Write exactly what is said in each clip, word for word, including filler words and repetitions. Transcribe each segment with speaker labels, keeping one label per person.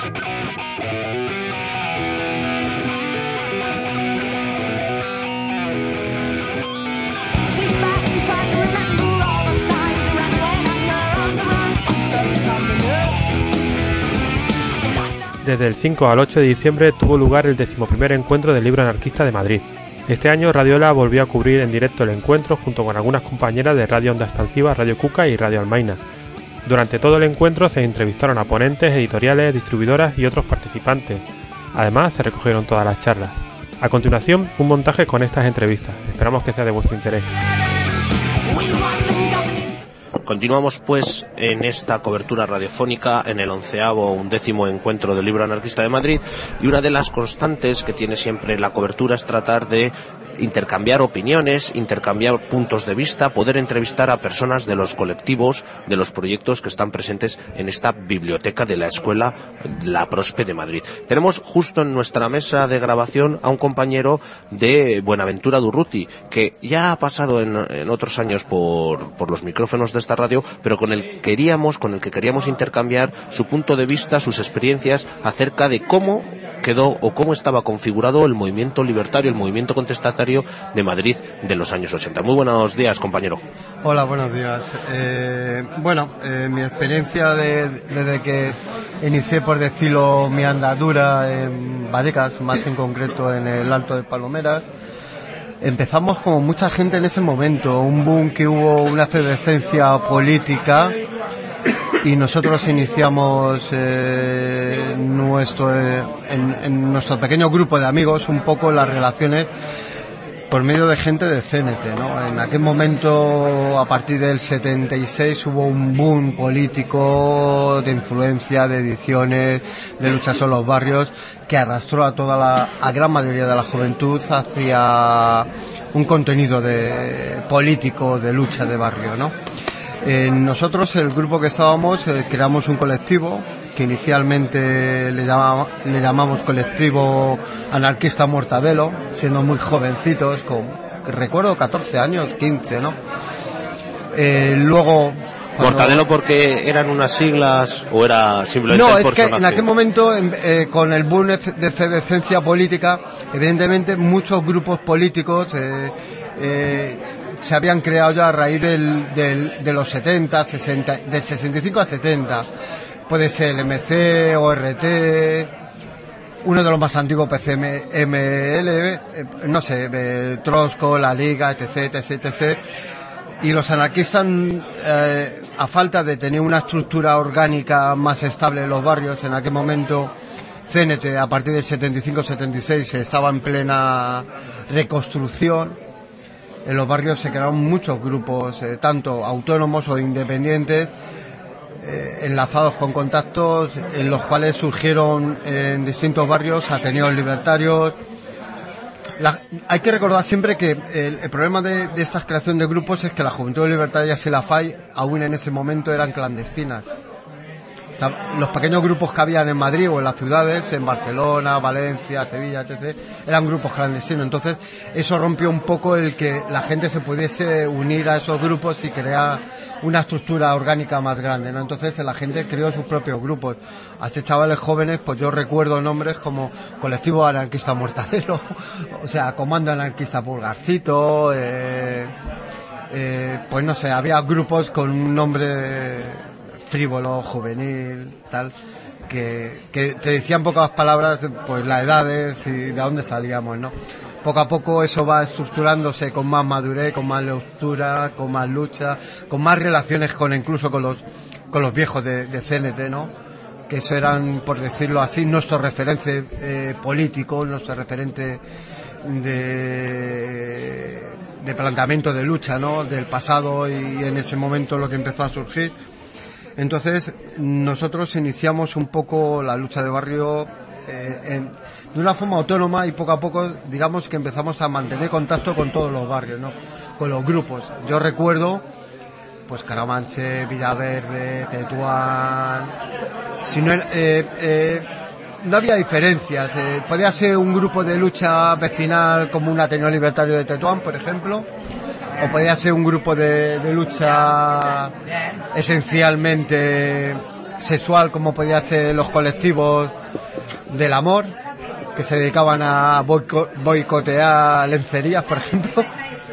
Speaker 1: Desde el cinco al ocho de diciembre tuvo lugar el decimoprimer encuentro del libro anarquista de Madrid. Este año Radiola volvió a cubrir en directo el encuentro junto con algunas compañeras de Radio Onda Expansiva, Radio Cuca y Radio Almaina. Durante todo el encuentro se entrevistaron a ponentes, editoriales, distribuidoras y otros participantes. Además se recogieron todas las charlas. A continuación, un montaje con estas entrevistas. Esperamos que sea de vuestro interés.
Speaker 2: Continuamos pues en esta cobertura radiofónica en el onceavo undécimo encuentro del libro anarquista de Madrid, y una de las constantes que tiene siempre la cobertura es tratar de intercambiar opiniones, intercambiar puntos de vista, poder entrevistar a personas de los colectivos, de los proyectos que están presentes en esta biblioteca de la Escuela La Prospe de Madrid. Tenemos justo en nuestra mesa de grabación a un compañero de Buenaventura Durruti, que ya ha pasado en, en otros años por, por los micrófonos de esta radio, pero con el queríamos, con el que queríamos intercambiar su punto de vista, sus experiencias acerca de cómo quedó o cómo estaba configurado el movimiento libertario, el movimiento contestatario de Madrid de los años ochenta. Muy buenos días, compañero.
Speaker 3: Hola, buenos días. Eh, bueno, eh, mi experiencia de, desde que inicié, por decirlo, mi andadura en Vallecas, más en concreto en el Alto de Palomeras, empezamos como mucha gente en ese momento, un boom que hubo, una efervescencia política, y nosotros iniciamos eh, nuestro eh, en, en nuestro pequeño grupo de amigos un poco las relaciones por medio de gente de C N T, ¿no? En aquel momento, a partir del setenta y seis, hubo un boom político de influencia, de ediciones, de luchas en los barrios, que arrastró a toda la, a gran mayoría de la juventud hacia un contenido de político, de lucha de barrio, ¿no? Eh, nosotros, el grupo que estábamos, eh, creamos un colectivo que inicialmente le, llamaba, le llamamos Colectivo Anarquista Mortadelo, siendo muy jovencitos, con, recuerdo, catorce años, quince, ¿no? Eh, luego... Cuando... ¿Mortadelo
Speaker 2: porque eran unas siglas o era simplemente
Speaker 3: no,
Speaker 2: el personaje?
Speaker 3: No, es que en aquel momento, eh, con el boom de efervescencia política, evidentemente muchos grupos políticos... Eh, eh, se habían creado ya a raíz del, del, de los setenta, sesenta, del sesenta y cinco a setenta. Puede ser el M C, O R T, uno de los más antiguos P C M L, eh, no sé, eh, Trotsko, la Liga, etc, etc, etcétera. Y los anarquistas, eh, a falta de tener una estructura orgánica más estable en los barrios, en aquel momento C N T, a partir del setenta y cinco setenta y seis, estaba en plena reconstrucción. En los barrios se crearon muchos grupos, eh, tanto autónomos o independientes, eh, enlazados con contactos, en los cuales surgieron en distintos barrios ateneos libertarios. La, hay que recordar siempre que el, el problema de, de esta creación de grupos es que la Juventud Libertaria y la F A I, aún en ese momento, eran clandestinas. Los pequeños grupos que habían en Madrid o en las ciudades, en Barcelona, Valencia, Sevilla, etcétera, eran grupos clandestinos. Entonces, eso rompió un poco el que la gente se pudiese unir a esos grupos y crear una estructura orgánica más grande, ¿no? Entonces, la gente creó sus propios grupos. Así, chavales jóvenes, pues yo recuerdo nombres como Colectivo Anarquista Mortadelo, o sea, Comando Anarquista Pulgarcito, eh, eh, pues no sé, había grupos con un nombre frívolo, juvenil, tal, que, que te decían pocas palabras, pues las edades y de dónde salíamos, ¿no? Poco a poco eso va estructurándose con más madurez, con más lectura, con más lucha, con más relaciones con incluso con los con los viejos de, de C N T, ¿no? Que eso eran, por decirlo así, nuestro referente eh, político, nuestro referente de de planteamiento de lucha, ¿no? Del pasado, y en ese momento lo que empezó a surgir. Entonces, nosotros iniciamos un poco la lucha de barrio eh, en, de una forma autónoma, y poco a poco, digamos que empezamos a mantener contacto con todos los barrios, ¿no? Con los grupos. Yo recuerdo, pues Carabanchel, Villaverde, Tetuán. Si no, era, eh, eh, no había diferencias. Eh, podía ser un grupo de lucha vecinal como un Ateneo Libertario de Tetuán, por ejemplo. O podía ser un grupo de, de lucha esencialmente sexual, como podía ser los colectivos del amor, que se dedicaban a boico- boicotear lencerías, por ejemplo,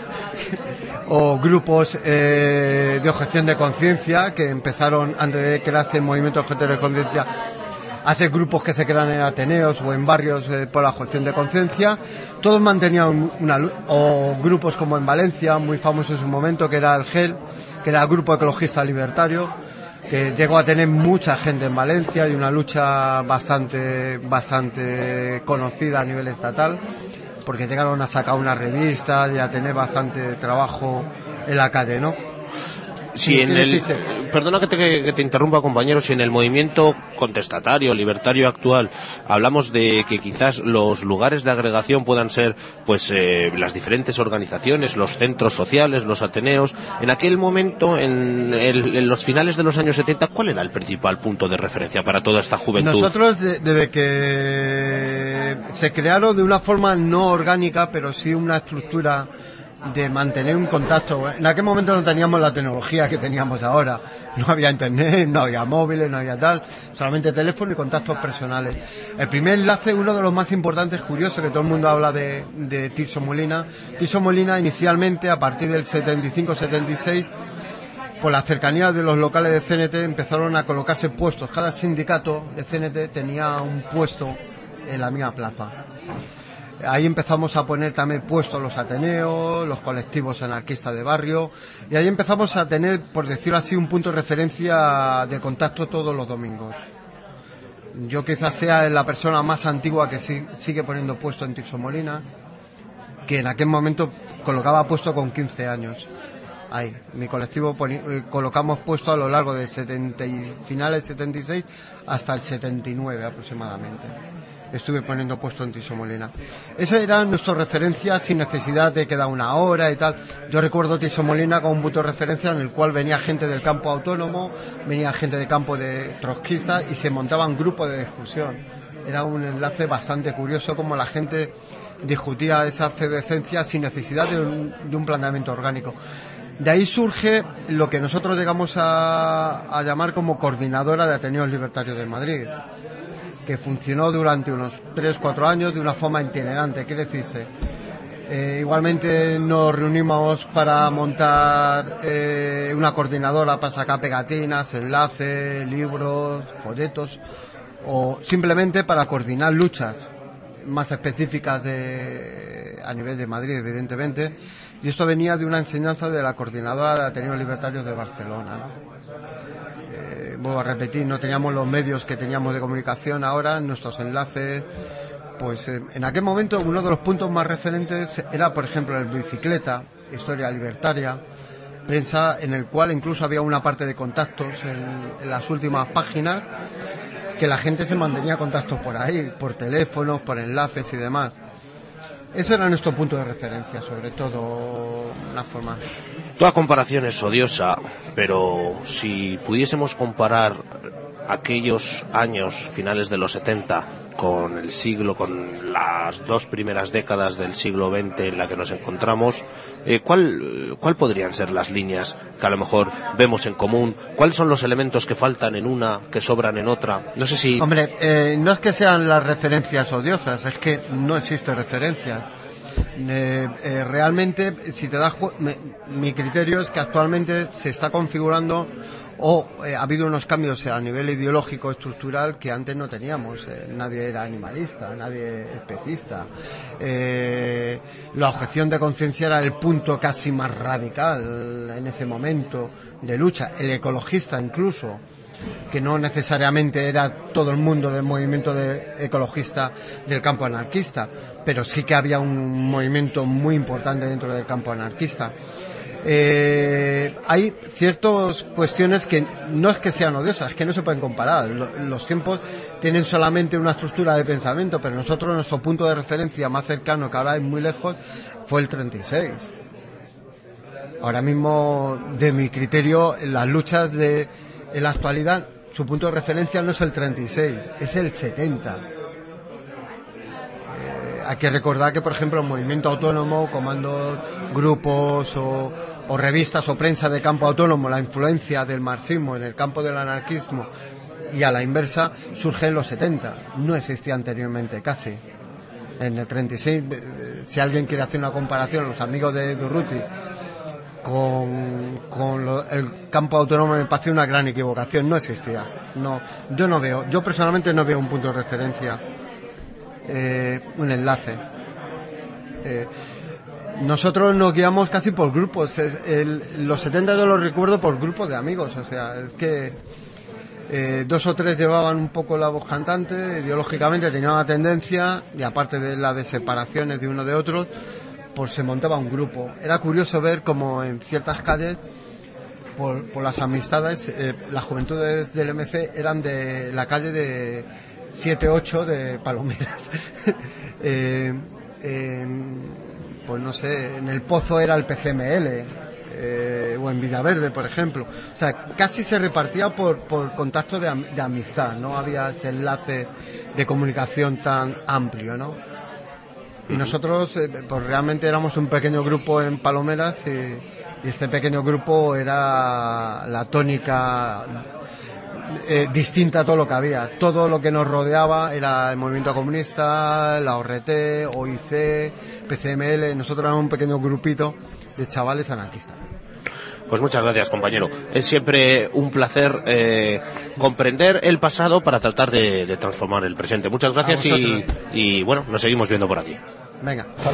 Speaker 3: o grupos eh, de objeción de conciencia, que empezaron, antes de crearse el movimiento de objeción de conciencia, a ser grupos que se crean en ateneos o en barrios eh, por la objeción de conciencia. Todos mantenían una lu- o grupos como en Valencia, muy famoso en su momento, que era el G E L, que era el Grupo Ecologista Libertario, que llegó a tener mucha gente en Valencia y una lucha bastante bastante conocida a nivel estatal, porque llegaron a sacar una revista y a tener bastante trabajo en la calle, ¿no?
Speaker 2: Si en el, perdona que te, que te interrumpa, compañero, si en el movimiento contestatario, libertario actual, hablamos de que quizás los lugares de agregación puedan ser pues eh, las diferentes organizaciones, los centros sociales, los ateneos, en aquel momento, en, el, en los finales de los años setenta, ¿cuál era el principal punto de referencia para toda esta juventud?
Speaker 3: Nosotros, de, desde que se crearon de una forma no orgánica, pero sí una estructura de mantener un contacto. En aquel momento no teníamos la tecnología que teníamos ahora. No había internet, no había móviles, no había tal, solamente teléfono y contactos personales. El primer enlace, uno de los más importantes, curioso, que todo el mundo habla de, de Tirso Molina. Tirso Molina inicialmente, a partir del setenta y cinco setenta y seis, por las cercanías de los locales de C N T, empezaron a colocarse puestos. Cada sindicato de C N T tenía un puesto en la misma plaza. Ahí empezamos a poner también puestos los ateneos, los colectivos anarquistas de barrio, y ahí empezamos a tener, por decirlo así, un punto de referencia de contacto todos los domingos. Yo quizás sea la persona más antigua que sí, sigue poniendo puesto en Tirso Molina, que en aquel momento colocaba puesto con quince años. Ahí, mi colectivo poni, eh, colocamos puesto a lo largo de setenta y, finales setenta y seis hasta el setenta y nueve aproximadamente. Estuve poniendo puesto en Tirso Molina. Esa era nuestra referencia sin necesidad de quedar una hora y tal. Yo recuerdo Tirso Molina como un punto de referencia en el cual venía gente del campo autónomo, venía gente del campo de trotskistas y se montaban grupos de discusión. Era un enlace bastante curioso como la gente discutía esa efervescencia sin necesidad de un, de un planteamiento orgánico. De ahí surge lo que nosotros llegamos a, a llamar como Coordinadora de Ateneos Libertarios de Madrid, que funcionó durante unos tres cuatro años de una forma itinerante, quiere decirse. Eh, igualmente nos reunimos para montar eh, una coordinadora para sacar pegatinas, enlaces, libros, folletos, o simplemente para coordinar luchas más específicas de, a nivel de Madrid, evidentemente. Y esto venía de una enseñanza de la Coordinadora de Ateneos Libertarios de Barcelona, ¿no? Vuelvo a repetir, no teníamos los medios que teníamos de comunicación ahora, nuestros enlaces, pues eh, en aquel momento uno de los puntos más referentes era, por ejemplo, el Bicicleta, Historia Libertaria, prensa en el cual incluso había una parte de contactos en, en las últimas páginas, que la gente se mantenía contactos por ahí, por teléfonos, por enlaces y demás. Ese era nuestro punto de referencia, sobre todo, una forma.
Speaker 2: Toda comparación es odiosa, pero si pudiésemos comparar aquellos años finales de los setenta con el siglo, con las dos primeras décadas del siglo veinte en la que nos encontramos, eh, ¿cuál, ¿cuál podrían ser las líneas que a lo mejor vemos en común? ¿Cuáles son los elementos que faltan en una, que sobran en otra? No sé si...
Speaker 3: Hombre, eh, no es que sean las referencias odiosas, es que no existe referencia. Eh, eh, realmente, si te das cu- me, mi criterio es que actualmente se está configurando o eh, ha habido unos cambios a nivel ideológico estructural que antes no teníamos. Eh, nadie era animalista, nadie especista. Eh, la objeción de conciencia era el punto casi más radical en ese momento de lucha. El ecologista incluso, que no necesariamente era todo el mundo del movimiento de ecologista del campo anarquista, pero sí que había un movimiento muy importante dentro del campo anarquista. Eh, hay ciertas cuestiones que no es que sean odiosas, es que no se pueden comparar. Los tiempos tienen solamente una estructura de pensamiento, pero nosotros, nuestro punto de referencia más cercano, que ahora es muy lejos, fue el treinta y seis. Ahora mismo, de mi criterio, las luchas de en la actualidad, su punto de referencia no es el treinta y seis, es el setenta. Eh, hay que recordar que, por ejemplo, el movimiento autónomo, comandos, grupos o, o revistas o prensa de campo autónomo, la influencia del marxismo en el campo del anarquismo y a la inversa surge en los setenta, no existía anteriormente casi. En el treinta y seis, si alguien quiere hacer una comparación, los amigos de Durruti con, con lo, el campo autónomo, me parece una gran equivocación, no existía. No, yo no veo, yo personalmente no veo un punto de referencia, eh, un enlace. Eh, nosotros nos guiamos casi por grupos, el, el, los setenta yo los recuerdo por grupos de amigos, o sea, es que Eh, dos o tres llevaban un poco la voz cantante, ideológicamente tenían una tendencia, y aparte de la de separaciones de uno de otros, pues se montaba un grupo. Era curioso ver como en ciertas calles, por, por las amistades, eh, las juventudes del M C eran de la calle de siete ocho de Palomeras. eh, en, pues no sé, en El Pozo era el P C M L. Eh, o en Villaverde, por ejemplo. O sea, casi se repartía por, por contacto de, am- de amistad, no había ese enlace de comunicación tan amplio, ¿no? Y nosotros, eh, pues realmente éramos un pequeño grupo en Palomeras y, y este pequeño grupo era la tónica eh, distinta a todo lo que había. Todo lo que nos rodeaba era el movimiento comunista, la O R T, O I C, P C M L. Nosotros éramos un pequeño grupito de chavales anarquistas.
Speaker 2: Pues muchas gracias, compañero. Es siempre un placer eh, comprender el pasado para tratar de, de transformar el presente. Muchas gracias y, y bueno, nos seguimos viendo por aquí.
Speaker 3: Venga, salud.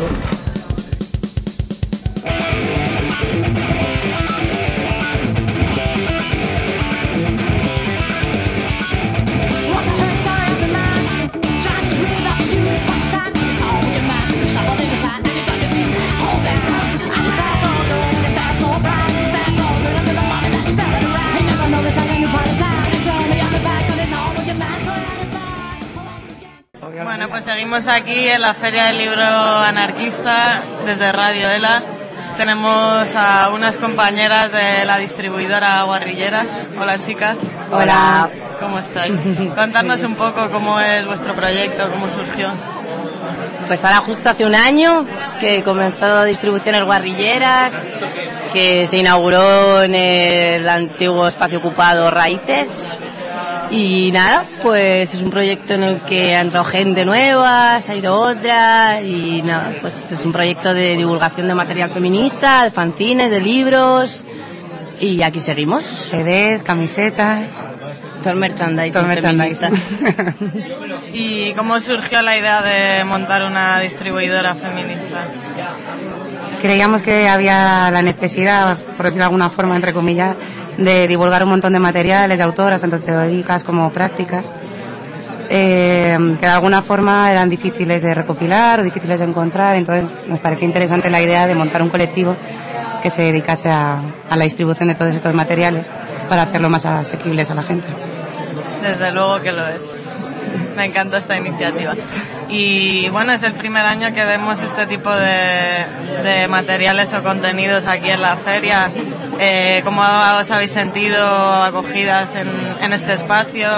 Speaker 4: Bueno, pues seguimos aquí en la Feria del Libro Anarquista desde Radio ELA. Tenemos a unas compañeras de la distribuidora Guarrilleras. Hola, chicas.
Speaker 5: Hola.
Speaker 4: ¿Cómo estáis? Contarnos un poco cómo es vuestro proyecto, cómo surgió.
Speaker 5: Pues ahora justo hace un año que comenzó Distribuciones Guarrilleras, que se inauguró en el antiguo espacio ocupado Raíces. Y nada, pues es un proyecto en el que ha entrado gente nueva, se ha ido otra, y nada, pues es un proyecto de divulgación de material feminista, de fanzines, de libros, y aquí seguimos.
Speaker 6: C Ds, camisetas,
Speaker 5: todo el merchandising.
Speaker 6: todo el merchandising.
Speaker 4: ¿Y cómo surgió la idea de montar una distribuidora feminista?
Speaker 6: Creíamos que había la necesidad, por decirlo de alguna forma, entre comillas, de divulgar un montón de materiales de autoras, tanto teóricas como prácticas, eh, que de alguna forma eran difíciles de recopilar o difíciles de encontrar. Entonces nos pareció interesante la idea de montar un colectivo que se dedicase a, a la distribución de todos estos materiales para hacerlo más asequibles a la gente.
Speaker 4: Desde luego que lo es. Me encanta esta iniciativa. Y bueno, es el primer año que vemos este tipo de, de materiales o contenidos aquí en la feria. Eh, ¿Cómo os habéis sentido acogidas en, en este espacio?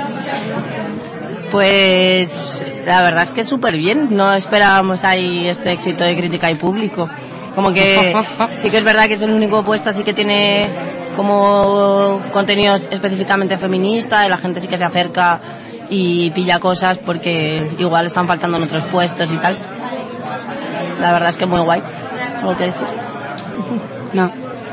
Speaker 5: Pues la verdad es que súper bien. No esperábamos ahí este éxito de crítica y público. Como que sí que es verdad que es el único puesto así que tiene como contenidos específicamente feministas, y la gente sí que se acerca y pilla cosas porque igual están faltando en otros puestos y tal. La verdad es que muy guay, ¿algo que decir?
Speaker 6: No.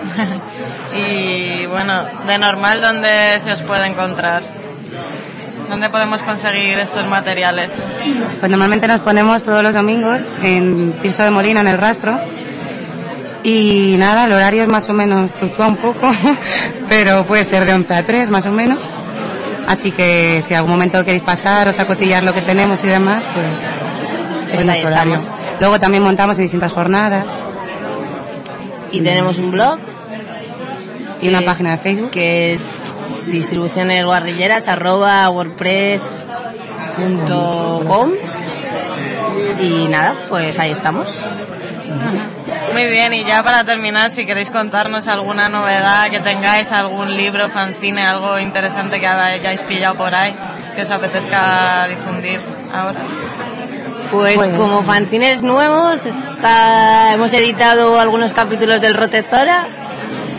Speaker 4: Y bueno, de normal, ¿dónde se os puede encontrar? ¿Dónde podemos conseguir estos materiales?
Speaker 6: Pues normalmente nos ponemos todos los domingos en Tirso de Molina, en El Rastro. Y nada, el horario es más o menos, fluctúa un poco, pero puede ser de once a tres más o menos. Así que si algún momento queréis pasaros a cotillar lo que tenemos y demás, pues
Speaker 5: Pues
Speaker 6: es
Speaker 5: ahí
Speaker 6: nuestro horario.
Speaker 5: estamos.
Speaker 6: Luego también montamos en distintas jornadas
Speaker 5: Y tenemos un blog
Speaker 6: y una
Speaker 5: que-
Speaker 6: página de Facebook.
Speaker 5: que es distribuciones guarrilleras arroba wordpress punto com, y nada, pues ahí estamos.
Speaker 4: Muy bien, y ya para terminar, si queréis contarnos alguna novedad que tengáis, algún libro, fanzine, algo interesante que hayáis pillado por ahí, que os apetezca difundir ahora.
Speaker 5: Pues
Speaker 6: Bueno.
Speaker 5: como fanzines nuevos, está, hemos editado algunos capítulos del Rotezora,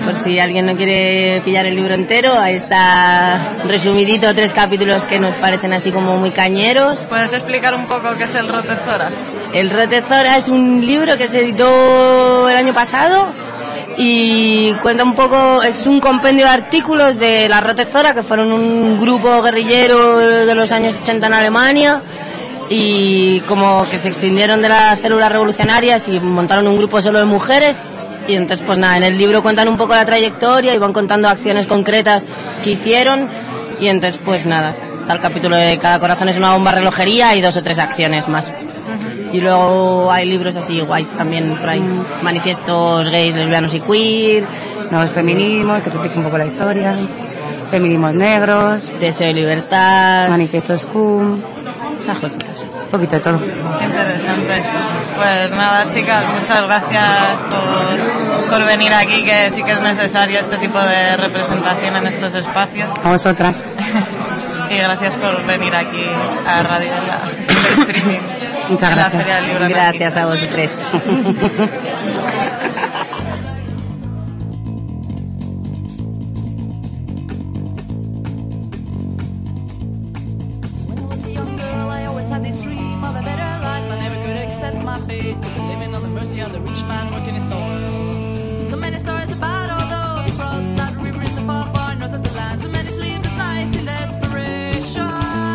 Speaker 5: Por si alguien no quiere pillar el libro entero, ahí está resumidito, tres capítulos que nos parecen así como muy cañeros.
Speaker 4: ¿Puedes explicar un poco qué es el Rotezora?
Speaker 5: El Rotezora es un libro que se editó el año pasado y cuenta un poco, es un compendio de artículos de la Rotezora, que fueron un grupo guerrillero de los años ochenta en Alemania, y como que se extendieron de las células revolucionarias y montaron un grupo solo de mujeres. Y entonces pues nada, en el libro cuentan un poco la trayectoria y van contando acciones concretas que hicieron, y entonces pues nada, tal capítulo de Cada corazón es una bomba relojería y dos o tres acciones más. Y luego hay libros así guays también por ahí, manifiestos gays, lesbianos y queer,
Speaker 6: Nuevos feminismos, que te explica un poco la historia, feminismos negros,
Speaker 5: deseo de libertad,
Speaker 6: manifestos cum,
Speaker 5: esas cositas.
Speaker 6: un poquito de todo.
Speaker 4: Qué interesante. Pues nada, chicas, muchas gracias por, por venir aquí, que sí que es necesario este tipo de representación en estos espacios.
Speaker 6: A vosotras.
Speaker 4: Y gracias por venir aquí a Radio La streaming.
Speaker 6: Muchas
Speaker 4: en la
Speaker 6: gracias.
Speaker 4: Feria del Libro
Speaker 5: Gracias
Speaker 4: Anarquista.
Speaker 5: a vosotros.
Speaker 7: When I was a young girl, I always had this dream of a better life. I never could accept my fate, living on the mercy of the rich man working his soil. So many stories about all those who crossed that river in the far, far north of the land. So many sleepless nights in desperation.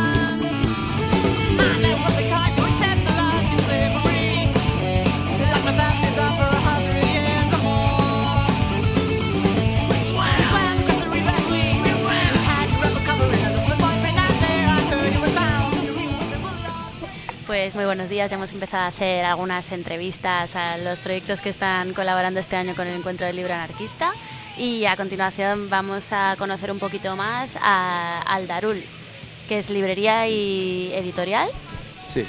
Speaker 7: I never was the kind to accept the life in slavery, like my family's done for a hundred years or more. We swam, swam across the river and we, we swam. Had to rubber covering of the slip boyfriend out there. I heard he was bound in the ring with the bulldog.
Speaker 8: Pues muy buenos días, ya hemos empezado a hacer algunas entrevistas a los proyectos que están colaborando este año con el Encuentro del Libro Anarquista, y a continuación vamos a conocer un poquito más a Aldarul, que es librería y editorial.
Speaker 9: Sí.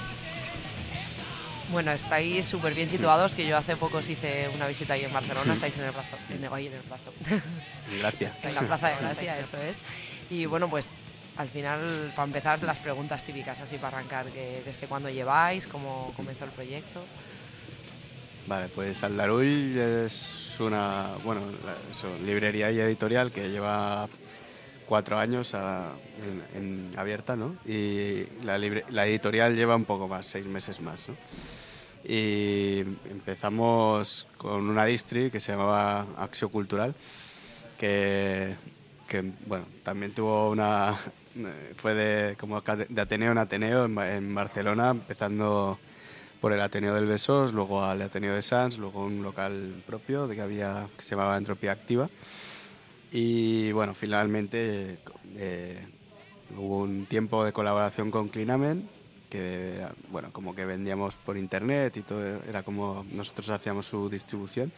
Speaker 10: Bueno, estáis súper bien situados, que yo hace poco os hice una visita ahí en Barcelona, estáis en el plazo, en el, ahí en el plazo.
Speaker 9: Gracias.
Speaker 10: En la Plaza de Gracia, eso es. Y bueno, pues al final, para empezar, las preguntas típicas, así para arrancar, que ¿desde cuándo lleváis? ¿Cómo comenzó el proyecto?
Speaker 9: Vale, pues Aldarul es una, bueno, la- eso, librería y editorial que lleva cuatro años a- en, en abierta, ¿no? Y la, libre- la editorial lleva un poco más, seis meses más, ¿no? Y empezamos con una distri que se llamaba Acció Cultural, que, que bueno, también tuvo una, fue de, como ca- de Ateneo en Ateneo en, Ba- en Barcelona, empezando por el Ateneo del Besós, luego al Ateneo de Sants, luego un local propio de que había, que se llamaba Entropía Activa. Y bueno, finalmente eh, hubo un tiempo de colaboración con Clinamen, que era, bueno, como que vendíamos por internet y todo, era como nosotros hacíamos su distribución.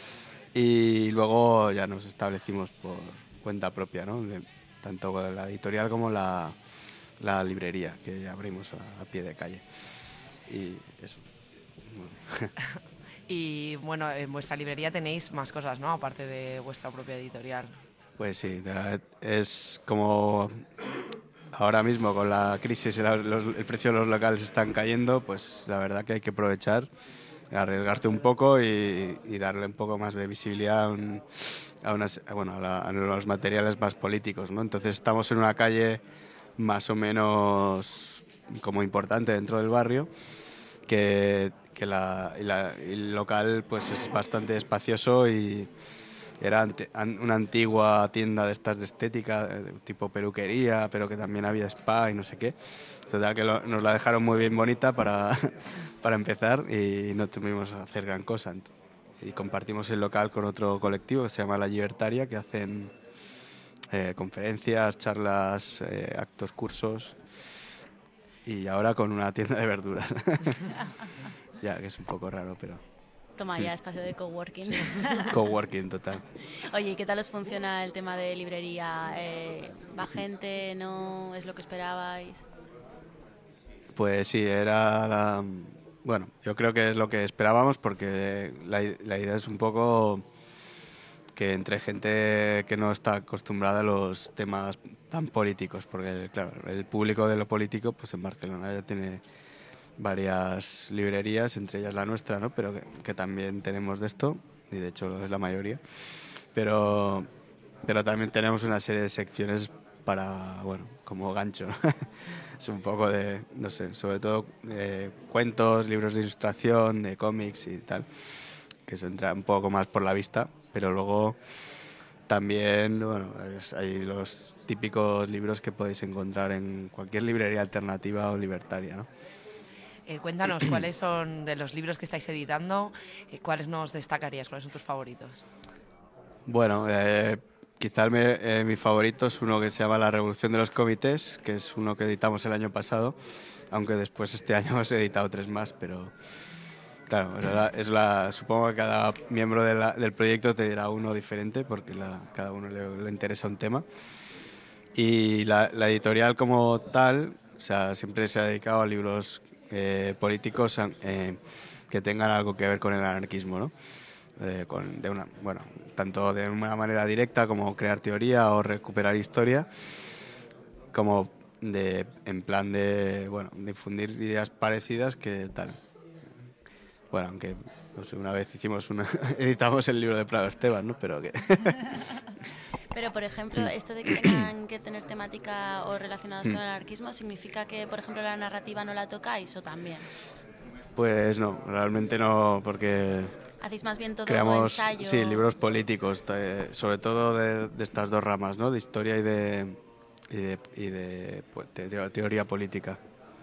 Speaker 9: Y luego ya nos establecimos por cuenta propia, ¿no? De, tanto la editorial como la, la librería, que abrimos a, a pie de calle. Y eso. Bueno.
Speaker 10: Y bueno, en vuestra librería tenéis más cosas, ¿no? Aparte de vuestra propia editorial.
Speaker 9: Pues sí, la- es como ahora mismo con la crisis la- los- el precio de los locales están cayendo, pues la verdad que hay que aprovechar, arriesgarte un poco y, y darle un poco más de visibilidad a, un- a unas, a, bueno, a, la- a los materiales más políticos, ¿no? Entonces estamos en una calle más o menos como importante dentro del barrio, que, que la, y la- y el local pues es bastante espacioso y era ante- an- una antigua tienda de estas de estética, eh, tipo peluquería, pero que también había spa y no sé qué. Total que lo- nos la dejaron muy bien bonita para, para empezar y no tuvimos que hacer gran cosa. Y compartimos el local con otro colectivo que se llama La Libertaria, que hacen eh, conferencias, charlas, eh, actos, cursos, y ahora con una tienda de verduras. Ya, que es un poco raro, pero
Speaker 8: Toma ya, espacio de coworking.
Speaker 9: coworking total.
Speaker 8: Oye, ¿y qué tal os funciona el tema de librería? Eh, ¿Va gente? ¿No? ¿Es lo que esperabais?
Speaker 9: Pues sí, era la... Bueno, yo creo que es lo que esperábamos, porque la, la idea es un poco que entre gente que no está acostumbrada a los temas tan políticos, porque claro, el público de lo político pues en Barcelona ya tiene varias librerías, entre ellas la nuestra, ¿no? Pero que, que también tenemos de esto, y de hecho es la mayoría. pero, pero también tenemos una serie de secciones para, bueno, como gancho. Es un poco de, no sé, sobre todo eh, cuentos, libros de ilustración, de cómics y tal, que se entra un poco más por la vista, pero luego también, bueno, es- hay los típicos libros que podéis encontrar en cualquier librería alternativa o libertaria, ¿no?
Speaker 10: Eh, cuéntanos, ¿cuáles son de los libros que estáis editando? Eh, ¿Cuáles nos destacarías? ¿Cuáles son tus favoritos?
Speaker 9: Bueno, eh, quizá el me- eh, mi favorito es uno que se llama La Revolución de los Comités, que es uno que editamos el año pasado, aunque después este año hemos editado tres más, pero claro, es la, es la- supongo que cada miembro de la- del proyecto te dirá uno diferente, porque la- cada uno le, le interesa un tema. Y la, la editorial como tal, o sea, siempre se ha dedicado a libros eh, políticos eh, que tengan algo que ver con el anarquismo, ¿no? Eh, con, de una, bueno, tanto de una manera directa como crear teoría o recuperar historia, como de, en plan de, bueno, difundir ideas parecidas que tal. Bueno, aunque no sé, una vez hicimos una, editamos el libro de Prado Esteban, ¿no? Pero que
Speaker 8: Pero, por ejemplo, esto de que tengan que tener temática o relacionados con el anarquismo, ¿significa que, por ejemplo, la narrativa no la tocáis o también?
Speaker 9: pues no, realmente no, porque
Speaker 8: ¿Hacéis más bien todo
Speaker 9: creamos
Speaker 8: ensayo?
Speaker 9: sí, libros políticos, eh, sobre todo de, de estas dos ramas, ¿no? De historia y de, y de, y de, pues, te- de teoría política.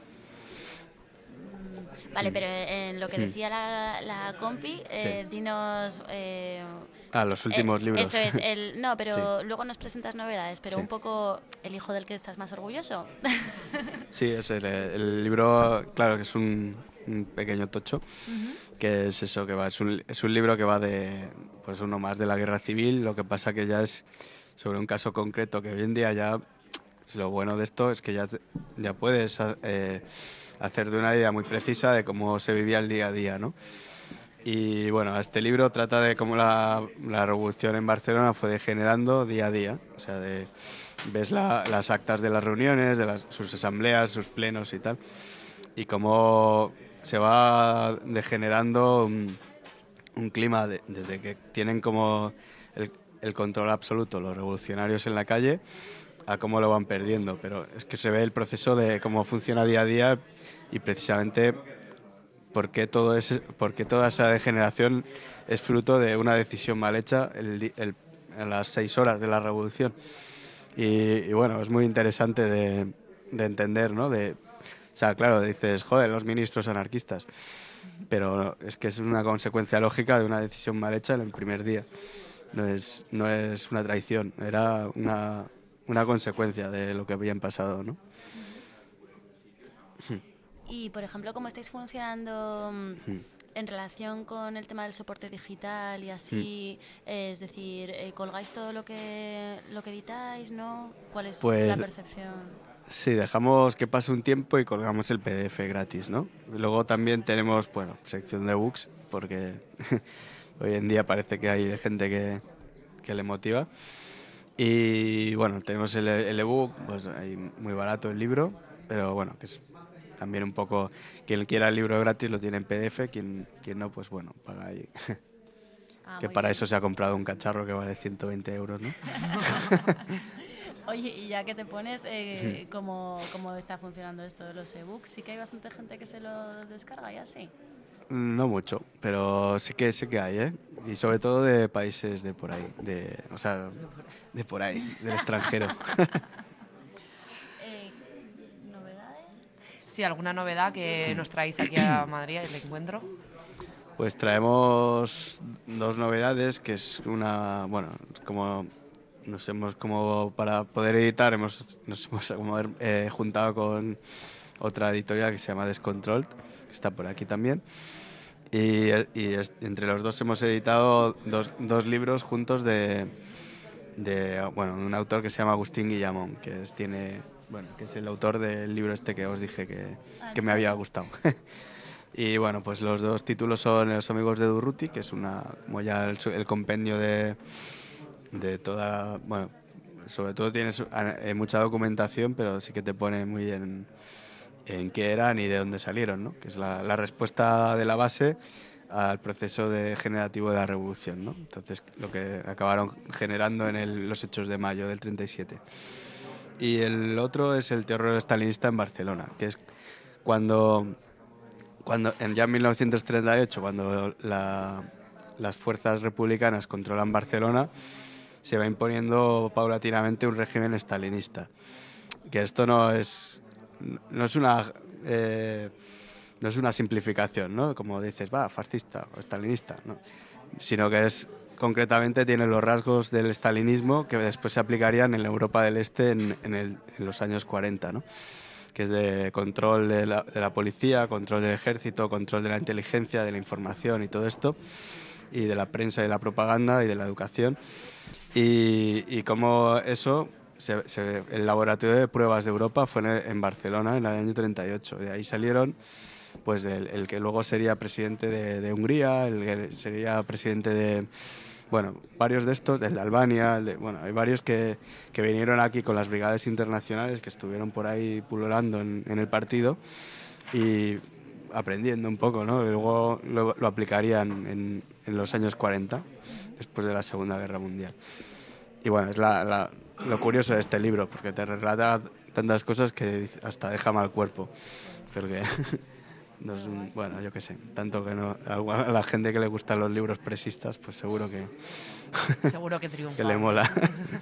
Speaker 8: Vale, pero en lo que
Speaker 9: Mm.
Speaker 8: decía la, la compi, eh, dinos... eh,
Speaker 9: Ah, los últimos
Speaker 8: eh,
Speaker 9: libros.
Speaker 8: Eso es, el, no, pero
Speaker 9: Sí.
Speaker 8: luego nos presentas novedades, pero
Speaker 9: Sí.
Speaker 8: un poco el hijo del que estás más orgulloso.
Speaker 9: Sí, es el, el libro, claro que es un, un pequeño tocho, que es eso, que va, es un, es un libro que va de, pues uno más de la guerra civil, lo que pasa que ya es sobre un caso concreto que hoy en día ya, lo bueno de esto es que ya, te- ya puedes eh, hacer de una idea muy precisa de cómo se vivía el día a día, ¿no? Y bueno, este libro trata de cómo la, la revolución en Barcelona fue degenerando día a día. O sea, de, ves la- las actas de las reuniones, de las, sus asambleas, sus plenos y tal, y cómo se va degenerando un, un clima de- desde que tienen como el, el control absoluto los revolucionarios en la calle a cómo lo van perdiendo. Pero es que se ve el proceso de cómo funciona día a día y precisamente por qué, todo ese, por qué toda esa degeneración es fruto de una decisión mal hecha el, di- el- en las seis horas de la revolución. Y, y bueno, es muy interesante de, de entender, ¿no? De, o sea, claro, dices, joder, los ministros anarquistas, pero es que es una consecuencia lógica de una decisión mal hecha en el primer día. No es, no es una traición, era una, una consecuencia de lo que habían pasado, ¿no?
Speaker 8: Y, por ejemplo, ¿cómo estáis funcionando mm,
Speaker 9: Hmm.
Speaker 8: en relación con el tema del soporte digital y así? Eh, es decir, eh, ¿colgáis todo lo que, lo que editáis, no? ¿Cuál es
Speaker 9: Pues-
Speaker 8: la percepción?
Speaker 9: Sí, dejamos que pase un tiempo y colgamos el P D F gratis, ¿no? Luego también tenemos, bueno, sección de books, porque hoy en día parece que hay gente que, que le motiva. Y bueno, tenemos el el ebook, pues ahí muy barato el libro, pero bueno, que es también un poco, quien quiera el libro gratis lo tiene en P D F, quien, quien no, pues bueno, paga ahí.
Speaker 8: Ah,
Speaker 9: que
Speaker 8: muy
Speaker 9: para
Speaker 8: bien.
Speaker 9: eso se ha comprado un cacharro que vale ciento veinte euros, ¿no?
Speaker 8: Oye, y ya que te pones, eh, ¿cómo, ¿cómo está funcionando esto de los ebooks? Sí que hay bastante gente que se lo descarga y así.
Speaker 9: No mucho, pero sí que sí que hay, ¿eh? Y sobre todo de países de por ahí, de, o sea, de por ahí, del extranjero.
Speaker 8: Eh, ¿Novedades?
Speaker 10: Sí, ¿alguna novedad que nos traéis aquí a Madrid, el encuentro?
Speaker 9: Pues traemos dos novedades, que es una, bueno, como nos hemos, como para poder editar, hemos, nos hemos como, eh, juntado con otra editorial que se llama Descontrolled, que está por aquí también. Y, y es- entre los dos hemos editado dos, dos libros juntos de, de, bueno, un autor que se llama Agustín Guillamón, que es, tiene, bueno, que es el autor del libro este que os dije que, que me había gustado. Y bueno, pues los dos títulos son Los amigos de Durruti, que es una, como ya el, su- el compendio de, de toda, bueno, sobre todo tiene su- eh, mucha documentación, pero sí que te pone muy bien en qué eran y de dónde salieron, ¿no? Que es la, la respuesta de la base al proceso de generativo de la revolución, ¿no? Entonces, lo que acabaron generando en el, los hechos de mayo del treinta y siete. Y el otro es el terror estalinista en Barcelona, que es cuando, cuando en ya en mil novecientos treinta y ocho, cuando la, las fuerzas republicanas controlan Barcelona, se va imponiendo paulatinamente un régimen estalinista. Que esto no es, no es una... Eh, no es una simplificación, ¿no? Como dices, va, fascista o estalinista, ¿no? Sino que es, concretamente, tiene los rasgos del estalinismo que después se aplicarían en la Europa del Este en, en, el, en los años cuarenta, ¿no? Que es de control de la, de la policía, control del ejército, control de la inteligencia, de la información y todo esto, y de la prensa y de la propaganda y de la educación. Y, y como eso... Se, se, el laboratorio de pruebas de Europa fue en, en Barcelona en el año treinta y ocho. De ahí salieron pues el, el que luego sería presidente de, de Hungría, el que sería presidente de, bueno, varios de estos, el de Albania, el de, bueno, hay varios que, que vinieron aquí con las brigadas internacionales que estuvieron por ahí pululando en, en el partido y aprendiendo un poco, ¿no? Y luego lo, lo aplicarían en, en los años cuarenta, después de la Segunda Guerra Mundial. Y bueno, es la... la lo curioso de este libro, porque te relata tantas cosas que hasta deja mal cuerpo. Porque, no es un, bueno, yo qué sé, tanto que no, a la gente que le gustan los libros presistas, pues seguro que,
Speaker 10: seguro que triunfa.
Speaker 9: Que le mola.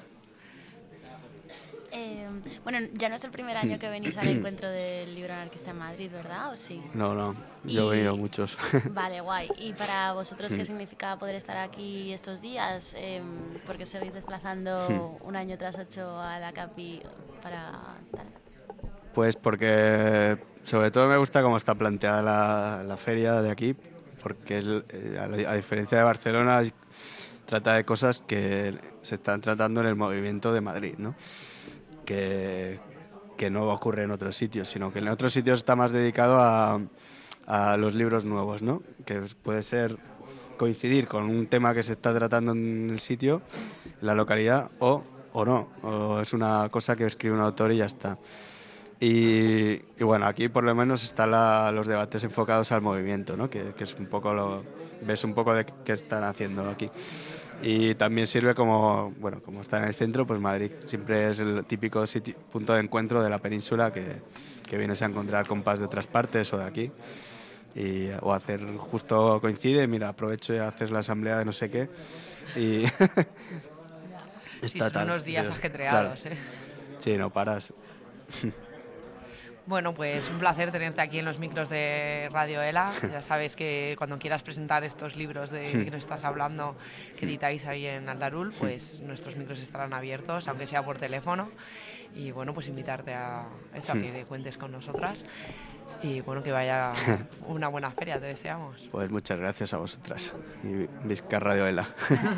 Speaker 8: Eh, bueno, ya no es el primer año que venís al encuentro del libro anarquista en Madrid, ¿verdad? ¿O sí?
Speaker 9: No, no, yo y... he venido muchos.
Speaker 8: Vale, guay. ¿Y para vosotros qué significa poder estar aquí estos días? Eh, porque os seguís desplazando un año tras ocho a la Capi para tal.
Speaker 9: Pues porque sobre todo me gusta cómo está planteada la, la feria de aquí, porque el, a, a diferencia de Barcelona trata de cosas que se están tratando en el movimiento de Madrid, ¿no? Que, que no ocurre en otros sitios, sino que en otros sitios está más dedicado a, a los libros nuevos, ¿no? Que puede ser coincidir con un tema que se está tratando en el sitio, en la localidad, o, o no, o es una cosa que escribe un autor y ya está. Y, y bueno, aquí por lo menos están la, los debates enfocados al movimiento, ¿no? Que, que es un poco lo, ves un poco de qué están haciendo aquí. Y también sirve como, bueno, como está en el centro, pues Madrid siempre es el típico sitio, punto de encuentro de la península que, que vienes a encontrar compas de otras partes o de aquí. Y, o hacer, justo coincide, mira, aprovecho y haces la asamblea de no sé qué. Y
Speaker 10: sí, son unos días ajetreados,
Speaker 9: claro.
Speaker 10: ¿eh?
Speaker 9: Sí, no paras.
Speaker 10: Bueno, pues un placer tenerte aquí en los micros de Radio Ela. Ya sabes que cuando quieras presentar estos libros de que nos estás hablando, que editáis ahí en Aldarul, pues nuestros micros estarán abiertos, aunque sea por teléfono. Y bueno, pues invitarte a eso, a que cuentes con nosotras. Y bueno, que vaya una buena feria, te deseamos.
Speaker 9: Pues muchas gracias a vosotras. Y visca Radio Ela.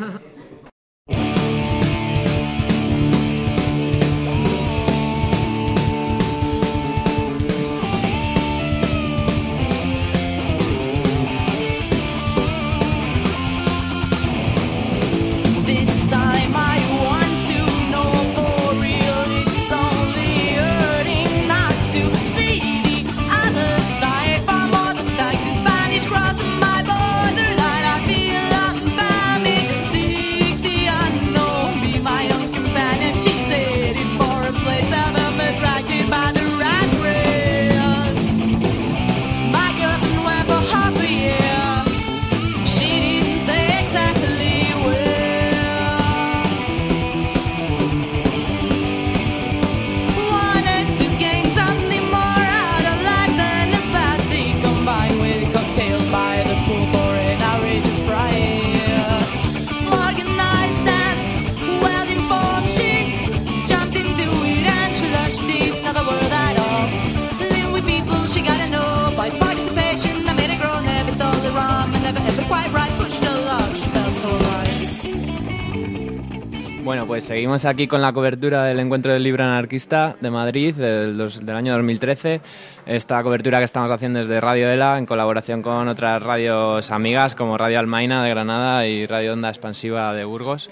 Speaker 11: Bueno, pues seguimos aquí con la cobertura del Encuentro del Libro Anarquista de Madrid del, del año dos mil trece. Esta cobertura que estamos haciendo desde Radio Ela en colaboración con otras radios amigas como Radio Almaina de Granada y Radio Onda Expansiva de Burgos.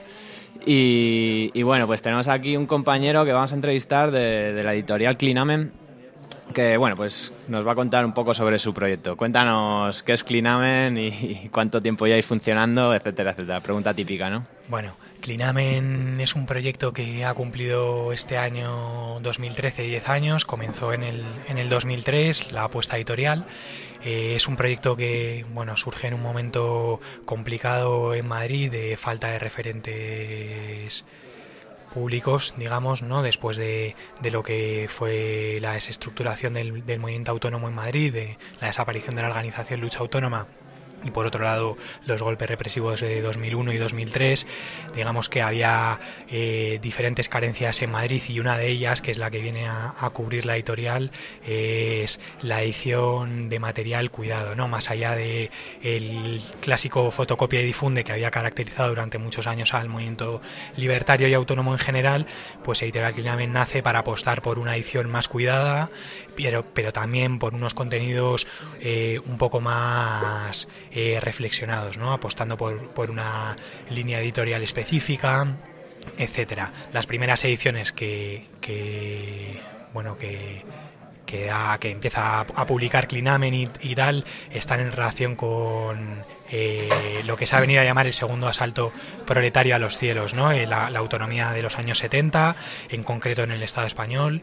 Speaker 11: Y, y bueno, pues tenemos aquí un compañero que vamos a entrevistar de, de la editorial Clinamen que bueno, pues nos va a contar un poco sobre su proyecto. Cuéntanos qué es Clinamen y cuánto tiempo lleváis funcionando, etcétera, etcétera. Pregunta típica, ¿no?
Speaker 12: Bueno, Clinamen es un proyecto que ha cumplido este año dos mil trece diez años, comenzó en el, en el dos mil tres, la apuesta editorial. Eh, es un proyecto que bueno, surge en un momento complicado en Madrid de falta de referentes públicos, digamos, ¿no? Después de, de lo que fue la desestructuración del, del movimiento autónomo en Madrid, de la desaparición de la organización Lucha Autónoma, y por otro lado los golpes represivos de dos mil uno y dos mil tres, digamos que había eh, diferentes carencias en Madrid, y una de ellas, que es la que viene a, a cubrir la editorial, eh, es la edición de material cuidado, ¿no? Más allá de el clásico fotocopia y difunde que había caracterizado durante muchos años al movimiento libertario y autónomo en general, pues Editorial Clinamen nace para apostar por una edición más cuidada, pero, pero también por unos contenidos eh, un poco más Eh, reflexionados, ¿no? Apostando por, por una línea editorial específica, etcétera. Las primeras ediciones que, que bueno que que, da, que empieza a, a publicar Clinamen y, y tal están en relación con eh, lo que se ha venido a llamar el segundo asalto proletario a los cielos, ¿no? Eh, la, la autonomía de los años setenta, en concreto en el Estado español.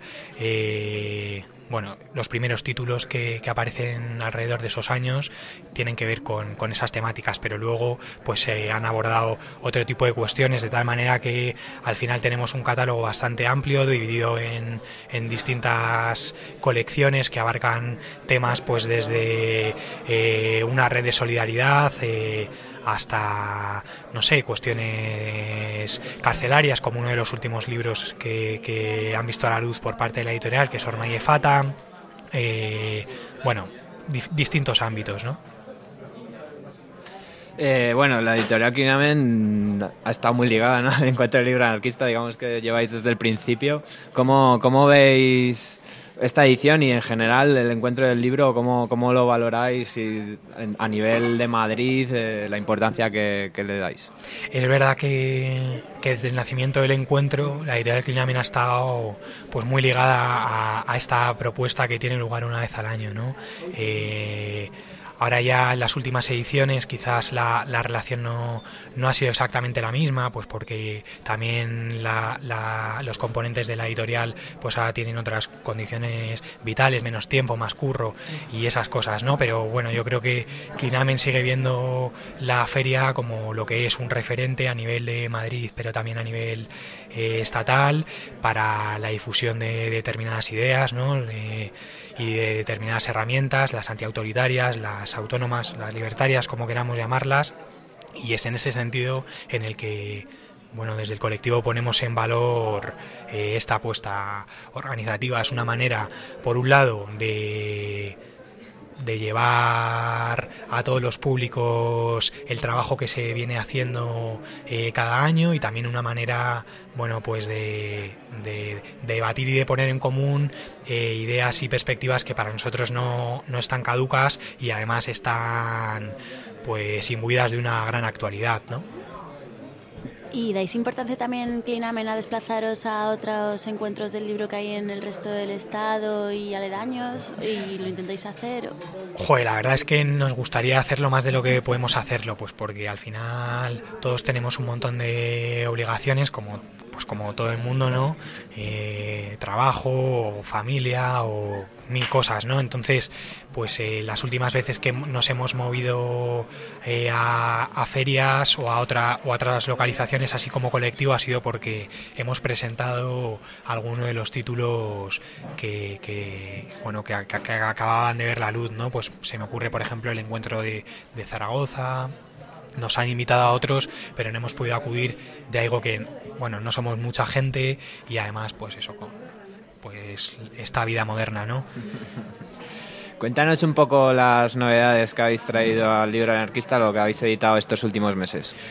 Speaker 12: Eh, Bueno, los primeros títulos que, que aparecen alrededor de esos años tienen que ver con, con esas temáticas, pero luego pues se eh, han abordado otro tipo de cuestiones, de tal manera que al final tenemos un catálogo bastante amplio, dividido en, en distintas colecciones que abarcan temas pues desde eh, una red de solidaridad eh, hasta, no sé, cuestiones carcelarias, como uno de los últimos libros que, que han visto a la luz por parte de la editorial, que es Ormay Fata. Eh, bueno, di- distintos ámbitos, ¿no?
Speaker 11: Eh, bueno, la editorial Clinamen ha estado muy ligada, ¿no? al Encuentro del Libro Anarquista, digamos que lleváis desde el principio. ¿Cómo, cómo veis esta edición y en general el Encuentro del Libro? ¿Cómo, cómo lo valoráis y, en, a nivel de Madrid, eh, la importancia que, que le dais?
Speaker 12: Es verdad que, que desde el nacimiento del encuentro la editorial Clinamen ha estado pues muy ligada a, a esta propuesta que tiene lugar una vez al año, ¿no? Eh, Ahora ya en las últimas ediciones quizás la, la relación no, no ha sido exactamente la misma, pues porque también la, la, los componentes de la editorial pues ahora tienen otras condiciones vitales, menos tiempo, más curro y esas cosas, ¿no? Pero bueno, yo creo que Clinamen sigue viendo la feria como lo que es un referente a nivel de Madrid, pero también a nivel eh, estatal, para la difusión de determinadas ideas, ¿no? De, y de determinadas herramientas, las antiautoritarias, las autónomas, las libertarias, como queramos llamarlas, y es en ese sentido en el que bueno, desde el colectivo ponemos en valor eh, esta apuesta organizativa. Es una manera, por un lado, de de llevar a todos los públicos el trabajo que se viene haciendo eh, cada año, y también una manera, bueno, pues de, de, de debatir y de poner en común eh, ideas y perspectivas que para nosotros no, no están caducas y además están pues imbuidas de una gran actualidad, ¿no?
Speaker 8: ¿Y dais importancia también, Clinamen, a desplazaros a otros encuentros del libro que hay en el resto del estado y aledaños? ¿Y lo intentáis hacer?
Speaker 12: Joder, la verdad es que nos gustaría hacerlo más de lo que podemos hacerlo, pues porque al final todos tenemos un montón de obligaciones, como pues como todo el mundo, ¿no? Eh, trabajo, o familia, o mil cosas, ¿no? Entonces, pues eh, las últimas veces que nos hemos movido eh, a, a ferias o a otra o a otras localizaciones así como colectivo ha sido porque hemos presentado alguno de los títulos que, que bueno que, que, que acababan de ver la luz, ¿no? Pues se me ocurre, por ejemplo, el encuentro de, de Zaragoza. Nos han invitado a otros, pero no hemos podido acudir de algo que, bueno, no somos mucha gente y además, pues eso, con pues esta vida moderna, ¿no?
Speaker 11: Cuéntanos un poco las novedades que habéis traído al libro anarquista, lo que habéis editado estos últimos meses.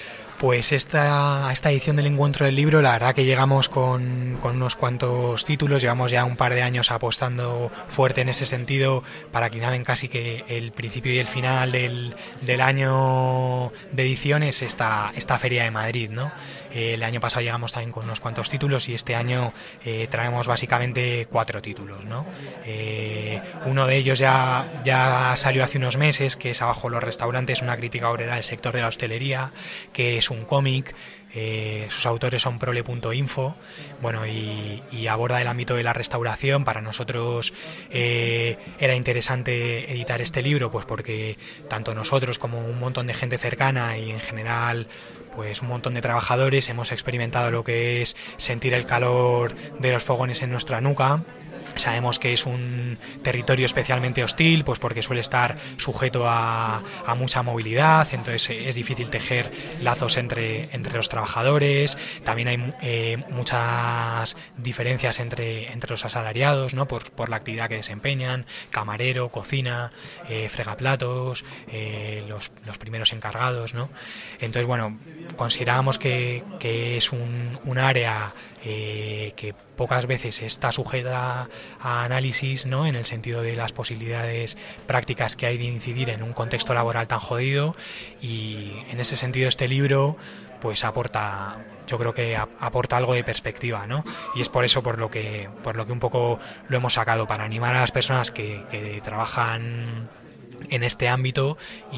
Speaker 12: Pues esta, esta edición del Encuentro del Libro, la verdad que llegamos con, con unos cuantos títulos, llevamos ya un par de años apostando fuerte en ese sentido para que naven casi que el principio y el final del, del año de edición es esta, esta Feria de Madrid, ¿no? Eh, el año pasado llegamos también con unos cuantos títulos y este año eh, traemos básicamente cuatro títulos, ¿no? Eh, uno de ellos ya, ya salió hace unos meses, que es Abajo los restaurantes, una crítica obrera del sector de la hostelería, que es un cómic. Eh, sus autores son prole punto info, bueno, y, y aborda el ámbito de la restauración. Para nosotros eh, era interesante editar este libro, pues porque tanto nosotros como un montón de gente cercana y en general pues un montón de trabajadores hemos experimentado lo que es sentir el calor de los fogones en nuestra nuca. Sabemos que es un territorio especialmente hostil, pues porque suele estar sujeto a, a mucha movilidad, entonces es difícil tejer lazos entre, entre los trabajadores. También hay eh, muchas diferencias entre, entre los asalariados, ¿no? por, por la actividad que desempeñan, camarero, cocina, eh, fregaplatos, eh, los, los primeros encargados, ¿no? Entonces, bueno, consideramos que, que es un, un área eh, que pocas veces está sujeta a análisis, ¿no? En el sentido de las posibilidades prácticas que hay de incidir en un contexto laboral tan jodido, y en ese sentido este libro pues aporta, yo creo que aporta algo de perspectiva, ¿no? Y es por eso por lo que por lo que un poco lo hemos sacado, para animar a las personas que, que trabajan en este ámbito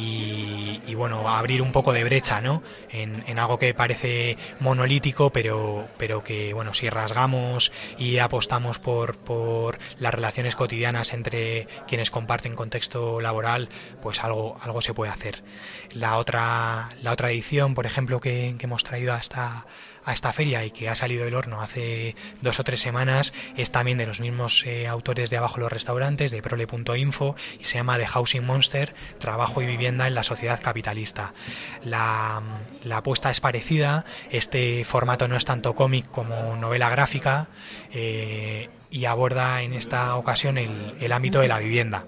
Speaker 12: y, y bueno, abrir un poco de brecha, ¿no? En, en algo que parece monolítico, pero, pero que, bueno, si rasgamos y apostamos por, por las relaciones cotidianas entre quienes comparten contexto laboral, pues algo, algo se puede hacer. La otra, la otra edición, por ejemplo, que, que hemos traído hasta a esta feria y que ha salido del horno hace dos o tres semanas, es también de los mismos eh, autores de Abajo los restaurantes, de prole punto info, y se llama The Housing Monster, trabajo y vivienda en la sociedad capitalista. La, la apuesta es parecida, este formato no es tanto cómic como novela gráfica, eh, y aborda en esta ocasión el, el ámbito de la vivienda.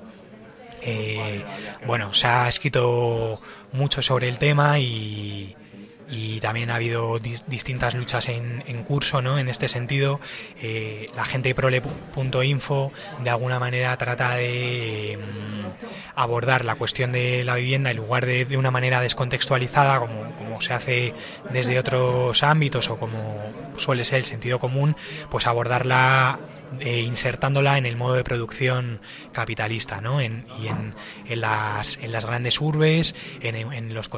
Speaker 12: Eh, bueno, se ha escrito mucho sobre el tema y y también ha habido dis- distintas luchas en, en curso, ¿no? En este sentido, eh, la gente de prole punto info de alguna manera trata de eh, abordar la cuestión de la vivienda en lugar de, de una manera descontextualizada, como, como se hace desde otros ámbitos o como suele ser el sentido común, pues abordarla Eh, insertándola en el modo de producción capitalista, ¿no? En, y en, en, las, en las grandes urbes, en, en los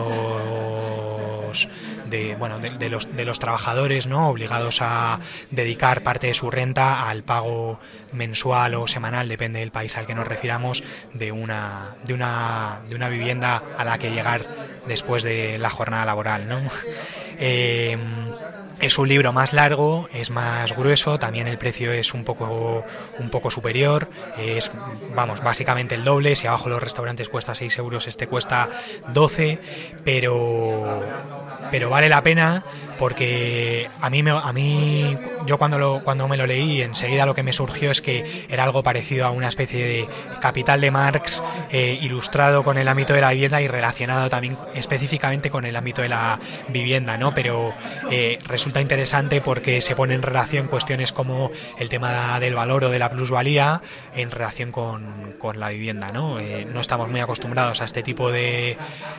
Speaker 12: contextos de, bueno, de, de, los, de los trabajadores, ¿no? Obligados a dedicar parte de su renta al pago mensual o semanal, depende del país al que nos refiramos, de una, de una, de una vivienda a la que llegar después de la jornada laboral, ¿no? Eh, Es un libro más largo, es más grueso, también el precio es un poco un poco superior, es, vamos, básicamente el doble. Si Abajo los restaurantes cuesta seis euros, este cuesta doce, pero pero vale la pena porque a mí me, a mí yo cuando lo cuando me lo leí, enseguida lo que me surgió es que era algo parecido a una especie de Capital de Marx, eh, ilustrado con el ámbito de la vivienda y relacionado también específicamente con el ámbito de la vivienda, ¿no? Pero eh, resulta interesante porque se pone en relación cuestiones como el tema del valor o de la plusvalía en relación con, con la vivienda, ¿no? Eh, no estamos muy acostumbrados a este tipo de,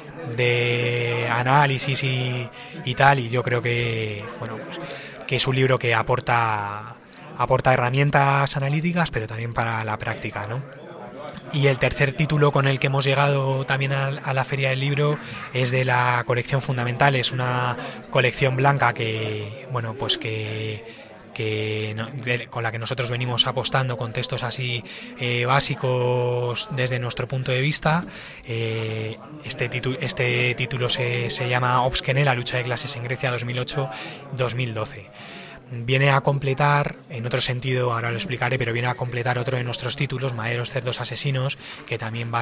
Speaker 12: de análisis y, y tal, y yo creo que, bueno, pues, que es un libro que aporta, aporta herramientas analíticas, pero también para la práctica, ¿no? Y el tercer título con el que hemos llegado también a, a la Feria del Libro es de la colección Fundamental. Es una colección blanca que, bueno, pues que, que no, de, con la que nosotros venimos apostando, con textos así eh, básicos desde nuestro punto de vista. Eh, este, titu, este título se, se llama Obskene, la lucha de clases en Grecia dos mil ocho dos mil doce. Viene a completar, en otro sentido, ahora lo explicaré, pero viene a completar otro de nuestros títulos, Maderos, cerdos, asesinos, que también vas,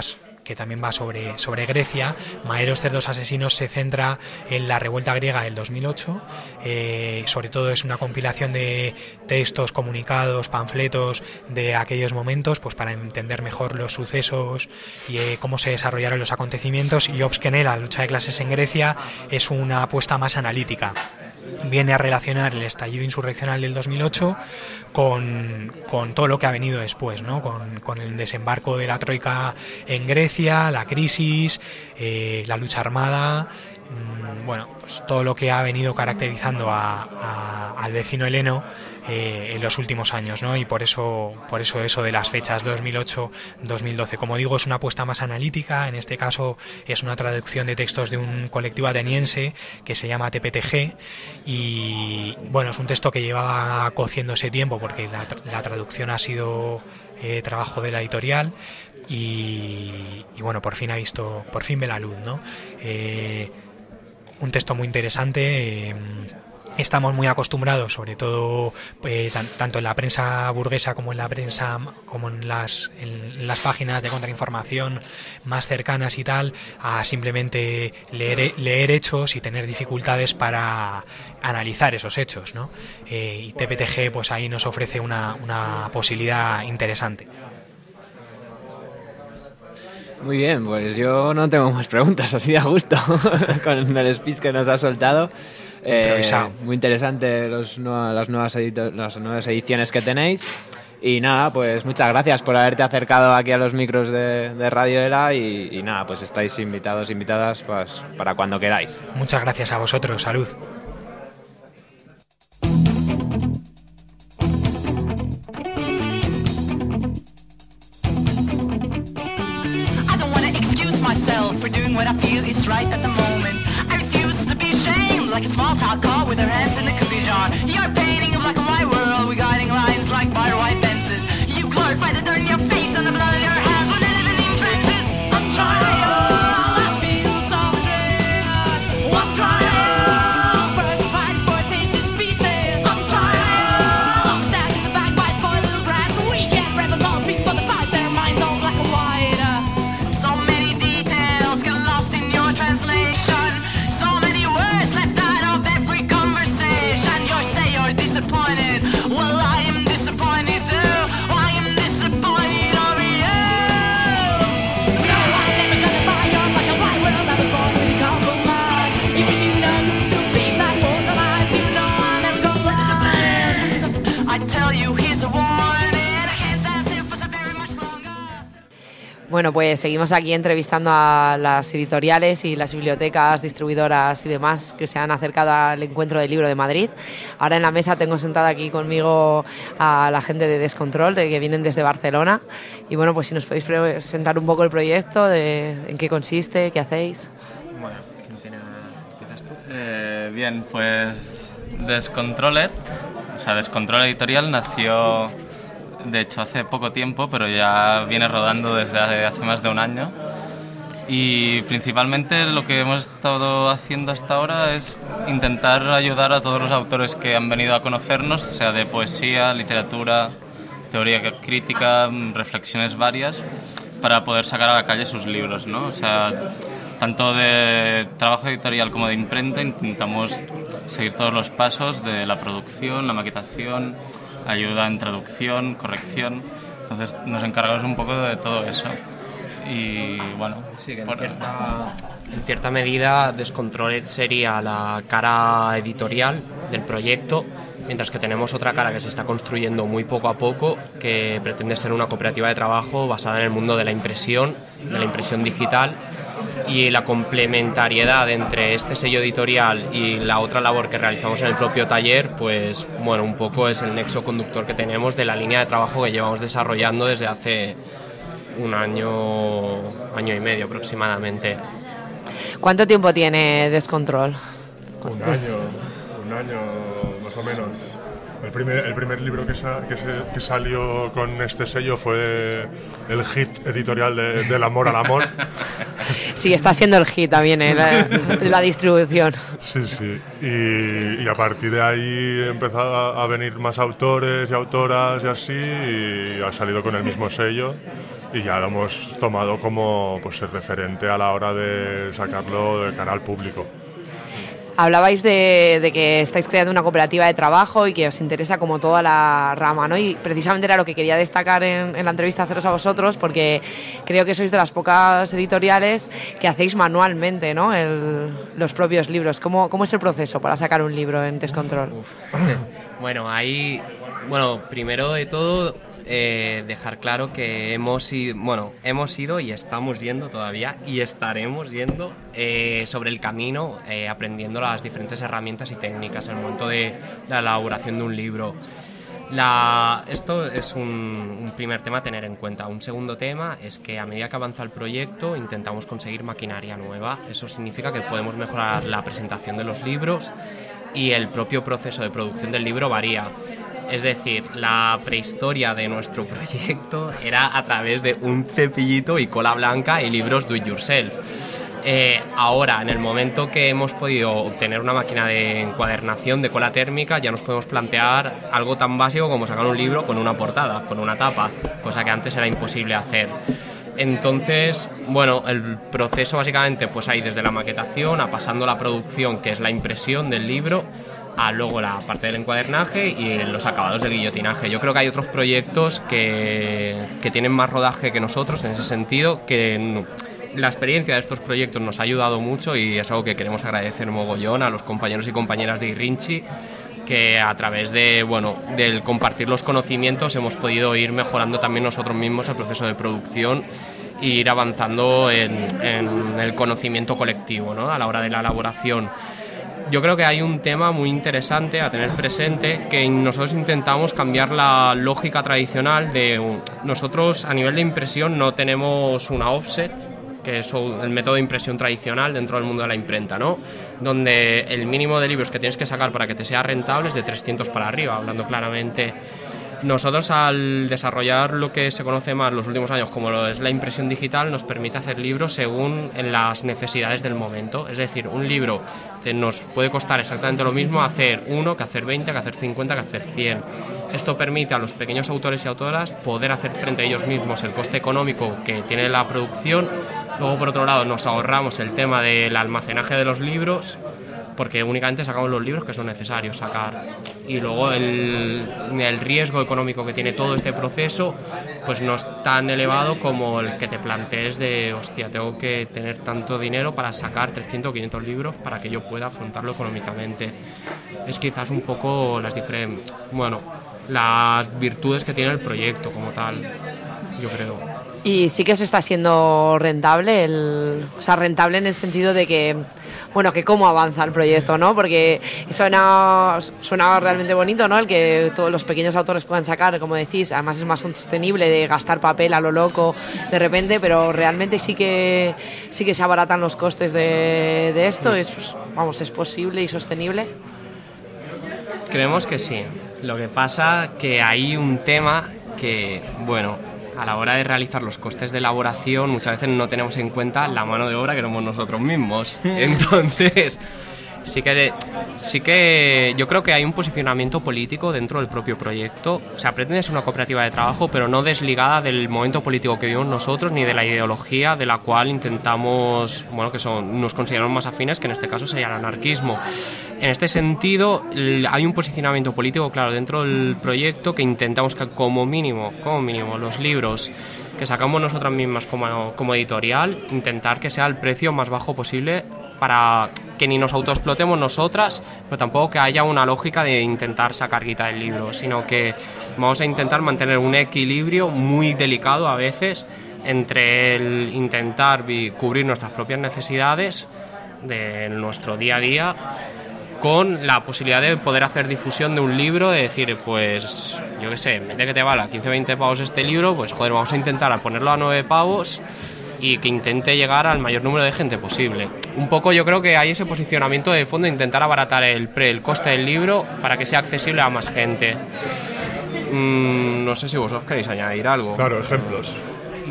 Speaker 12: que también va sobre, sobre Grecia. Maeros Cerdos Asesinos se centra en la revuelta griega del dos mil ocho, eh, sobre todo es una compilación de textos, comunicados, panfletos de aquellos momentos, pues para entender mejor los sucesos y eh, cómo se desarrollaron los acontecimientos. Y Obskene, la lucha de clases en Grecia, es una apuesta más analítica. Viene a relacionar el estallido insurreccional del dos mil ocho con, con todo lo que ha venido después, ¿no? Con, con el desembarco de la Troika en Grecia, la crisis, eh, la lucha armada, mmm, bueno, pues todo lo que ha venido caracterizando a, a, al vecino heleno eh, en los últimos años, ¿no? Y por eso, por eso eso de las fechas dos mil ocho dos mil doce. Como digo, es una apuesta más analítica. En este caso es una traducción de textos de un colectivo ateniense que se llama T P T G, y bueno, es un texto que llevaba cociéndose tiempo porque la, la traducción ha sido eh, trabajo de la editorial y, y bueno, por fin ha visto, por fin ve la luz, ¿no? Eh, un texto muy interesante. eh, Estamos muy acostumbrados, sobre todo eh, tan, tanto en la prensa burguesa como en la prensa, como en las, en las páginas de contrainformación más cercanas y tal, a simplemente leer, leer hechos y tener dificultades para analizar esos hechos, ¿no? Eh, y T P T G pues ahí nos ofrece una, una posibilidad interesante.
Speaker 11: Muy bien, pues yo no tengo más preguntas, así de a gusto con el speech que nos ha soltado. Eh, muy interesante los, no, las, nuevas edito- las nuevas ediciones que tenéis. Y nada, pues muchas gracias por haberte acercado aquí a los micros de, de Radio Ela y, y nada, pues estáis invitados, invitadas pues, para cuando queráis.
Speaker 12: Muchas gracias a vosotros, salud.
Speaker 7: I don't wanna excuse myself for doing what I feel is right at the moment. I refuse to be ashamed, like a small child caught with their hands in the cookie jar. You're painting a black and white world with guiding lines like fire white fences. You glorify the dirt in your face and the blood in your hands when they're living in trenches. I'm trying, I feel so betrayed. I'm trying, birds fight for tasteless pieces. I'm trying, I'm stabbed in the back by spoiled little brats. Weekend rebels, all people that fight their minds all black and white. So many details get lost in your translation. So many words left out of every conversation. You say you're disappointed. Well, I am disappointed too. I am disappointed over you. No, I'm never gonna buy your much a white world. I was born with a compromise. You can do no good to peace. I both the lines. You know I'll never go blind. I tell you, here's a warning. I can't stand still for so very much longer.
Speaker 10: Bueno, pues seguimos aquí entrevistando a las editoriales y las bibliotecas, distribuidoras y demás que se han acercado al Encuentro del Libro de Madrid. Ahora en la mesa tengo sentada aquí conmigo a la gente de Descontrol, de que vienen desde Barcelona. Y bueno, pues si nos podéis presentar un poco el proyecto, de en qué consiste, qué hacéis.
Speaker 13: Bueno, ¿quién tiene? ¿Empiezas tú? Eh, bien, pues Descontrolet, o sea, Descontrol Editorial nació, de hecho, hace poco tiempo, pero ya viene rodando desde hace más de un año. Y principalmente lo que hemos estado haciendo hasta ahora es intentar ayudar a todos los autores que han venido a conocernos, sea de poesía, literatura, teoría crítica, reflexiones varias, para poder sacar a la calle sus libros, ¿no? O sea, tanto de trabajo editorial como de imprenta intentamos seguir todos los pasos de la producción, la maquetación, ayuda en traducción, corrección. Entonces nos encargamos un poco de todo eso. Y bueno,
Speaker 2: sí, que en,
Speaker 13: por...
Speaker 2: cierta, en cierta medida Descontrolet sería la cara editorial del proyecto, mientras que tenemos otra cara que se está construyendo muy poco a poco, que pretende ser una cooperativa de trabajo basada en el mundo de la impresión, de la impresión digital, y la complementariedad entre este sello editorial y la otra labor que realizamos en el propio taller, pues bueno, un poco es el nexo conductor que tenemos de la línea de trabajo que llevamos desarrollando desde hace un año, año y medio aproximadamente.
Speaker 10: ¿Cuánto tiempo tiene Descontrol?
Speaker 14: Un año, un año más o menos. El primer, el primer libro que, sa, que, se, que salió con este sello fue el hit editorial de, del amor al amor.
Speaker 10: Sí, está siendo el hit también, ¿eh? la, la distribución.
Speaker 14: Sí, sí. Y, y a partir de ahí empezó a, a venir más autores y autoras y así, y ha salido con el mismo sello. Y ya lo hemos tomado como pues el referente a la hora de sacarlo de cara al público.
Speaker 10: Hablabais de, de que estáis creando una cooperativa de trabajo y que os interesa como toda la rama, ¿no? Y precisamente era lo que quería destacar en, en la entrevista, haceros a vosotros, porque creo que sois de las pocas editoriales que hacéis manualmente, ¿no? El, los propios libros. ¿Cómo, ¿Cómo es el proceso para sacar un libro en Descontrol?
Speaker 15: Uf. Bueno, ahí, bueno, primero de todo... Eh, dejar claro que hemos ido, bueno, hemos ido y estamos yendo todavía y estaremos yendo eh, sobre el camino, eh, aprendiendo las diferentes herramientas y técnicas en el momento de la elaboración de un libro. La, esto es un, un primer tema a tener en cuenta. Un segundo tema es que a medida que avanza el proyecto intentamos conseguir maquinaria nueva. Eso significa que podemos mejorar la presentación de los libros y el propio proceso de producción del libro varía. Es decir, la prehistoria de nuestro proyecto era a través de un cepillito y cola blanca y libros do it yourself. Eh, ahora, en el momento que hemos podido obtener una máquina de encuadernación de cola térmica, ya nos podemos plantear algo tan básico como sacar un libro con una portada, con una tapa, cosa que antes era imposible hacer. Entonces, bueno, el proceso básicamente pues hay desde la maquetación a pasando la producción, que es la impresión del libro, a luego la parte del encuadernaje y los acabados del guillotinaje. Yo creo que hay otros proyectos que, que tienen más rodaje que nosotros en ese sentido, que no, la experiencia de estos proyectos nos ha ayudado mucho y es algo que queremos agradecer mogollón a los compañeros y compañeras de Irrinchi, que a través de, bueno, del compartir los conocimientos hemos podido ir mejorando también nosotros mismos el proceso de producción e ir avanzando en, en el conocimiento colectivo, ¿no? A la hora de la elaboración. Yo creo que hay un tema muy interesante a tener presente, que nosotros intentamos cambiar la lógica tradicional de nosotros a nivel de impresión no tenemos una offset, que es el método de impresión tradicional dentro del mundo de la imprenta, ¿no? Donde el mínimo de libros que tienes que sacar para que te sea rentable es de trescientos para arriba, hablando claramente. Nosotros, al desarrollar lo que se conoce más los últimos años como lo es la impresión digital, nos permite hacer libros según en las necesidades del momento. Es decir, un libro que nos puede costar exactamente lo mismo hacer uno que hacer veinte, que hacer cincuenta, que hacer cien. Esto permite a los pequeños autores y autoras poder hacer frente a ellos mismos el coste económico que tiene la producción. Luego, por otro lado, nos ahorramos el tema del almacenaje de los libros, porque únicamente sacamos los libros que son necesarios sacar. Y luego el, el riesgo económico que tiene todo este proceso pues no es tan elevado como el que te plantees de, hostia, tengo que tener tanto dinero para sacar trescientos o quinientos libros para que yo pueda afrontarlo económicamente. Es quizás un poco las diferentes, bueno, las virtudes que tiene el proyecto como tal, yo creo.
Speaker 10: Y sí que os está siendo rentable, el, o sea, rentable en el sentido de que, bueno, que cómo avanza el proyecto, ¿no? Porque suena, suena realmente bonito, ¿no? El que todos los pequeños autores puedan sacar, como decís, además es más sostenible de gastar papel a lo loco de repente, pero realmente sí que sí que se abaratan los costes de, de esto, es, vamos, es posible y sostenible.
Speaker 15: Creemos que sí. Lo que pasa que hay un tema que, bueno, a la hora de realizar los costes de elaboración muchas veces no tenemos en cuenta la mano de obra que somos nosotros mismos. Entonces, sí que, sí que yo creo que hay un posicionamiento político dentro del propio proyecto. O sea, pretende ser una cooperativa de trabajo, pero no desligada del momento político que vivimos nosotros ni de la ideología de la cual intentamos, bueno, que son, nos consideramos más afines, que en este caso sería el anarquismo. En este sentido, hay un posicionamiento político claro dentro del proyecto, que intentamos que como mínimo, como mínimo, los libros que sacamos nosotras mismas como, como editorial, intentar que sea el precio más bajo posible para que ni nos autoexplotemos nosotras, pero tampoco que haya una lógica de intentar sacar guita del libro, sino que vamos a intentar mantener un equilibrio muy delicado a veces entre el intentar cubrir nuestras propias necesidades de nuestro día a día, con la posibilidad de poder hacer difusión de un libro, de decir, pues, yo qué sé, en vez de que te valga quince o veinte pavos este libro, pues, joder, vamos a intentar ponerlo a nueve pavos y que intente llegar al mayor número de gente posible. Un poco yo creo que hay ese posicionamiento de fondo, intentar abaratar el, pre, el coste del libro para que sea accesible a más gente. Mm, no sé si vosotros queréis añadir algo.
Speaker 14: Claro, ejemplos.
Speaker 15: Mm,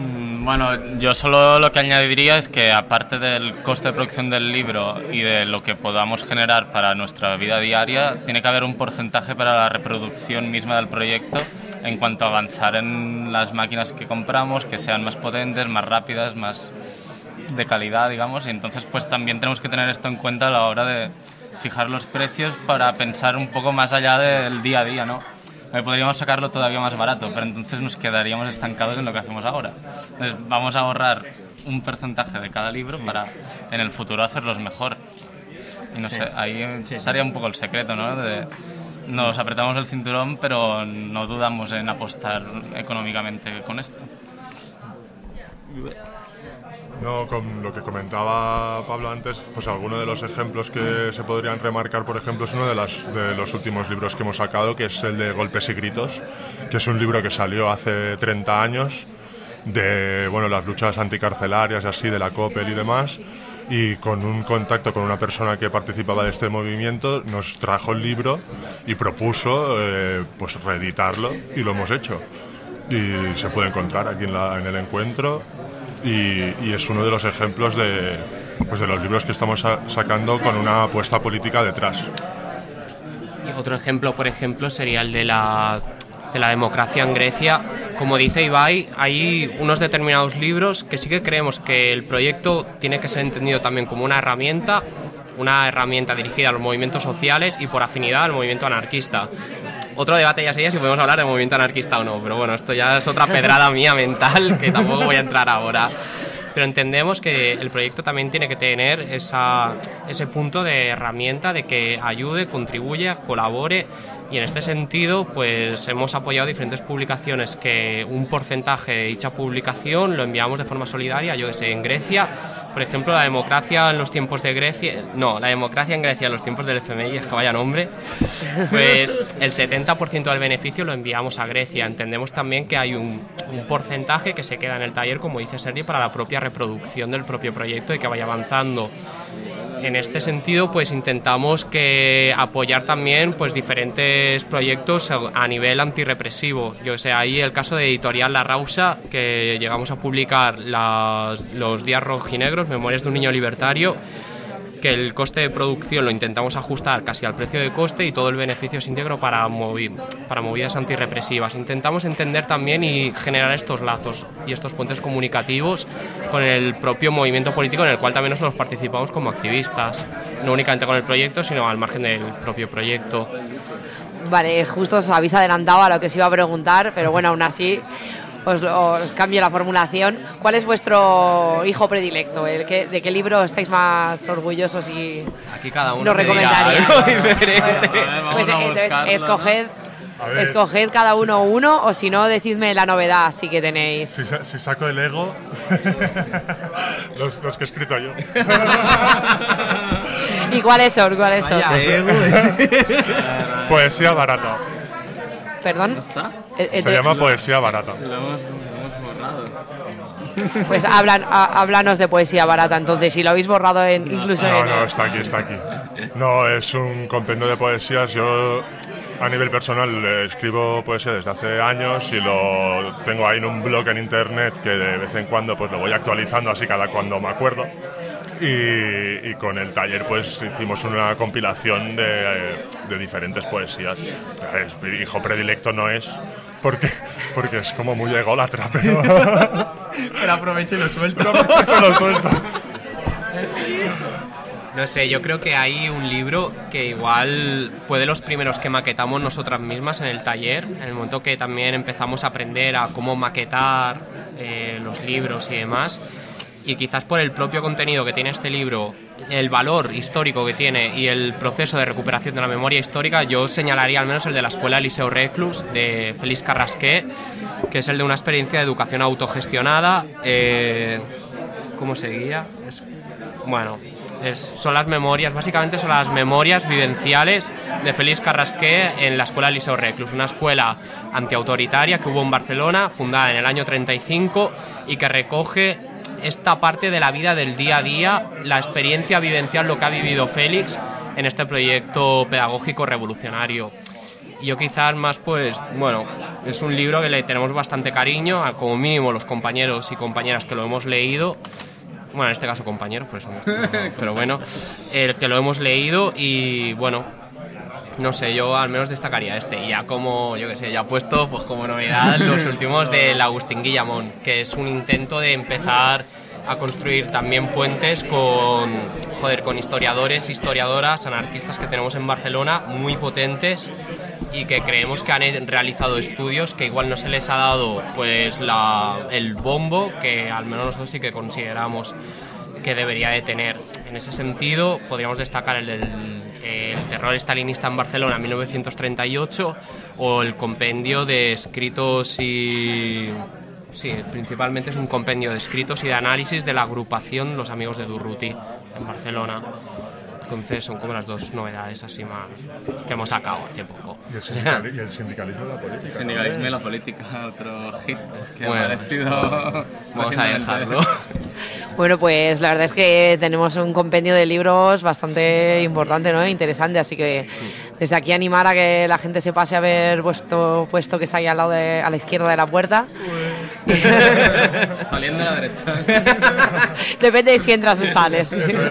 Speaker 13: Bueno, yo solo lo que añadiría es que aparte del coste de producción del libro y de lo que podamos generar para nuestra vida diaria, tiene que haber un porcentaje para la reproducción misma del proyecto en cuanto a avanzar en las máquinas que compramos, que sean más potentes, más rápidas, más de calidad, digamos, y entonces pues también tenemos que tener esto en cuenta a la hora de fijar los precios para pensar un poco más allá del día a día, ¿no? Eh, podríamos sacarlo todavía más barato, pero entonces nos quedaríamos estancados en lo que hacemos ahora. Entonces vamos a ahorrar un porcentaje de cada libro para en el futuro hacerlos mejor. Y no
Speaker 15: Sí.
Speaker 13: sé, ahí
Speaker 15: Sí,
Speaker 13: estaría
Speaker 15: sí.
Speaker 13: un poco el secreto, ¿no? De, nos apretamos el cinturón, pero no dudamos en apostar económicamente con esto.
Speaker 14: No, con lo que comentaba Pablo antes, pues alguno de los ejemplos que se podrían remarcar, por ejemplo, es uno de, las, de los últimos libros que hemos sacado, que es el de Golpes y Gritos, que es un libro que salió hace treinta años, de bueno, las luchas anticarcelarias y así, de la COPEL y demás, y con un contacto con una persona que participaba de este movimiento, nos trajo el libro y propuso eh, pues reeditarlo, y lo hemos hecho. Y se puede encontrar aquí en, la, en el encuentro. Y, y es uno de los ejemplos de, pues de los libros que estamos sa- sacando con una apuesta política detrás.
Speaker 15: Y otro ejemplo, por ejemplo, sería el de la, de la democracia en Grecia. Como dice Ibai, hay unos determinados libros que sí que creemos que el proyecto tiene que ser entendido también como una herramienta, una herramienta dirigida a los movimientos sociales y por afinidad al movimiento anarquista. Otro debate ya sería si podemos hablar de movimiento anarquista o no, pero bueno, esto ya es otra pedrada mía mental que tampoco voy a entrar ahora. Pero entendemos que el proyecto también tiene que tener esa, ese punto de herramienta de que ayude, contribuya, colabore, y en este sentido pues hemos apoyado diferentes publicaciones que un porcentaje de dicha publicación lo enviamos de forma solidaria. Yo que sé, en Grecia, por ejemplo, la democracia en los tiempos de Grecia, no, la democracia en Grecia en los tiempos del F M I, es que vaya nombre, pues el setenta por ciento del beneficio lo enviamos a Grecia. Entendemos también que hay un, un porcentaje que se queda en el taller, como dice Sergi, para la propia reproducción del propio proyecto y que vaya avanzando. En este sentido, pues intentamos que apoyar también pues diferentes proyectos a nivel antirrepresivo. Yo que sé, ahí el caso de Editorial La Rausa, que llegamos a publicar las, los días rojinegros, Memorias de un niño libertario, que el coste de producción lo intentamos ajustar casi al precio de coste y todo el beneficio es íntegro para, movi para movidas antirrepresivas. Intentamos entender también y generar estos lazos y estos puentes comunicativos con el propio movimiento político, en el cual también nosotros participamos como activistas, no únicamente con el proyecto, sino al margen del propio proyecto.
Speaker 10: Vale, justo os habéis adelantado a lo que os iba a preguntar, pero bueno, aún así os, os cambio la formulación. ¿Cuál es vuestro hijo predilecto? ¿El que, ¿De qué libro estáis más orgullosos y
Speaker 15: Aquí cada uno
Speaker 10: lo
Speaker 15: te dirá
Speaker 10: recomendaríais?
Speaker 15: algo diferente.
Speaker 10: Bueno, pues entonces, escoged,
Speaker 14: A ver.
Speaker 10: escoged cada uno uno, o si no, decidme la novedad, así que tenéis.
Speaker 14: Si, sa- si saco el ego, los, los que he escrito yo.
Speaker 10: ¿Y cuáles son? ¿Cuáles son?
Speaker 14: Poesía barata.
Speaker 10: ¿Perdón? Eh, eh,
Speaker 14: Se
Speaker 10: de-
Speaker 14: llama Poesía barata.
Speaker 13: Lo hemos, lo hemos borrado.
Speaker 10: Pues hablan, a- háblanos de poesía barata, entonces, si lo habéis borrado en, incluso
Speaker 14: No,
Speaker 10: en...
Speaker 14: no, está aquí, está aquí. No, es un compendio de poesías. Yo, a nivel personal, eh, escribo poesía desde hace años y lo tengo ahí en un blog en internet que de vez en cuando pues lo voy actualizando así cada cuando me acuerdo. Y, y con el taller pues hicimos una compilación de, de diferentes poesías. Es, mi hijo predilecto no es, porque, porque es como muy ególatra, pero...
Speaker 15: Pero aprovecho y lo suelto.
Speaker 14: Aprovecho y lo suelto.
Speaker 15: No sé, yo creo que hay un libro que igual fue de los primeros que maquetamos nosotras mismas en el taller, en el momento que también empezamos a aprender a cómo maquetar eh, los libros y demás. Y quizás por el propio contenido que tiene este libro, el valor histórico que tiene y el proceso de recuperación de la memoria histórica, yo señalaría al menos el de la Escuela Eliseo Reclus de Félix Carrasqué, que es el de una experiencia de educación autogestionada. Eh, ¿Cómo seguía? Es, bueno, es, son las memorias, básicamente son las memorias vivenciales de Félix Carrasqué en la Escuela Eliseo Reclus, una escuela antiautoritaria que hubo en Barcelona, fundada en el año treinta y cinco y que recoge esta parte de la vida del día a día, la experiencia vivencial, lo que ha vivido Félix en este proyecto pedagógico revolucionario. Yo quizás más, pues, bueno, es un libro que le tenemos bastante cariño, a como mínimo los compañeros y compañeras que lo hemos leído. Bueno, en este caso compañeros, por eso no, pero bueno, el que lo hemos leído y bueno, no sé, yo al menos destacaría este. Y ya como, yo que sé, ya he puesto pues como novedad los últimos del Agustín Guillamón, que es un intento de empezar a construir también puentes con, joder, con historiadores, historiadoras, anarquistas que tenemos en Barcelona, muy potentes y que creemos que han realizado estudios que igual no se les ha dado pues la, el bombo que al menos nosotros sí que consideramos que debería de tener. En ese sentido podríamos destacar el del el terror estalinista en Barcelona mil novecientos treinta y ocho o el compendio de escritos y... Sí, principalmente es un compendio de escritos y de análisis de la agrupación Los Amigos de Durruti en Barcelona. Entonces son como las dos novedades así más que hemos sacado hace poco.
Speaker 14: ¿Y el, sindicali- y el sindicalismo de la política?
Speaker 13: El sindicalismo y la política, otro hit que
Speaker 15: bueno,
Speaker 13: ha aparecido.
Speaker 15: Vamos a dejarlo.
Speaker 10: Bueno, pues la verdad es que tenemos un compendio de libros bastante importante, ¿no? Interesante, así que desde aquí animar a que la gente se pase a ver vuestro puesto que está ahí al lado de, a la izquierda de la puerta.
Speaker 13: Saliendo a la derecha.
Speaker 10: Depende de si entras o sales.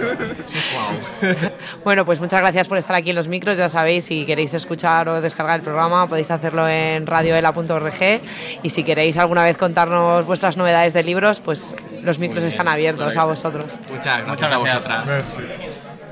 Speaker 10: Bueno, pues muchas gracias por estar aquí en los micros. Ya sabéis, si queréis escuchar o descargar el programa podéis hacerlo en radioela punto org y si queréis alguna vez contarnos vuestras novedades de libros, pues los micros están abiertos a vosotros.
Speaker 15: Muchas gracias,
Speaker 13: Muchas
Speaker 15: a
Speaker 13: gracias.
Speaker 15: vosotras.
Speaker 14: Merci.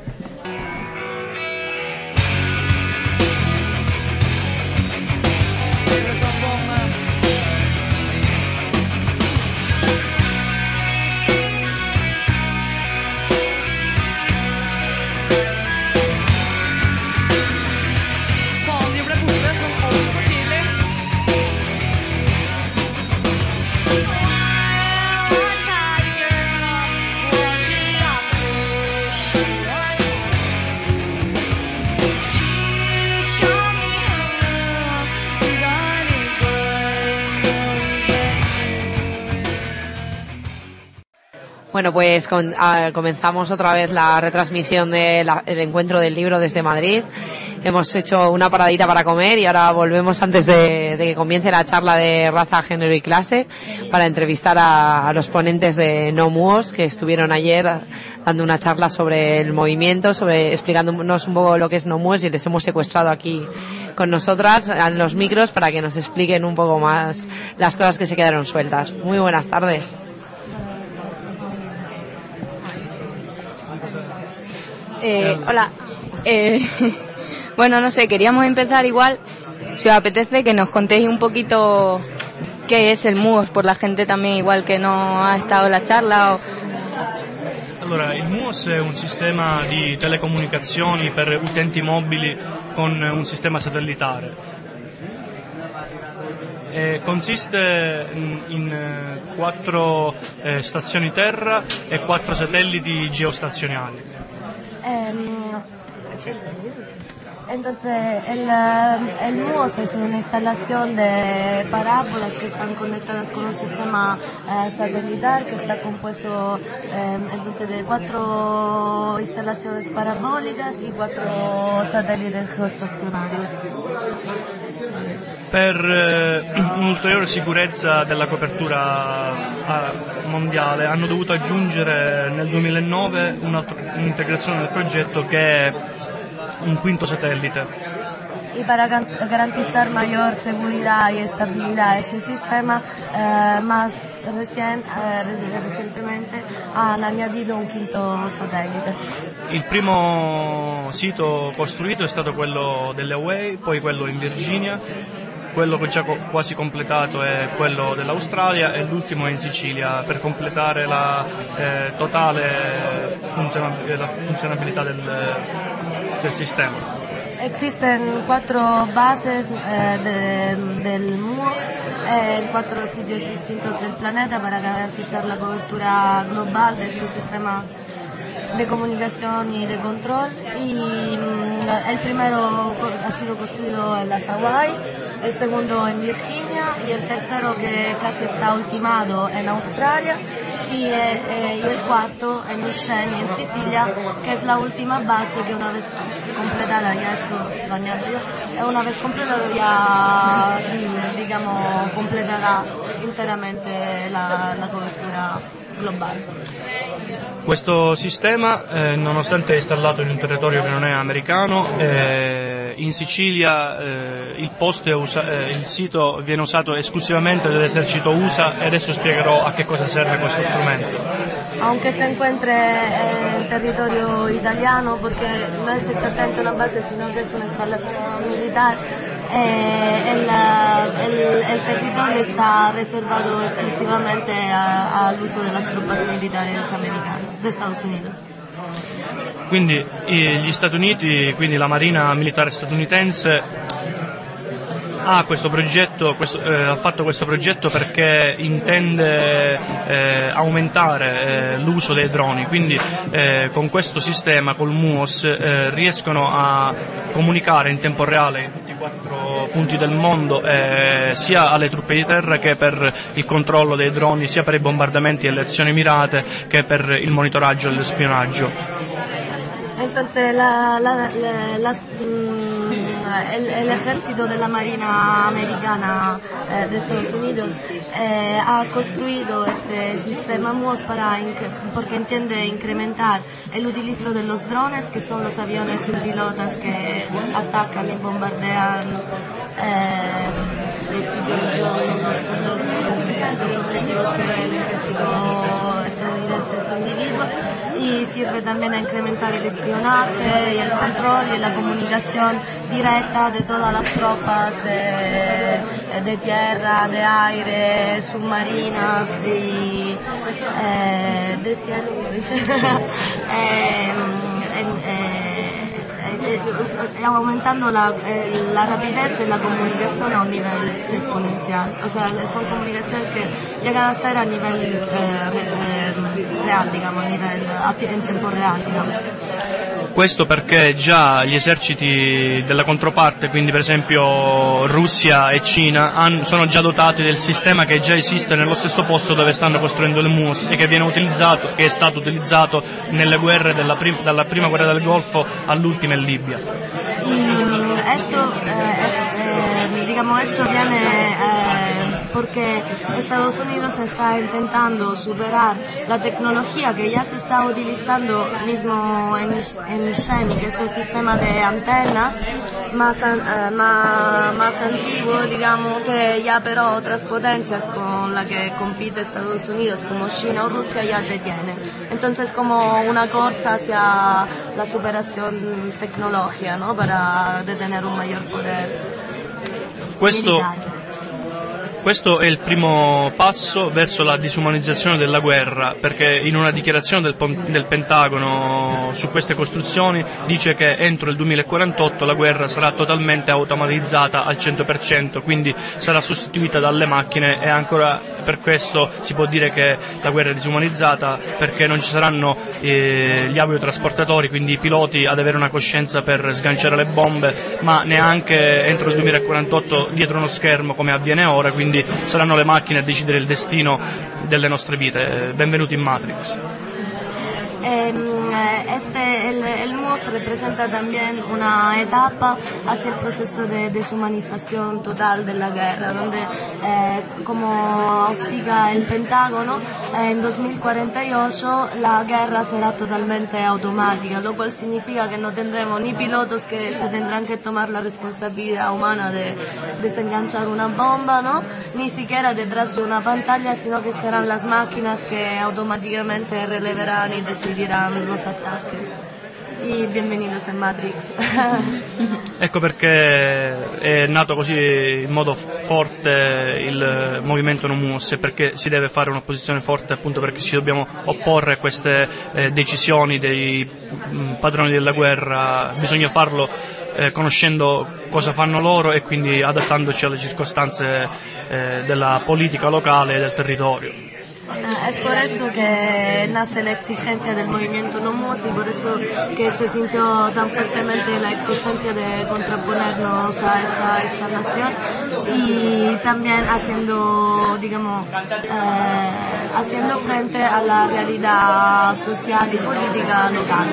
Speaker 10: Bueno, pues con, a, comenzamos otra vez la retransmisión del encuentro del libro desde Madrid. Hemos hecho una paradita para comer y ahora volvemos antes de, de que comience la charla de raza, género y clase para entrevistar a, a los ponentes de No Muos que estuvieron ayer dando una charla sobre el movimiento, sobre explicándonos un poco lo que es No Muos y les hemos secuestrado aquí con nosotras en los micros para que nos expliquen un poco más las cosas que se quedaron sueltas. Muy buenas tardes.
Speaker 16: Eh, hola. Eh, bueno, no sé, queríamos empezar igual, si os apetece, que nos contéis un poquito qué es el M U O S, por la gente también igual que no ha estado en la charla. O...
Speaker 17: Allora, il M U O S è un sistema di telecomunicazioni per utenti mobili con un sistema satellitare. E consiste in, in eh, quattro eh, stazioni terra e quattro satelliti geostazionali.
Speaker 18: Um, entonces, el, el M U O S es una instalación de parábolas que están conectadas con un sistema eh, satelital que está compuesto eh, entonces de cuatro instalaciones parabólicas y cuatro satélites geostacionarios.
Speaker 17: Per eh, un'ulteriore sicurezza della copertura eh, mondiale hanno dovuto aggiungere nel duemilanove un'altro- un'integrazione del progetto che è un quinto satellite.
Speaker 18: Y para gan- garantizar mayor seguridad y estabilidad a ese sistema, eh, más recien- eh, reci- recientemente han añadido un quinto satélite.
Speaker 17: Il primo sito costruito è stato quello delle Hawaii, poi quello in Virginia, quello che già co- quasi completato è quello dell'Australia e l'ultimo è in Sicilia per completare la eh, totale funziona- la funzionabilità del, del sistema.
Speaker 18: Existen cuatro bases eh, de- del M U O S en cuatro sitios distintos del planeta para garantizar la cobertura global de este sistema de comunicación y de control. Y mm, el primero co- ha sido construido en las Hawaii, el segundo en Virginia y el tercero, que casi está ultimado, en Australia. y, eh, y el cuarto en Misceni, en Sicilia, que es la última base que una vez completada, ya esto lo añado yo, una vez completado ya, digamos, completará interamente la, la cobertura globale.
Speaker 17: Questo sistema, eh, nonostante è installato in un territorio che non è americano, eh, in Sicilia eh, il, posto è usa- eh, il sito viene usato esclusivamente dall'esercito U S A e adesso spiegherò a che cosa serve questo strumento.
Speaker 18: Aunque se encuentre en territorio italiano, porque no es exactamente una base, sino que es una instalación militar, eh, el, el, el territorio está reservado exclusivamente a- al uso de las tropas militares americanas, de Estados Unidos.
Speaker 17: Quindi eh, gli Stati Uniti, quindi la Marina Militare statunitense ha questo progetto, questo, eh, ha fatto questo progetto perché intende eh, aumentare eh, l'uso dei droni, quindi eh, con questo sistema, col M U O S, eh, riescono a comunicare in tempo reale in tutti i quattro punti del mondo, eh, sia alle truppe di terra che per il controllo dei droni, sia per i bombardamenti e le azioni mirate che per il monitoraggio e lo spionaggio.
Speaker 18: Entonces la, la, la- las- mm, el, el ejército de la Marina Americana eh, de Estados Unidos eh, ha construido este sistema M U O S para inc- porque entiende incrementar el utilizo de los drones, que son los aviones sin pilotas que atacan y bombardean eh, los sitios, los puntos, los objetivos que el ejército estadounidense se individua, y sirve también a incrementar el espionaje y el control y la comunicación directa de todas las tropas de, de tierra, de aire, submarinas y eh, de cielo. eh, en- eh, eh, eh, aumentando la, eh, la rapidez de la comunicación a un nivel exponencial. O sea, son comunicaciones que llegan a ser a nivel eh, re- eh, real, digamos, a nivel, a ti- en tiempo real, digamos.
Speaker 17: Questo perché già gli eserciti della controparte, quindi per esempio Russia e Cina, han- sono già dotati del sistema che già esiste nello stesso posto dove stanno costruendo le M U O S e che viene utilizzato, che è stato utilizzato nelle guerre della prim- dalla prima guerra del Golfo all'ultima in Libia.
Speaker 18: Y mm, esto, eh, es- eh, digamos, esto viene eh, porque Estados Unidos está intentando superar la tecnología que ya se está utilizando mismo en, en Misceni, que es un sistema de antenas más, an- eh, más, más antiguo, digamos, que ya pero otras potencias con las que compite Estados Unidos, como China o Rusia, ya detienen. Entonces, como una corsa hacia la superación tecnológica, ¿no? Para detener un mayor poder
Speaker 17: Questo,
Speaker 18: militare.
Speaker 17: questo è il primo passo verso la disumanizzazione della guerra, perché in una dichiarazione del, pon- del Pentagono su queste costruzioni dice che entro il duemilaquarantotto la guerra sarà totalmente automatizzata al cento per cento, quindi sarà sostituita dalle macchine, e ancora per questo si può dire che la guerra è disumanizzata, perché non ci saranno eh, gli aviotrasportatori, quindi i piloti ad avere una coscienza per sganciare le bombe, ma neanche entro il duemilaquarantotto dietro uno schermo come avviene ora, quindi saranno le macchine a decidere il destino delle nostre vite. Benvenuti in Matrix.
Speaker 18: Em, eh, Este, el, el M U O S representa también una etapa hacia el proceso de deshumanización total de la guerra, donde, eh, como auspica el Pentágono, eh, en dos mil cuarenta y ocho la guerra será totalmente automática, lo cual significa que no tendremos ni pilotos que se tendrán que tomar la responsabilidad humana de desenganchar una bomba, ¿no? Ni siquiera detrás de una pantalla, sino que serán las máquinas que automáticamente releverán y decidirán los ataques. Y bienvenidos en Matrix.
Speaker 17: Ecco perché è nato così in modo f- forte il movimento No M U O S, perché si deve fare un'opposizione forte, appunto perché ci dobbiamo opporre a queste eh, decisioni dei mh, padroni della guerra. Bisogna farlo eh, conoscendo cosa fanno loro e quindi adattandoci alle circostanze eh, della politica locale e del territorio.
Speaker 18: Eh, es por eso que nace la exigencia del movimiento Nomos y por eso que se sintió tan fuertemente la exigencia de contraponernos a esta instalación y también haciendo, digamos, eh, haciendo frente a la realidad social y política local.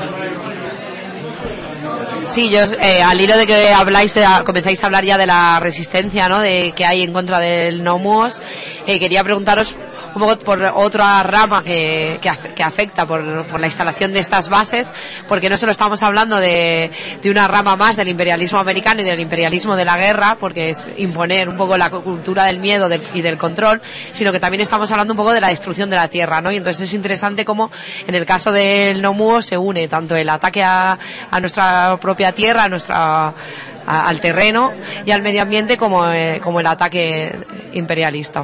Speaker 10: Sí, yo eh, al hilo de que habláis, de, comenzáis a hablar ya de la resistencia, ¿no?, de que hay en contra del NOMOS, eh, quería preguntaros un poco por otra rama que, que, af que afecta por, por la instalación de estas bases, porque no solo estamos hablando de, de una rama más del imperialismo americano y del imperialismo de la guerra, porque es imponer un poco la cultura del miedo del, y del control, sino que también estamos hablando un poco de la destrucción de la tierra, ¿no? Y entonces es interesante cómo en el caso del NOMOS se une tanto el ataque a, a nuestra propia tierra, a nuestra a, al terreno y al medio ambiente como, eh, como el ataque imperialista.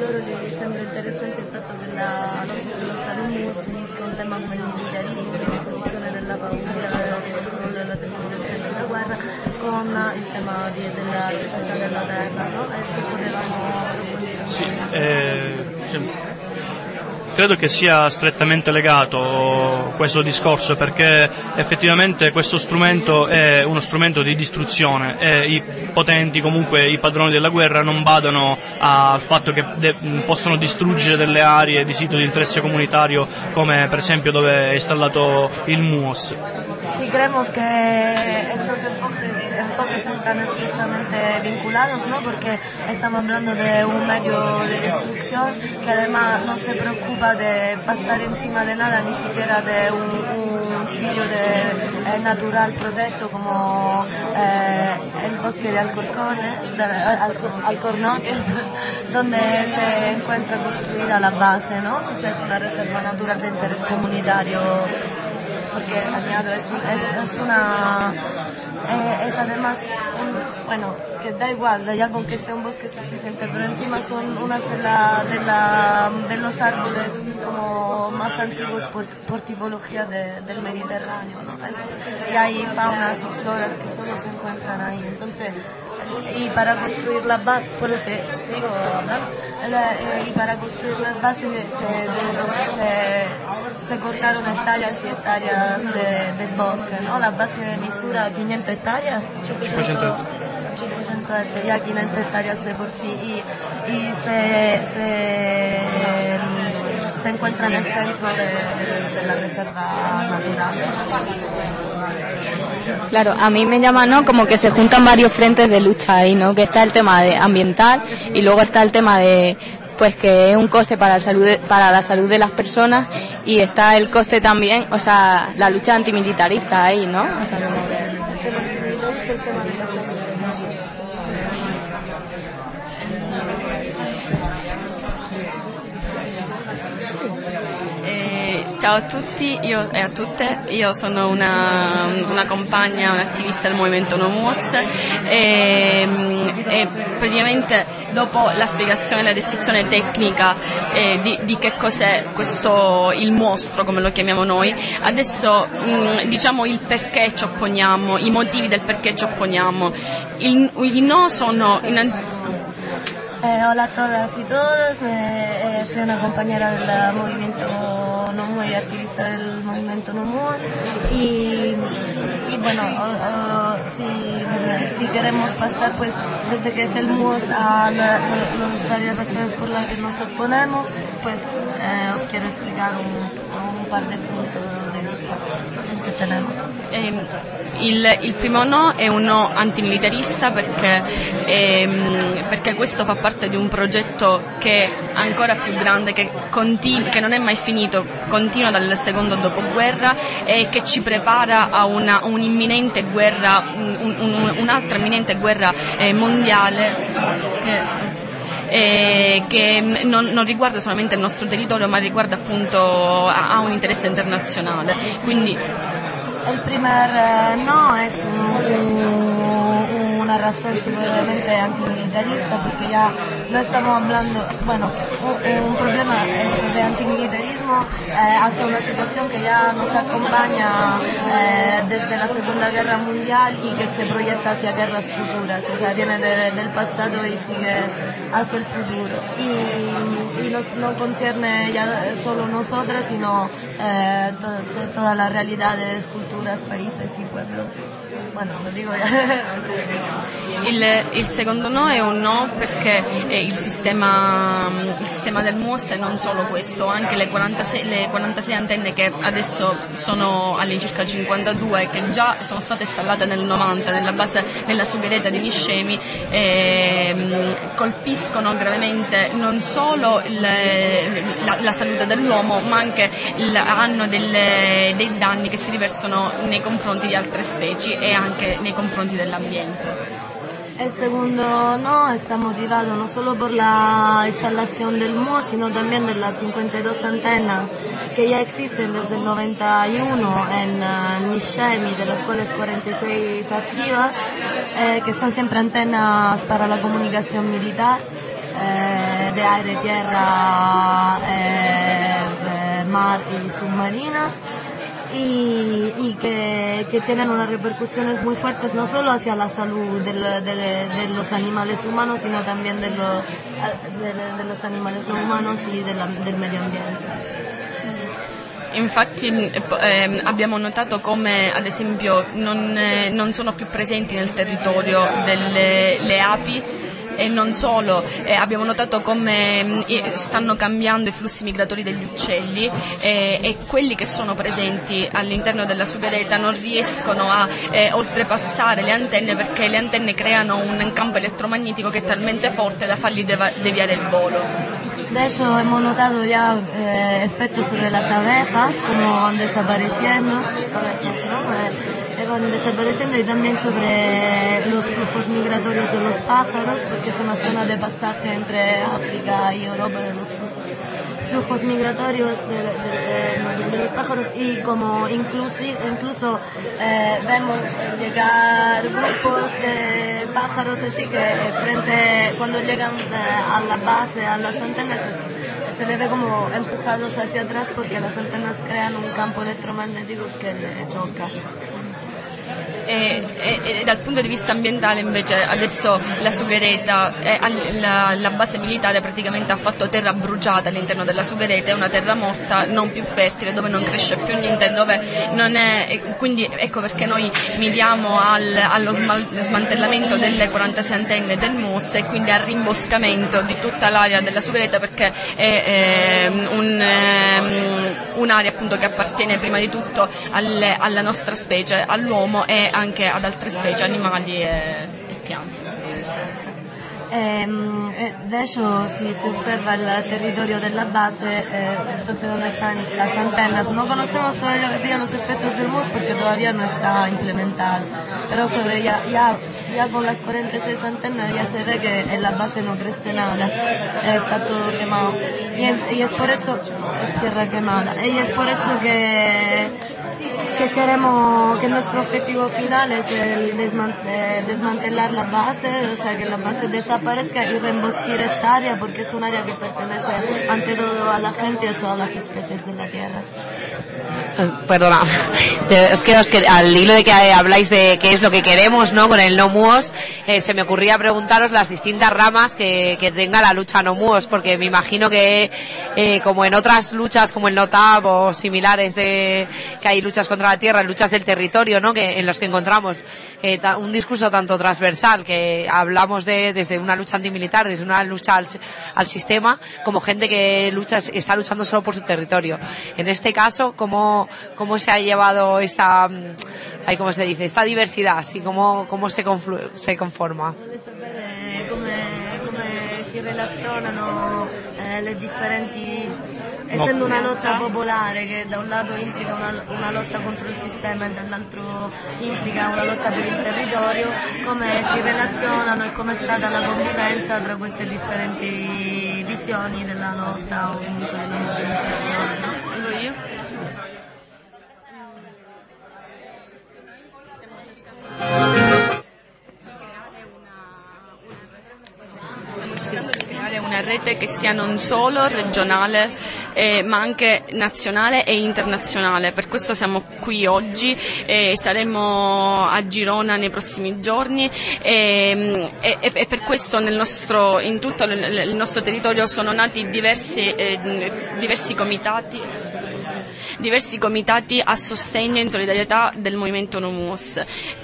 Speaker 18: Con il tema di, della difesa della terra, no? E se potevamo...
Speaker 17: Sì, eh, credo che sia strettamente legato questo discorso, perché effettivamente questo strumento è uno strumento di distruzione e i potenti, comunque i padroni della guerra, non badano al fatto che possono distruggere delle aree di sito di interesse comunitario, come per esempio dove è installato il MUOS.
Speaker 18: Sí, creemos que estos enfoques, enfoques están estrechamente vinculados, ¿no? Porque estamos hablando de un medio de destrucción que además no se preocupa de pasar encima de nada, ni siquiera de un, un sitio de, eh, natural protegido como eh, el bosque de Alcorcón, ¿eh? de, Al, Alcornón, donde se encuentra construida la base, ¿no? Que es una reserva natural de interés comunitario. Porque añado es, un, es, es una eh, es además un, bueno, que da igual ya con que sea un bosque suficiente, pero encima son unas de la de la de los árboles como más antiguos por, por tipología de, del Mediterráneo, ¿no? Es, y hay faunas y floras que solo se encuentran ahí, entonces y para construir la base, por eso sigo hablando, y para construir las bases se, se, se cortaron hectáreas y hectáreas de, del bosque, ¿no? La base de misura quinientas hectáreas,
Speaker 17: cinquecento
Speaker 18: hectáreas, ya quinientas hectáreas de por sí, y, y se, se, se encuentra en el centro de, de, de la reserva natural.
Speaker 16: Claro, a mí me llama, ¿no?, como que se juntan varios frentes de lucha ahí, ¿no? Que está el tema de ambiental y luego está el tema de, pues, que es un coste para la salud de, para la salud de las personas, y está el coste también, o sea, la lucha antimilitarista ahí, ¿no? O sea, como que...
Speaker 19: Ciao a tutti io, e a tutte, io sono una, una compagna, un'attivista del movimento NOMOS e, e praticamente dopo la spiegazione e la descrizione tecnica eh, di, di che cos'è questo, il mostro come lo chiamiamo noi, adesso mh, diciamo il perché ci opponiamo, i motivi del perché ci opponiamo. Il, i no sono in,
Speaker 18: Eh, hola a todas y todos, eh, eh, soy una compañera del movimiento NOMOS y activista del movimiento NOMOS y, y bueno, uh, uh, si, si queremos pasar pues desde que es el M U O S a la, las varias razones por las que nos oponemos, pues eh, os quiero explicar un, un par de puntos de vista que tenemos.
Speaker 19: Eh, il, il primo no è un no antimilitarista perché, ehm, perché questo fa parte di un progetto che è ancora più grande, che, continu- che non è mai finito, continua dal secondo dopoguerra e che ci prepara a una, un'imminente guerra, un, un, un'altra imminente guerra eh, mondiale che, eh, che non, non riguarda solamente il nostro territorio ma riguarda appunto ha, ha un interesse internazionale. Quindi
Speaker 18: el primer eh, no es un, un, una razón simplemente antimilitarista porque ya no estamos hablando, bueno, un, un problema es de antimilitarismo eh, hacia una situación que ya nos acompaña eh, desde la Segunda Guerra Mundial y que se proyecta hacia guerras futuras, o sea, viene de, del pasado y sigue hacia el futuro. Y, y nos, no concierne ya solo nosotras, sino eh, to, to, todas las realidades, culturas, países y pueblos. Bueno, lo dico io.
Speaker 19: Il, il secondo no è un no perché eh, il, sistema, il sistema del M U O S è non solo questo, anche le quarantasei, le quarantasei antenne che adesso sono all'incirca cinquantadue, che già sono state installate nel novanta nella base nella sughereta di Niscemi, eh, colpiscono gravemente non solo il, la, la salute dell'uomo, ma anche il, hanno delle, dei danni che si riversano nei confronti di altre specie e anche nei confronti dell'ambiente.
Speaker 18: El segundo no está motivado no solo por la instalación del M U O, sino también de las cincuenta y dos antenas que ya existen desde el noventa y uno en uh, Niscemi, de las cuales cuarenta y seis activas, eh, que son siempre antenas para la comunicación militar, eh, de aire, tierra, eh, de mar y submarinas. Y, y que, que tienen unas repercusiones muy fuertes no solo hacia la salud de, de, de los animales humanos, sino también de, lo, de, de los animales no humanos y de la, del medio ambiente.
Speaker 19: Infatti eh, abbiamo notato come ad esempio non, eh, non sono più presenti nel territorio delle le api. E non solo, eh, abbiamo notato come eh, stanno cambiando i flussi migratori degli uccelli eh, e quelli che sono presenti all'interno della sughereta non riescono a eh, oltrepassare le antenne, perché le antenne creano un campo elettromagnetico che è talmente forte da fargli deva- deviare il volo.
Speaker 18: De hecho, hemos notado ya eh, efectos sobre las abejas, como van desapareciendo, abejas, ¿no? Eh, van desapareciendo, y también sobre los flujos migratorios de los pájaros, porque es una zona de pasaje entre África y Europa de los flujos, flujos migratorios de, de, de, de los pájaros, y como incluso, incluso eh, vemos llegar grupos de pájaros así que eh, frente, cuando llegan eh, a la base, a las antenas, se le ve como empujados hacia atrás porque las antenas crean un campo elettromagnético que le choca.
Speaker 19: E, e, e dal punto di vista ambientale invece adesso la sughereta, eh, la, la base militare praticamente ha fatto terra bruciata all'interno della sughereta, è una terra morta, non più fertile, dove non cresce più niente, dove non è, quindi ecco perché noi miriamo al, allo smal, smantellamento delle quarantasei antenne del M U O S e quindi al rimboscamento di tutta l'area della sughereta, perché è, è un, è, un'area appunto che appartiene prima di tutto alle, alla nostra specie, all'uomo e anche ad altre specie, animali e, e piante.
Speaker 18: Eh, de hecho, si se observa el territorio de la base, eh, entonces donde están las antenas, no conocemos todavía los efectos del M U O S porque todavía no está implementado, pero sobre ya, ya, ya con las cuarenta y seis antenas ya se ve que en la base no crece nada, eh, está todo quemado, y, en, y es por eso, es tierra quemada, y es por eso que que queremos, que nuestro objetivo final es el desman- eh, desmantelar la base, o sea, que la base desaparezca y reembosquir esta área, porque es un área que pertenece ante todo a la gente y a todas las especies de la Tierra.
Speaker 20: Perdona, es que, es que al hilo de que habláis de qué es lo que queremos, ¿no? Con el no M U O S, eh, se me ocurría preguntaros las distintas ramas que, que tenga la lucha no M U O S, porque me imagino que eh, como en otras luchas como el NOTAP o similares, de que hay luchas contra la tierra, luchas del territorio, ¿no? Que en los que encontramos eh, ta, un discurso tanto transversal, que hablamos de desde una lucha antimilitar, desde una lucha al, al sistema, como gente que lucha, está luchando solo por su territorio. En este caso, ¿cómo cómo se ha llevado esta, ay, cómo se dice, esta diversidad, así cómo cómo se conflu- se conforma?
Speaker 18: Eh, come, come si relazionano eh, le differenti, essendo una lotta popolare che da un lato implica una, una lotta contro il sistema e dall'altro implica una lotta per il territorio, come si relazionano e come è stata la convivenza tra queste differenti visioni della lotta o comunque della mobilitazione.
Speaker 19: rete che sia non solo regionale eh, ma anche nazionale e internazionale. Per questo siamo qui oggi e saremo a Girona nei prossimi giorni e, e, e per questo nel nostro, in tutto il, il nostro territorio sono nati diversi, eh, diversi comitati diversi comitati a sostegno e in solidarietà del movimento NoMuos.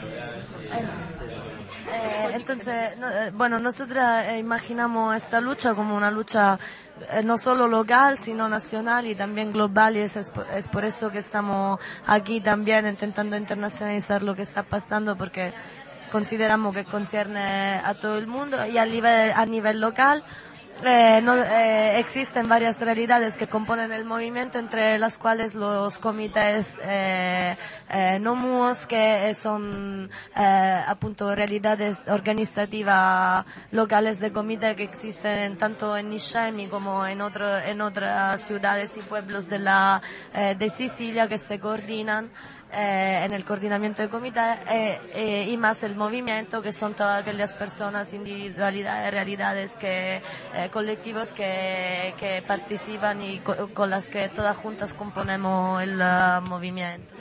Speaker 18: Entonces, no, eh, bueno, nosotros eh, imaginamos esta lucha como una lucha eh, no solo local, sino nacional y también global, y es, es, por, es por eso que estamos aquí también intentando internacionalizar lo que está pasando, porque consideramos que concierne a todo el mundo y a nivel, a nivel local. Eh, no, eh, existen varias realidades que componen el movimiento, entre las cuales los comités eh, eh, NoMuos, que son eh, appunto realidades organizativas locales de comité que existen tanto en Niscemi como en, otro, en otras ciudades y pueblos de, la, eh, de Sicilia, que se coordinan Eh, en el coordinamiento de comité eh, eh, y más el movimiento, que son todas aquellas personas, individualidades, realidades, que, eh, colectivos que, que participan y co con las que todas juntas componemos el uh, movimiento.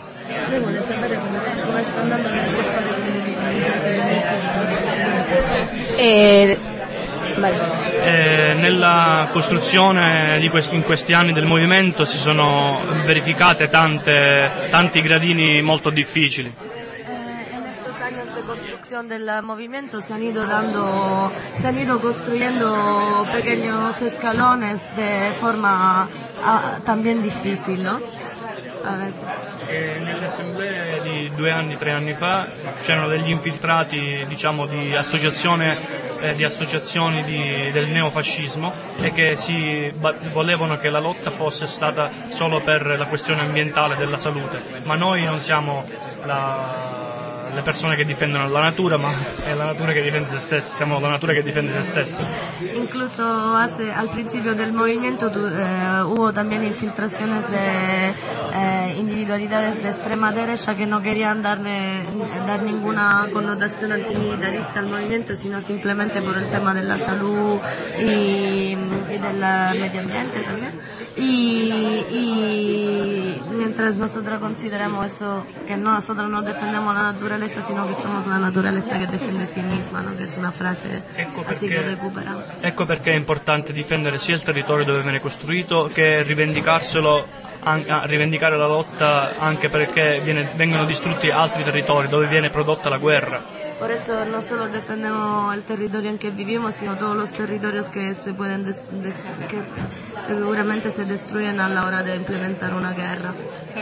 Speaker 16: Eh, vale.
Speaker 17: Eh, nella costruzione di quest- in questi anni del movimento si sono verificate tante, tanti gradini molto difficili.
Speaker 18: En estos años de construcción del movimiento se han ido dando, se han ido construyendo pequeños escalones de forma ah, también difícil, ¿no? A veces.
Speaker 17: E nelle assemblee di due anni, tre anni fa c'erano degli infiltrati, diciamo, di associazione eh, di associazioni di, del neofascismo, e che si ba- volevano che la lotta fosse stata solo per la questione ambientale della salute, ma noi non siamo la le persone che difendono la natura, ma è la natura che difende se stessa, siamo la natura che difende se stessa.
Speaker 18: Incluso hace, al principio del movimiento tu, eh, hubo también infiltraciones de eh, individualidades de extrema derecha que no querían darle, dar ninguna connotación antimilitarista al movimiento, sino simplemente por el tema de la salud y, y del medio ambiente también. Y, y mientras nosotros consideramos eso, que no, nosotros no defendemos la naturaleza, sino che somos la naturaleza che difende sí misma, ¿no? Che è una frase
Speaker 17: ecco
Speaker 18: así
Speaker 17: perché,
Speaker 18: che recupera.
Speaker 17: Ecco perché è importante difendere sia il territorio dove viene costruito che rivendicarselo, an- rivendicare la lotta anche perché viene, vengono distrutti altri territori dove viene prodotta la guerra.
Speaker 18: Por eso no solo defendemos el territorio en que vivimos, sino todos los territorios que se pueden des- des- que seguramente se destruyen a la hora de implementar una guerra.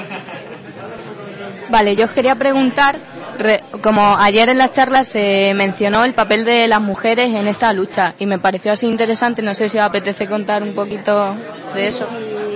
Speaker 16: Vale, yo os quería preguntar, re- como ayer en la charla se mencionó el papel de las mujeres en esta lucha y me pareció así interesante, no sé si os apetece contar un poquito de eso.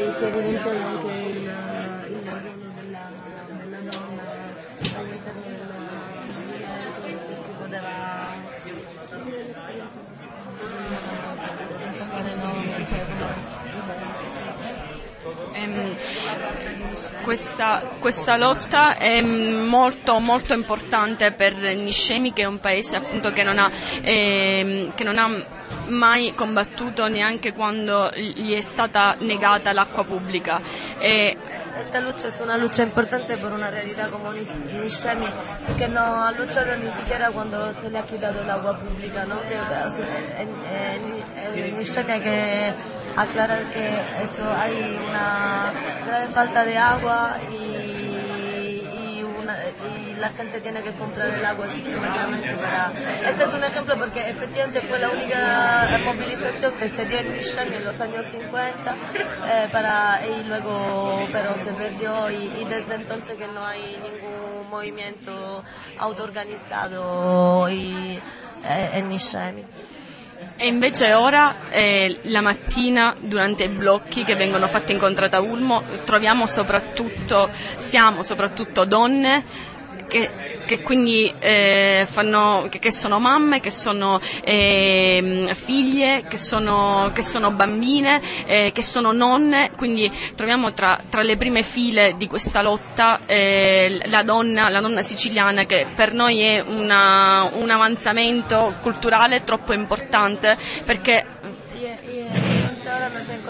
Speaker 19: Ehm, Questa, questa lotta è molto molto importante per Niscemi, che è un paese appunto che non ha, ehm, che non ha mai combattuto neanche quando gli è stata negata l'acqua pubblica. E
Speaker 18: Esta lucha es una lucha importante por una realidad como Niscemi, que no ha luchado ni siquiera cuando se le ha quitado el agua pública, ¿no? Que, o sea, en, en, en Niscemi hay que aclarar que eso hay una grave falta de agua y, y, una, y la gente tiene que comprar el agua sistemáticamente para... Este es un ejemplo porque efectivamente fue la única movilización que se dio en Niscemi en los años cincuenta eh, para, y luego pero se perdió y, y desde entonces que no hay ningún movimiento autoorganizado y, eh, en Niscemi.
Speaker 19: E invece ora, eh, la mattina, durante i blocchi che vengono fatti in Contrada Ulmo, troviamo soprattutto, siamo soprattutto donne che, che quindi eh, fanno, che, che sono mamme, che sono eh, figlie, che sono, che sono bambine, eh, che sono nonne, quindi troviamo tra, tra le prime file di questa lotta eh, la donna, la donna siciliana, che per noi è una, un avanzamento culturale troppo importante, perché
Speaker 18: Y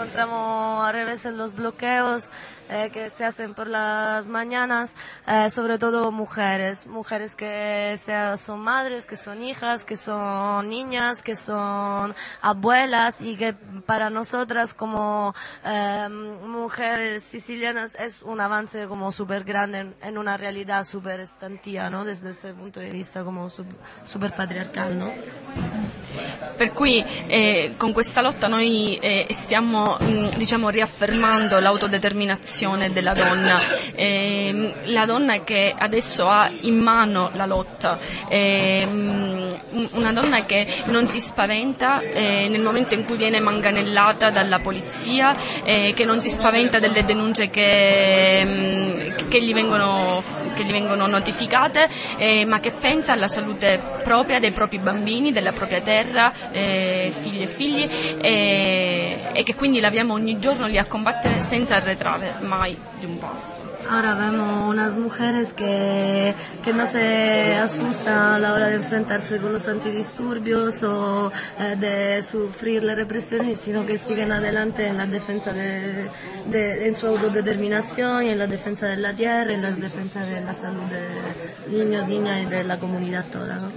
Speaker 18: encontramos al revés en los bloqueos eh, que se hacen por las mañanas, eh, sobre todo mujeres, mujeres que sea, son madres, que son hijas, que son niñas, que son abuelas, y que para nosotras como eh, mujeres sicilianas es un avance como súper grande en, en una realidad súper estantia, ¿no? Desde ese punto di vista como súper patriarcal, ¿no?
Speaker 19: Per cui eh, con questa lotta noi eh, stiamo mh, diciamo riaffermando l'autodeterminazione della donna, eh, la donna che adesso ha in mano la lotta, eh, mh, una donna che non si spaventa eh, nel momento in cui viene manganellata dalla polizia, eh, che non si spaventa delle denunce che, mh, che, gli, vengono, che gli vengono notificate, eh, ma che pensa alla salute propria dei propri bambini, della propria terra, eh, figli e figli, e, e che quindi la vediamo ogni giorno lì a combattere senza arretrare mai di un passo.
Speaker 18: Ahora vemos unas mujeres que, que no se asustan a la hora de enfrentarse con los antidisturbios o eh, de sufrir la represión, sino que siguen adelante en la defensa de, de en su autodeterminación y en la defensa de la tierra, en la defensa de la salud de niños, niñas y de la comunidad toda, ¿no?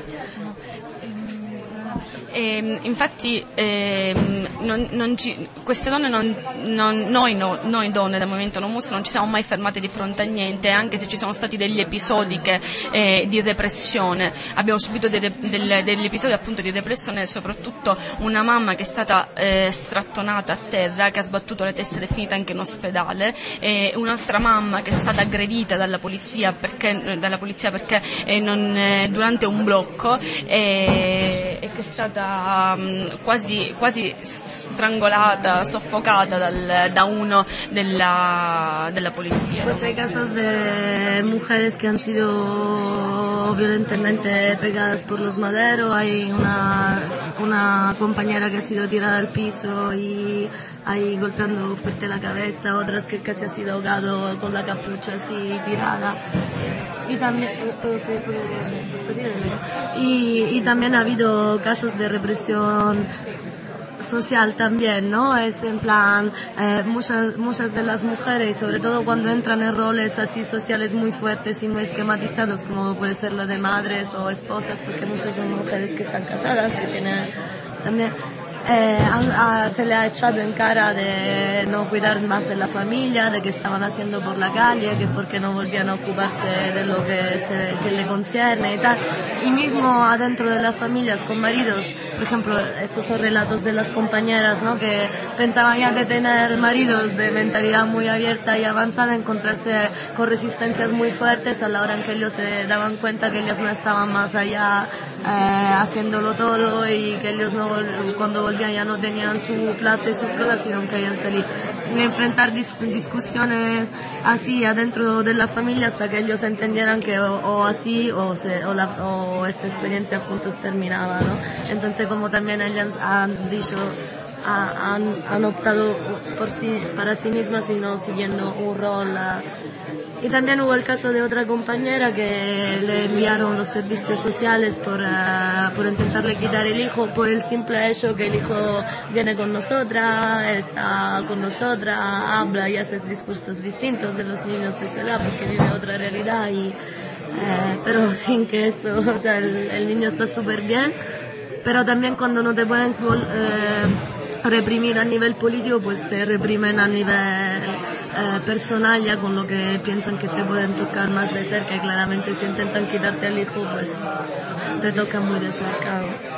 Speaker 19: E, infatti eh, non, non ci, queste donne non, non, noi, no, noi donne del movimento No Mus non ci siamo mai fermate di fronte a niente, anche se ci sono stati degli episodi che, eh, di repressione, abbiamo subito delle, delle, degli episodi appunto di repressione, soprattutto una mamma che è stata eh, strattonata a terra, che ha sbattuto le teste ed è finita anche in ospedale, e un'altra mamma che è stata aggredita dalla polizia perché, dalla polizia perché eh, non, eh, durante un blocco e, e che è stata um, quasi, quasi strangolata, soffocata dal, da uno della, della polizia.
Speaker 18: Pues hay casos de mujeres que han sido violentamente pegadas por los maderos, hay una, una compañera que ha sido tirada al piso y ahí golpeando fuerte la cabeza, otras que casi ha sido ahogado con la capucha así tirada. Y también, y, y también ha habido casos de represión social también, ¿no? Es en plan, eh, muchas, muchas de las mujeres, sobre todo cuando entran en roles así sociales muy fuertes y muy esquematizados, como puede ser la de madres o esposas, porque muchas son mujeres que están casadas, que tienen también... Eh, a, a, se le ha echado en cara de no cuidar más de la familia, de que estaban haciendo por la calle, que porque no volvían a ocuparse de lo que, se, que le concierne y tal. Y mismo adentro de las familias con maridos, por ejemplo, estos son relatos de las compañeras, ¿no? Que pensaban ya de tener maridos de mentalidad muy abierta y avanzada, encontrarse con resistencias muy fuertes a la hora en que ellos se daban cuenta que ellos no estaban más allá eh, haciéndolo todo, y que ellos no cuando volvían ya no tenían su plato y sus cosas, sino que querían salir. Y enfrentar dis discusiones así adentro de la familia hasta que ellos entendieran que o, o así o, se, o, la, o esta experiencia juntos terminaba, ¿no? Entonces, como también ellas han dicho, ha, han, han optado por sí, para sí mismas y no siguiendo un rol. A, Y también hubo el caso de otra compañera que le enviaron los servicios sociales por, uh, por intentarle quitar el hijo, por el simple hecho que el hijo viene con nosotras, está con nosotras, habla y hace discursos distintos de los niños de su edad porque vive otra realidad, y, eh, pero sin que esto, o sea, el, el niño está súper bien, pero también cuando no te pueden eh, reprimir a nivel político, pues te reprimen a nivel eh, personal, ya con lo que piensan que te pueden tocar más de cerca, y claramente si intentan quitarte al hijo, pues te toca muy de cerca.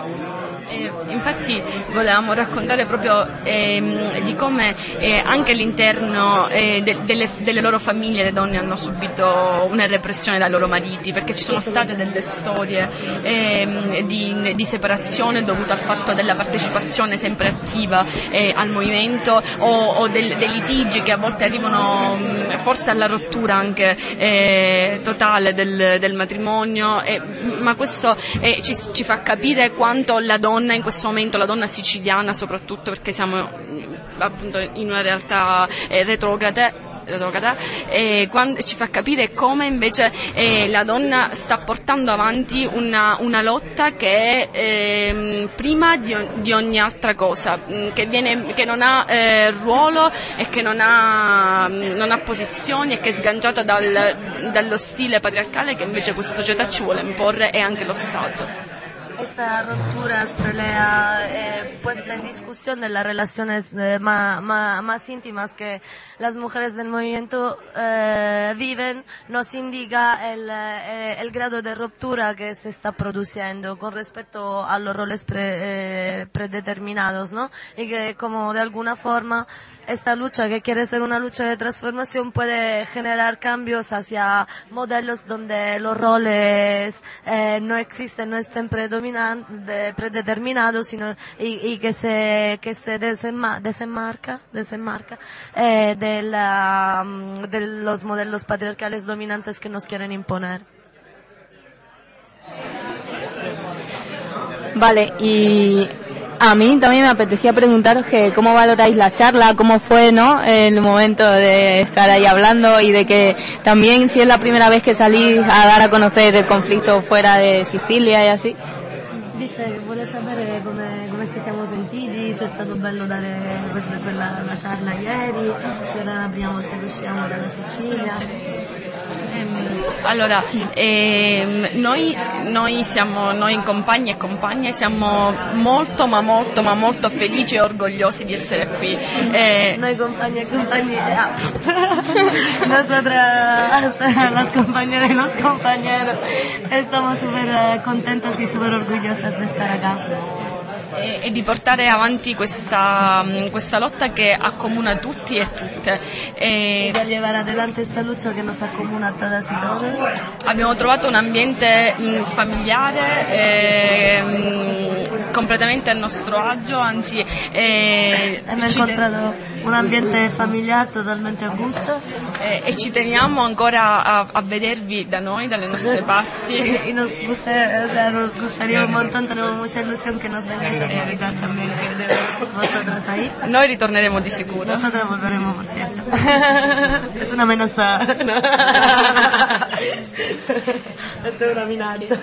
Speaker 19: Eh, infatti volevamo raccontare proprio ehm, di come eh, anche all'interno eh, de delle, delle loro famiglie le donne hanno subito una repressione dai loro mariti, perché ci sono state delle storie ehm, di, di separazione dovuta al fatto della partecipazione sempre attiva eh, al movimento, o, o del, dei litigi che a volte arrivano mh, forse alla rottura anche eh, totale del, del matrimonio, eh, ma questo eh, ci, ci fa capire quanto la donna in questo momento, la donna siciliana soprattutto, perché siamo appunto in una realtà eh, retrograde, la toccata, e quando, ci fa capire come invece eh, la donna sta portando avanti una, una lotta che è eh, prima di, di ogni altra cosa, che, viene, che non ha eh, ruolo e che non ha, non ha posizioni e che è sganciata dal, dallo stile patriarcale che invece questa società ci vuole imporre e anche lo Stato.
Speaker 18: Estas rupturas, pelea, eh, puesta en discusión de las relaciones eh, más, más, más íntimas que las mujeres del movimiento eh, viven, nos indica el, eh, el grado de ruptura que se está produciendo con respecto a los roles pre, eh, predeterminados, ¿no? Y que como de alguna forma esta lucha, que quiere ser una lucha de transformación, puede generar cambios hacia modelos donde los roles eh, no existen, no estén predominan, de, predeterminados, sino y, y que se que se desenma, desenmarca, desenmarca eh, de, la, de los modelos patriarcales dominantes que nos quieren imponer.
Speaker 16: Vale, y a mí también me apetecía preguntaros que cómo valoráis la charla, cómo fue, ¿no?, el momento de estar ahí hablando y de que también si es la primera vez que salís a dar a conocer el conflicto fuera de Sicilia y así.
Speaker 18: Dice che vuole sapere come, come ci siamo sentiti, se è stato bello dare questa, quella, la charla ieri, se era la prima volta che usciamo dalla Sicilia.
Speaker 19: Allora, ehm, noi, noi siamo, noi compagni e compagne siamo molto ma molto ma molto felici e orgogliosi di essere qui. Eh,
Speaker 18: Noi compagni e compagni, ah, nosotras, las compañeras y los compañeros, estamos súper contentas y súper orgullosas de estar acá.
Speaker 19: e, e di portare avanti questa, questa lotta che accomuna tutti e tutte. E
Speaker 18: da llevar adelante esta lucha que nos acomuna a todas y todos.
Speaker 19: Abbiamo trovato un ambiente mh, familiare, eh, mh, completamente a nostro agio, anzi eh,
Speaker 18: hemos
Speaker 19: ci
Speaker 18: encontrado un ambiente familiar totalmente a gusto.
Speaker 19: eh, e ci teniamo ancora a, a vedervi da noi, dalle nostre parti.
Speaker 18: Y nos, gusta, o sea, nos gustaría un montón, tenemos mucha ilusión que nos vengáis a visitar también, que de vosotras ahí.
Speaker 19: Noi ritorneremo di sicuro.
Speaker 18: Nosotros volveremos, por cierto. Es una amenaza. No. Esto es una amenaza.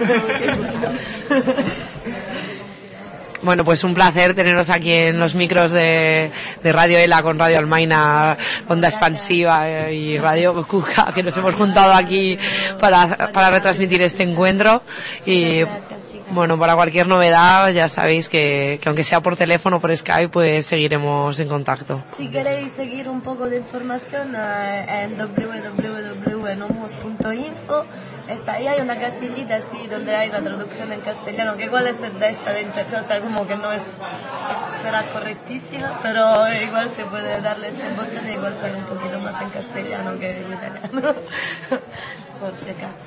Speaker 20: Bueno, pues un placer teneros aquí en los micros de, de Radio Ela con Radio Almaina, Onda Expansiva eh, y Radio Cuca, que nos hemos juntado aquí para, para retransmitir este encuentro. Y bueno, para cualquier novedad ya sabéis que, que aunque sea por teléfono o por Skype, pues seguiremos en contacto.
Speaker 18: Si queréis seguir un poco de información eh, en doble u doble u doble u punto nomuos punto info, está ahí, hay una casillita así donde hay la traducción en castellano, que igual es de esta de internet, o sea, como que no es, será correctísima, pero igual se puede darle este botón y igual sale un poquito más en castellano que en italiano, por si acaso.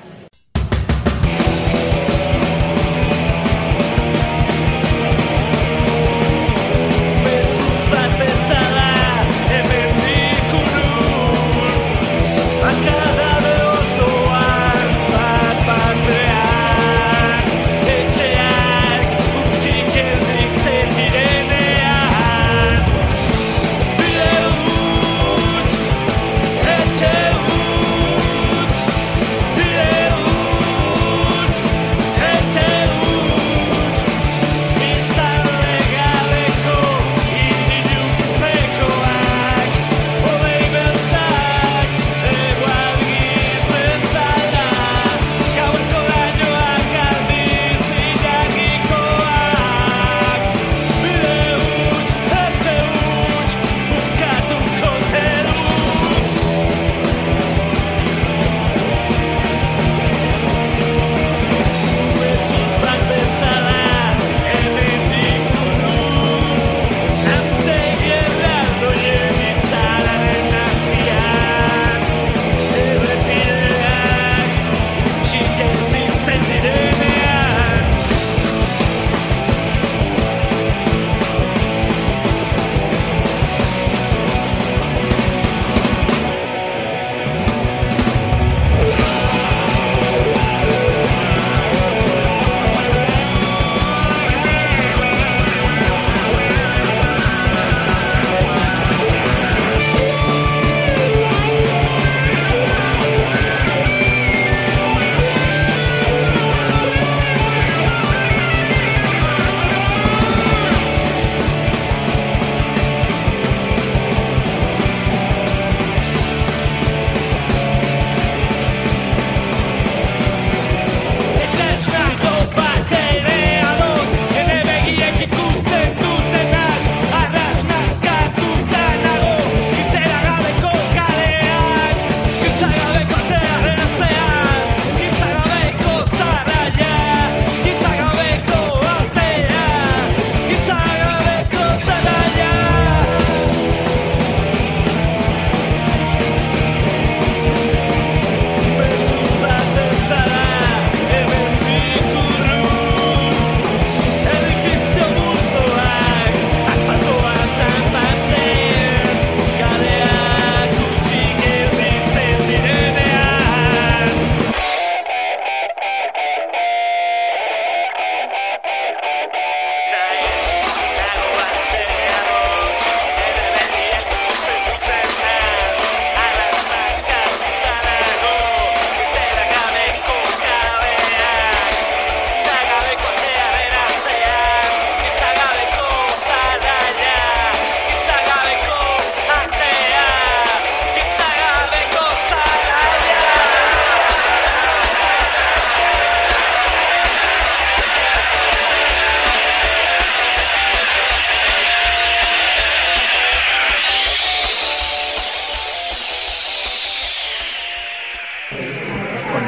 Speaker 7: Yeah.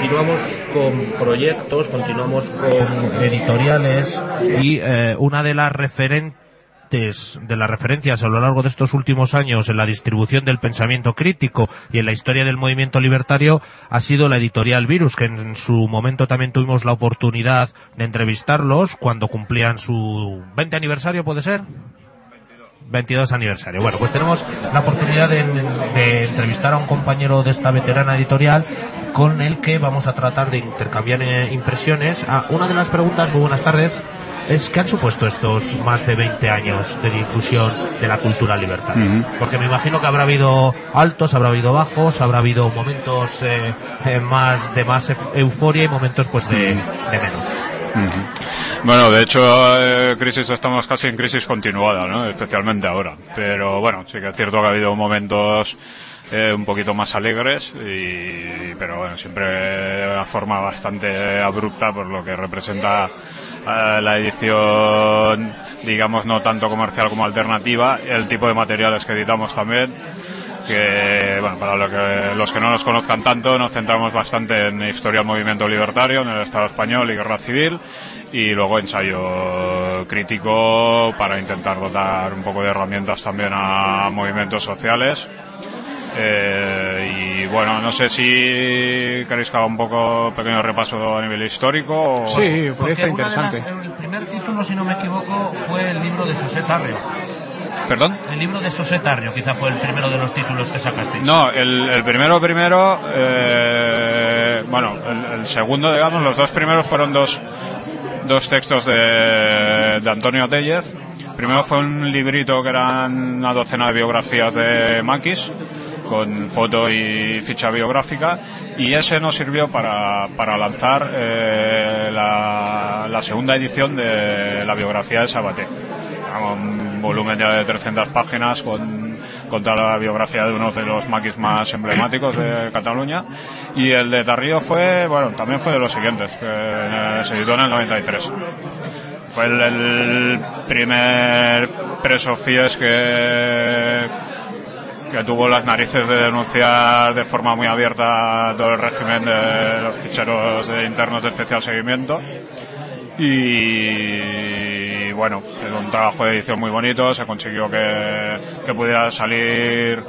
Speaker 2: continuamos con proyectos, continuamos con editoriales y eh, una de las referentes de las referencias a lo largo de estos últimos años en la distribución del pensamiento crítico y en la historia del movimiento libertario ha sido la editorial Virus, que en su momento también tuvimos la oportunidad de entrevistarlos cuando cumplían su veinte aniversario, ¿puede ser? veintidós aniversario. Bueno, pues tenemos la oportunidad de, de entrevistar a un compañero de esta veterana editorial con el que vamos a tratar de intercambiar eh, impresiones. Ah, una de las preguntas, muy buenas tardes, es ¿qué han supuesto estos más de veinte años de difusión de la cultura libertaria? Uh-huh. Porque me imagino que habrá habido altos, habrá habido bajos, habrá habido momentos eh, eh, más de más euforia y momentos pues de, de menos.
Speaker 21: Uh-huh. Bueno, de hecho, eh, crisis estamos casi en crisis continuada, ¿no? Especialmente ahora. Pero bueno, sí que es cierto que ha habido momentos eh, un poquito más alegres, y, pero bueno, siempre de una forma bastante abrupta por lo que representa eh, la edición, digamos, no tanto comercial como alternativa, el tipo de materiales que editamos también. Que, bueno, para lo que, los que no nos conozcan tanto, nos centramos bastante en historia del movimiento libertario, en el Estado español y guerra civil, y luego ensayo crítico para intentar dotar un poco de herramientas también a movimientos sociales. Eh, y bueno, no sé si queréis que haga un poco pequeño repaso a nivel histórico. O...
Speaker 2: Sí, podría ser interesante. Las, el primer título, si no me equivoco, fue el libro de José Tarrio.
Speaker 21: ¿Perdón?
Speaker 2: El libro de José Tarrio quizá fue el primero de los títulos que sacasteis.
Speaker 21: No, el, el primero primero, eh, bueno, el, el segundo, digamos, los dos primeros fueron dos, dos textos de, de Antonio Tellez. Primero fue un librito que eran una docena de biografías de Maquis, con foto y ficha biográfica, y ese nos sirvió para, para lanzar eh, la, la segunda edición de la biografía de Sabaté. Un volumen ya de trescientas páginas con, con toda la biografía de uno de los maquis más emblemáticos de Cataluña, y el de Tarrio fue, bueno, también fue de los siguientes, que se editó en el noventa y tres. Fue el, el primer preso Fies que que tuvo las narices de denunciar de forma muy abierta todo el régimen de los ficheros de internos de especial seguimiento. Y bueno, es un trabajo de edición muy bonito, se consiguió que, que pudiera salir,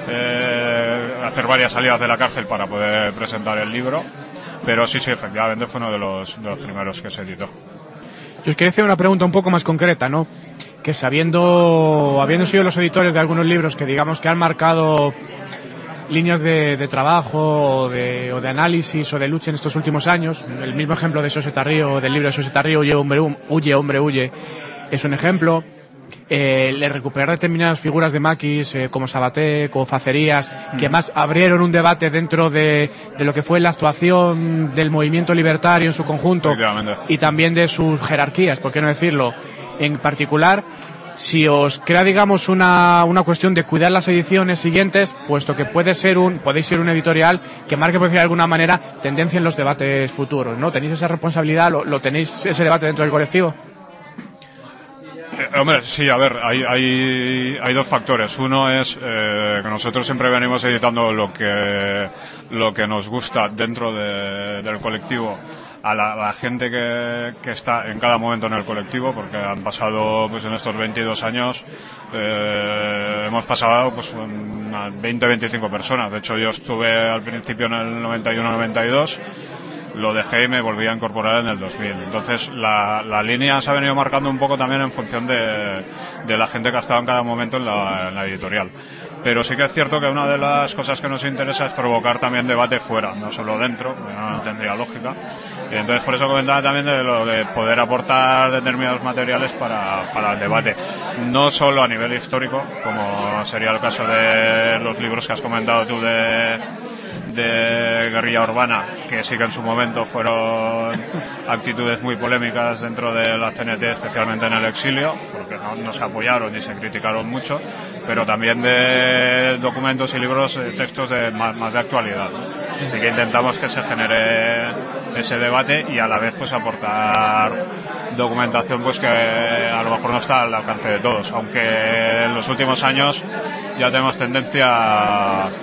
Speaker 21: eh, hacer varias salidas de la cárcel para poder presentar el libro, pero sí, sí, efectivamente fue uno de los, de los primeros que se editó.
Speaker 22: Yo os quería hacer una pregunta un poco más concreta, ¿no? Que sabiendo, habiendo sido los editores de algunos libros que digamos que han marcado líneas de, de trabajo o de, o de análisis o de lucha en estos últimos años, el mismo ejemplo de José Tarrio, del libro de José Tarrio, Huye, hombre, huye, hombre, huye, es un ejemplo. Eh, le recuperar determinadas figuras de Maquis, eh, como Sabaté, como Facerías, mm. que más abrieron un debate dentro de, de lo que fue la actuación del movimiento libertario en su conjunto y también de sus jerarquías, por qué no decirlo. En particular, si os crea, digamos, una, una cuestión de cuidar las ediciones siguientes, puesto que puede ser un, podéis ser un editorial que marque, por decir de alguna manera, tendencia en los debates futuros, ¿no? ¿Tenéis esa responsabilidad? ¿Lo, lo tenéis ese debate dentro del colectivo?
Speaker 21: Eh, hombre, sí, a ver, hay, hay, hay dos factores. Uno es eh, que nosotros siempre venimos editando lo que, lo que nos gusta dentro de, del colectivo a la, la gente que, que está en cada momento en el colectivo, porque han pasado, pues en estos veintidós años, eh, hemos pasado pues veinte, veinticinco personas. De hecho, yo estuve al principio en el noventa y uno noventa y dos, lo dejé y me volví a incorporar en el dos mil. Entonces la, la línea se ha venido marcando un poco también en función de, de la gente que ha estado en cada momento en la, en la editorial. Pero sí que es cierto que una de las cosas que nos interesa es provocar también debate fuera, no solo dentro, que no tendría lógica. Y entonces por eso comentaba también de lo de poder aportar determinados materiales para, para el debate. No solo a nivel histórico, como sería el caso de los libros que has comentado tú de... de guerrilla urbana, que sí que en su momento fueron actitudes muy polémicas dentro de la C N T, especialmente en el exilio, porque no, no se apoyaron y se criticaron mucho, pero también de documentos y libros, textos de más, más de actualidad. Así que intentamos que se genere ese debate y a la vez pues aportar documentación pues que a lo mejor no está al alcance de todos, aunque en los últimos años ya tenemos tendencia a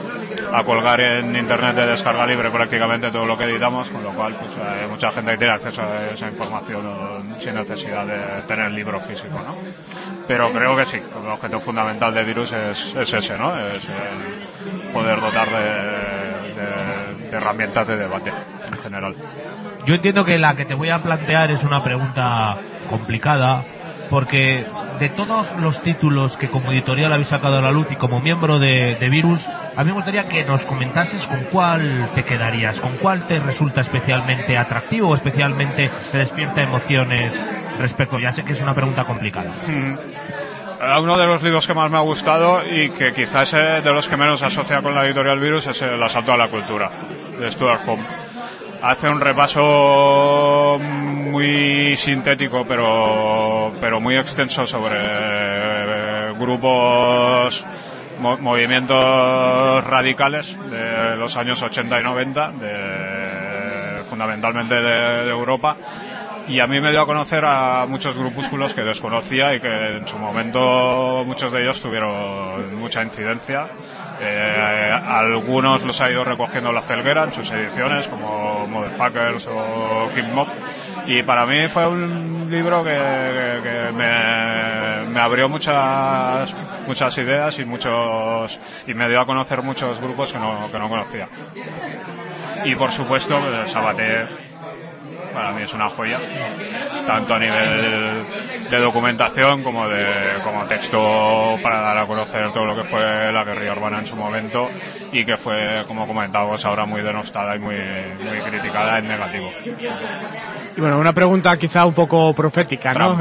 Speaker 21: a colgar en internet de descarga libre prácticamente todo lo que editamos, con lo cual pues, hay mucha gente que tiene acceso a esa información sin necesidad de tener el libro físico, ¿no? Pero creo que sí, el objeto fundamental de Virus es, es ese, ¿no? Es el poder dotar de, de, de herramientas de debate en general.
Speaker 1: Yo entiendo que la que te voy a plantear es una pregunta complicada, porque de todos los títulos que como editorial habéis sacado a la luz y como miembro de, de Virus, a mí me gustaría que nos comentases con cuál te quedarías, con cuál te resulta especialmente atractivo o especialmente te despierta emociones respecto. Ya sé que es una pregunta complicada.
Speaker 21: Mm. Uno de los libros que más me ha gustado y que quizás es de los que menos se asocia con la editorial Virus es El asalto a la cultura, de Stuart Home. Hace un repaso muy sintético pero, pero muy extenso sobre eh, grupos, mo movimientos radicales de los años ochenta y noventa, de, fundamentalmente de, de Europa. Y a mí me dio a conocer a muchos grupúsculos que desconocía y que en su momento muchos de ellos tuvieron mucha incidencia. Eh, algunos los ha ido recogiendo La Felguera en sus ediciones, como Motherfuckers o Kid Mob. Y para mí fue un libro que, que, que me, me abrió muchas muchas ideas y muchos y me dio a conocer muchos grupos que no, que no conocía. Y por supuesto, Sabaté para mí es una joya, tanto a nivel de documentación como de como texto para dar a conocer todo lo que fue la guerrilla urbana en su momento y que fue, como comentábamos ahora, muy denostada y muy, muy criticada en negativo.
Speaker 22: Y bueno, una pregunta quizá un poco profética, ¿no?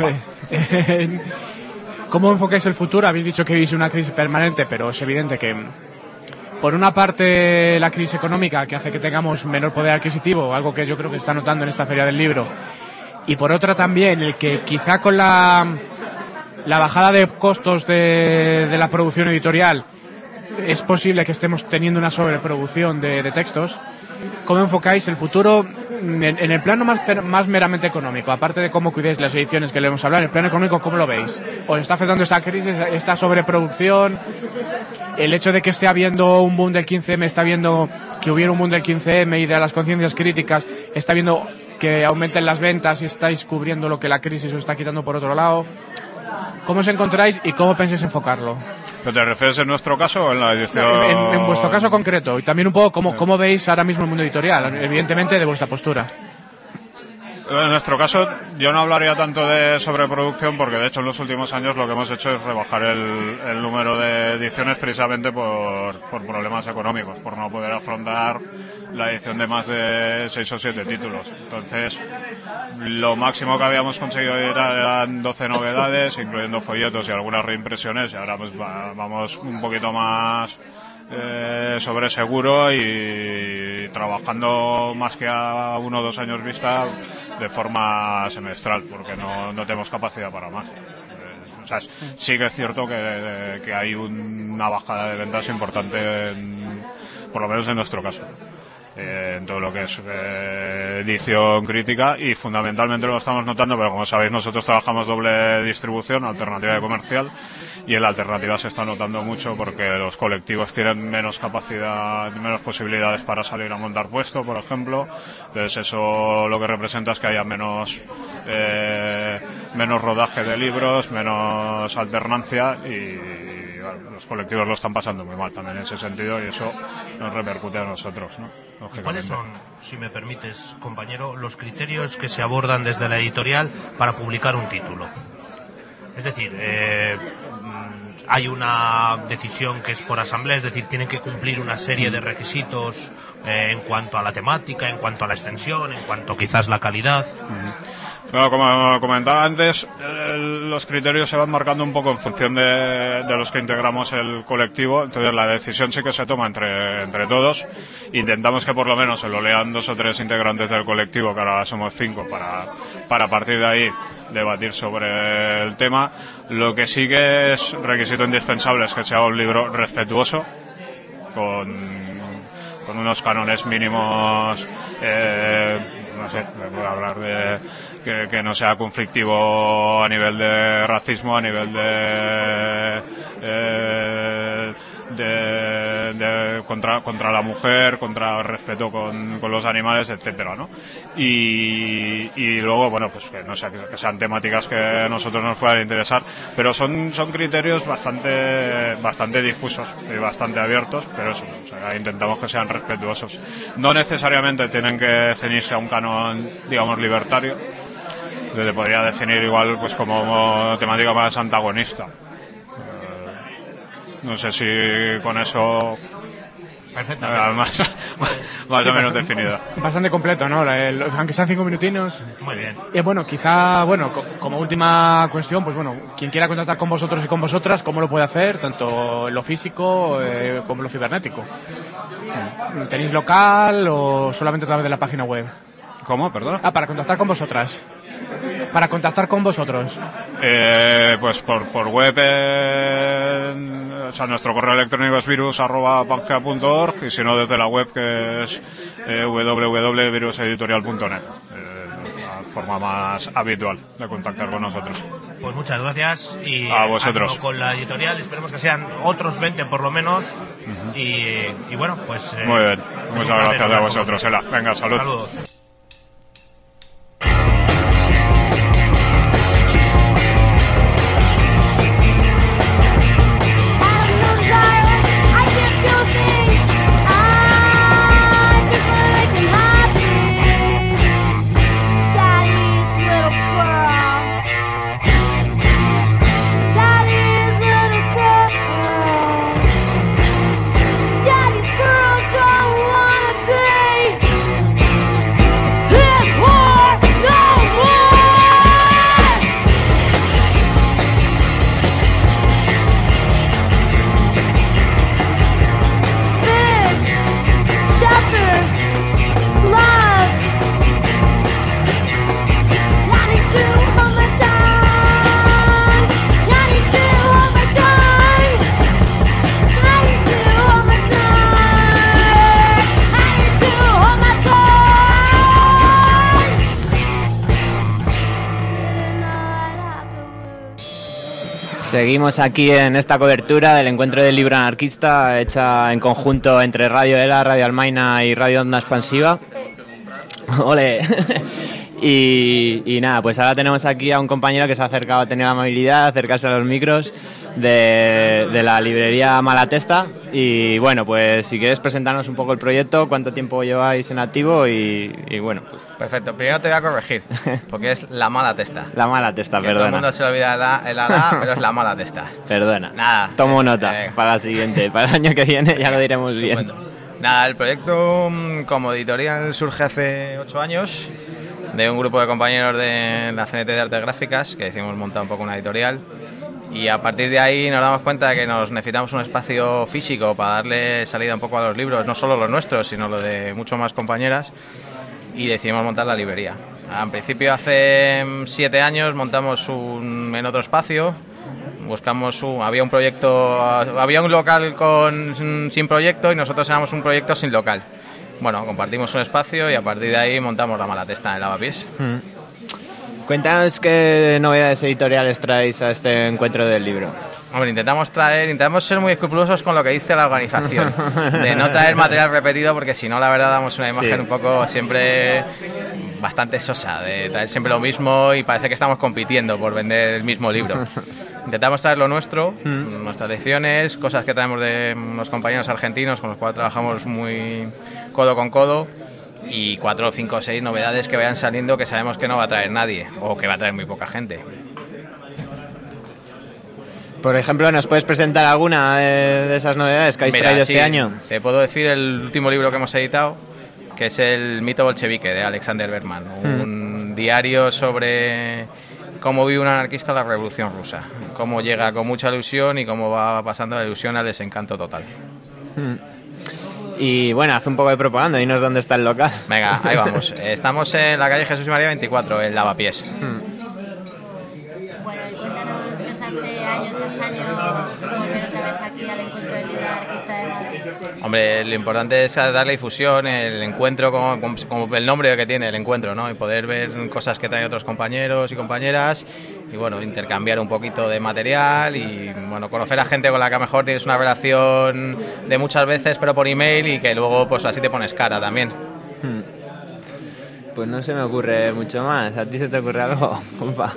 Speaker 22: ¿Cómo enfocáis el futuro? Habéis dicho que vivís una crisis permanente, pero es evidente que por una parte la crisis económica que hace que tengamos menor poder adquisitivo, algo que yo creo que se está notando en esta Feria del Libro, y por otra también el que quizá con la, la bajada de costos de, de la producción editorial es posible que estemos teniendo una sobreproducción de, de textos. ¿Cómo enfocáis el futuro en, en el plano más, más meramente económico? Aparte de cómo cuidéis las ediciones que le hemos hablado, en el plano económico, ¿cómo lo veis? ¿Os está afectando esta crisis, esta sobreproducción? El hecho de que esté habiendo un boom del quince eme, está viendo que hubiera un boom del quince eme y de las conciencias críticas, está viendo que aumenten las ventas y estáis cubriendo lo que la crisis os está quitando por otro lado. ¿Cómo os encontráis y cómo pensáis enfocarlo?
Speaker 21: ¿Te refieres en nuestro caso o en la edición?
Speaker 22: En, en vuestro caso concreto, y también un poco cómo, cómo veis ahora mismo el mundo editorial, evidentemente de vuestra postura.
Speaker 21: En nuestro caso, yo no hablaría tanto de sobreproducción porque de hecho en los últimos años lo que hemos hecho es rebajar el, el número de ediciones precisamente por, por problemas económicos, por no poder afrontar la edición de más de seis o siete títulos. Entonces, lo máximo que habíamos conseguido editar eran doce novedades, incluyendo folletos y algunas reimpresiones, y ahora pues va, vamos un poquito más Eh, sobre seguro y trabajando más que a uno o dos años vista de forma semestral porque no, no tenemos capacidad para más. Eh, o sea, sí que es cierto que, que hay una bajada de ventas importante en, por lo menos en nuestro caso, eh, en todo lo que es eh, edición crítica, y fundamentalmente lo estamos notando, pero como sabéis nosotros trabajamos doble distribución, alternativa y comercial, y en la alternativa se está notando mucho porque los colectivos tienen menos capacidad, menos posibilidades para salir a montar puesto, por ejemplo. Entonces eso lo que representa es que haya menos eh, menos rodaje de libros, menos alternancia, y bueno, los colectivos lo están pasando muy mal también en ese sentido, y eso nos repercute a nosotros, ¿no?
Speaker 1: ¿Cuáles son, si me permites, compañero, los criterios que se abordan desde la editorial para publicar un título? Es decir, eh, hay una decisión que es por asamblea, es decir, tienen que cumplir una serie de requisitos eh, en cuanto a la temática, en cuanto a la extensión, en cuanto quizás la calidad.
Speaker 21: Bueno, como comentaba antes, eh, los criterios se van marcando un poco en función de, de los que integramos el colectivo, entonces la decisión sí que se toma entre, entre todos. Intentamos que por lo menos se lo lean dos o tres integrantes del colectivo, que ahora somos cinco, para, para partir de ahí debatir sobre el tema. Lo que sí que es requisito indispensable es que sea un libro respetuoso, con, con unos cánones mínimos, eh, no sé, me puedo hablar de que, que no sea conflictivo a nivel de racismo, a nivel de eh, de, de contra, contra la mujer, contra el respeto con, con los animales, etcétera, ¿no? Y, y luego, bueno, pues que no sé, que, que sean temáticas que a nosotros nos puedan interesar, pero son, son criterios bastante, bastante difusos y bastante abiertos, pero eso, o sea, intentamos que sean respetuosos. No necesariamente tienen que ceñirse a un canon, digamos, libertario. Se podría definir igual pues como temática más antagonista. Eh, no sé si con eso
Speaker 1: perfectamente
Speaker 21: más, más
Speaker 22: Sí,
Speaker 21: o menos
Speaker 22: bastante-
Speaker 21: definida.
Speaker 22: Bastante completo, ¿no? El- aunque sean cinco minutinos.
Speaker 1: Muy bien.
Speaker 22: Y bueno, quizá, bueno, co- como última cuestión, pues bueno, quien quiera contactar con vosotros y con vosotras, ¿cómo lo puede hacer? Tanto en lo físico eh, como en lo cibernético. ¿Tenéis local o solamente a través de la página web?
Speaker 21: ¿Cómo? Perdón.
Speaker 22: Ah, para contactar con vosotras. Para contactar con vosotros.
Speaker 21: Eh, pues por, por web, eh, o sea, nuestro correo electrónico es virus arroba pangea punto org y si no desde la web que es eh, w w w punto virus editorial punto net. Eh, la forma más habitual de contactar con nosotros.
Speaker 1: Pues muchas gracias y
Speaker 21: A vosotros.
Speaker 1: ánimo con la editorial, esperemos que sean otros veinte por lo menos y, y bueno, pues eh,
Speaker 21: Muy bien,
Speaker 1: es un
Speaker 21: muchas
Speaker 1: placer
Speaker 21: gracias a
Speaker 1: hablar con
Speaker 21: vosotros.
Speaker 1: vosotros.
Speaker 21: Ela. Venga, salud.
Speaker 1: Saludos.
Speaker 11: Seguimos aquí en esta cobertura del encuentro del libro anarquista hecha en conjunto entre Radio Ela, Radio Almaina y Radio Onda Expansiva. ¡Ole! Y, y nada, pues ahora tenemos aquí a un compañero que se ha acercado, ha tenido la amabilidad de acercarse a los micros de, de la librería Malatesta. Y bueno, pues si quieres presentarnos un poco el proyecto, cuánto tiempo lleváis en activo y, y bueno, pues...
Speaker 3: Perfecto, primero te voy a corregir, porque es la mala testa.
Speaker 11: La Malatesta,
Speaker 3: Que todo el
Speaker 11: perdona.
Speaker 3: mundo se le olvida el A, el A, pero es la mala testa.
Speaker 11: Perdona.
Speaker 3: Nada.
Speaker 11: Tomo nota
Speaker 3: Eh,
Speaker 11: para la siguiente, para el año que viene ya lo diremos bien.
Speaker 3: Nada, el proyecto mm, como editorial surge hace ocho años de un grupo de compañeros de la C N T de Artes Gráficas que decidimos montar un poco una editorial y a partir de ahí nos damos cuenta de que nos necesitamos un espacio físico para darle salida un poco a los libros, no solo los nuestros, sino los de muchos más compañeras y decidimos montar la librería. En principio hace mm, siete años montamos un, en otro espacio. Buscamos un, había un proyecto, había un local con sin proyecto y nosotros éramos un proyecto sin local. Bueno, compartimos un espacio y a partir de ahí montamos la Malatesta en el Lavapiés.
Speaker 11: Mm. Cuéntanos qué novedades editoriales traéis a este encuentro del libro.
Speaker 3: Hombre, intentamos traer, intentamos ser muy escrupulosos con lo que dice la organización, de no traer material repetido porque si no la verdad damos una imagen
Speaker 11: Sí.
Speaker 3: un poco siempre bastante sosa, de traer siempre lo mismo y parece que estamos compitiendo por vender el mismo libro. Intentamos traer lo nuestro, nuestras lecciones, cosas que traemos de unos compañeros argentinos con los cuales trabajamos muy codo con codo y cuatro, cinco o seis novedades que vayan saliendo que sabemos que no va a traer nadie o que va a traer muy poca gente.
Speaker 11: Por ejemplo, ¿nos puedes presentar alguna de, de esas novedades que habéis
Speaker 3: Mira,
Speaker 11: traído
Speaker 3: sí,
Speaker 11: este año?
Speaker 3: Te puedo decir el último libro que hemos editado, que es El mito bolchevique de Alexander Berman,
Speaker 11: Hmm.
Speaker 3: un diario sobre cómo vive un anarquista la revolución rusa, cómo llega con mucha ilusión y cómo va pasando la ilusión al desencanto total.
Speaker 11: Mm. Y bueno, haz un poco de propaganda, dinos dónde está el local.
Speaker 3: Venga, ahí vamos. Estamos en la calle Jesús y María veinticuatro, en Lavapiés.
Speaker 11: Mm.
Speaker 8: Bueno, y cuéntanos qué os hace año tras año volver otra vez aquí al encuentro del libro anarquista de Madrid.
Speaker 3: Hombre, lo importante es darle difusión, el encuentro, como, como, como el nombre que tiene, el encuentro, ¿no? Y poder ver cosas que traen otros compañeros y compañeras y, bueno, intercambiar un poquito de material y, bueno, conocer a gente con la que a lo mejor tienes una relación de muchas veces, pero por email y que luego, pues, así te pones cara también.
Speaker 11: Hmm. Pues no se me ocurre mucho más. ¿A ti se te ocurre algo, compa?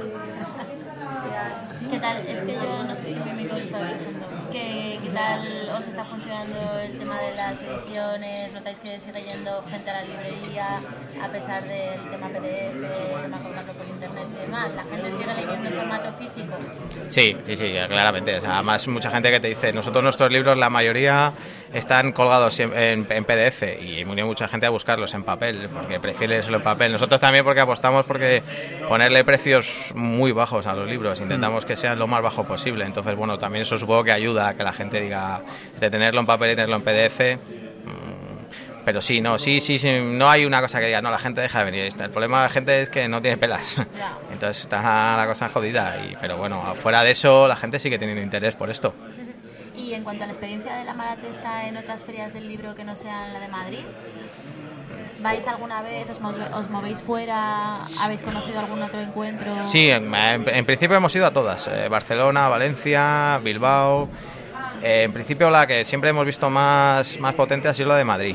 Speaker 8: ¿Qué tal? Es que yo no sé si mi micro lo estaba escuchando. ¿Qué, ¿Qué tal os está funcionando el tema de las ediciones? ¿Notáis que sigue yendo gente a la librería a pesar del tema P D F, de tema comprarlo por internet y demás? ¿La gente sigue leyendo en formato físico?
Speaker 3: Sí, sí, sí, claramente. O sea, además, mucha gente que te dice, nosotros nuestros libros, la mayoría están colgados en, en, en P D F y hay mucha gente a buscarlos en papel porque prefiere leerlo en papel. Nosotros también porque apostamos porque ponerle precios muy bajos a los libros, intentamos que sean lo más bajo posible. Entonces, bueno, también eso supongo que ayuda a que la gente diga de tenerlo en papel y tenerlo en P D F. Pero sí, no, sí, sí, sí, no hay una cosa que diga, no, la gente deja de venir. El problema de la gente es que no tiene pelas. Entonces está la cosa jodida. Y, pero bueno, fuera de eso, la gente sigue teniendo interés por esto.
Speaker 8: Y en cuanto a la experiencia de la Malatesta en otras ferias del libro que no sean la de Madrid, ¿vais alguna vez? ¿Os, move, os movéis fuera? ¿Habéis conocido algún otro encuentro?
Speaker 3: Sí, en, en, en principio hemos ido a todas. Eh, Barcelona, Valencia, Bilbao. Eh, en principio la que siempre hemos visto más, más potente ha sido la de Madrid.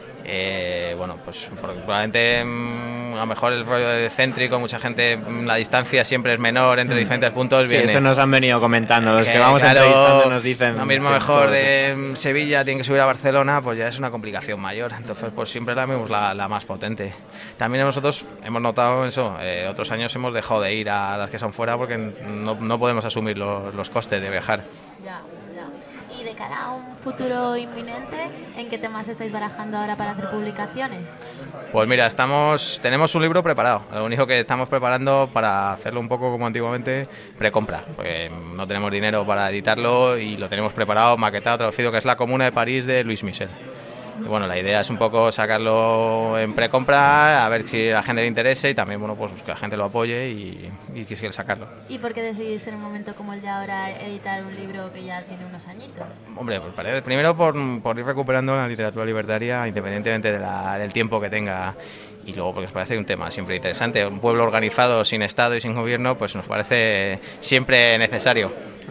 Speaker 3: Eh, bueno, pues probablemente mmm, a lo mejor el rollo de céntrico, mucha gente, mmm, la distancia siempre es menor entre mm. diferentes puntos.
Speaker 11: Sí,
Speaker 3: viene.
Speaker 11: Eso nos han venido comentando, los que, que vamos
Speaker 3: claro,
Speaker 11: entrevistando nos dicen.
Speaker 3: Lo mismo mejor de eso. Sevilla tiene que subir a Barcelona, pues ya es una complicación mayor, entonces pues siempre la vemos la, la más potente. También nosotros hemos notado eso, eh, otros años hemos dejado de ir a las que son fuera porque no, no podemos asumir los, los costes de viajar.
Speaker 8: Ya. Y de cara a un futuro inminente, ¿en qué temas estáis barajando ahora para hacer publicaciones?
Speaker 3: Pues mira, estamos tenemos un libro preparado. Lo único que estamos preparando para hacerlo un poco como antiguamente, precompra. Porque no tenemos dinero para editarlo y lo tenemos preparado, maquetado, traducido, que es La Comuna de París de Louis Michel. Y bueno, la idea es un poco sacarlo en precompra, a ver si a la gente le interesa y también, bueno, pues que la gente lo apoye y, y quisiera sacarlo.
Speaker 8: ¿Y por qué decidís en un momento como el de ahora editar un libro que ya tiene unos añitos?
Speaker 3: Hombre, pues primero por, por ir recuperando la literatura libertaria independientemente de la, del tiempo que tenga. Y luego porque nos parece un tema siempre interesante. Un pueblo organizado sin Estado y sin gobierno, pues nos parece siempre necesario.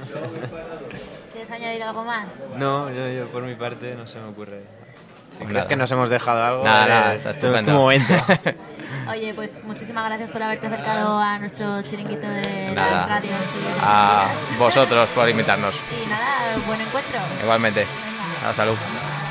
Speaker 8: ¿Quieres añadir algo más?
Speaker 11: No, yo, yo por mi parte no se me ocurre. Si crees nada. Que nos hemos dejado algo,
Speaker 3: nada, nada,
Speaker 11: es, es, es tu momento.
Speaker 8: Oye, pues muchísimas gracias por haberte acercado a nuestro chiringuito de
Speaker 3: nada.
Speaker 8: las radios y de las
Speaker 3: a
Speaker 8: escuelas.
Speaker 3: Vosotros por invitarnos.
Speaker 8: Y nada, buen encuentro.
Speaker 3: Igualmente.
Speaker 8: Venga.
Speaker 3: A salud.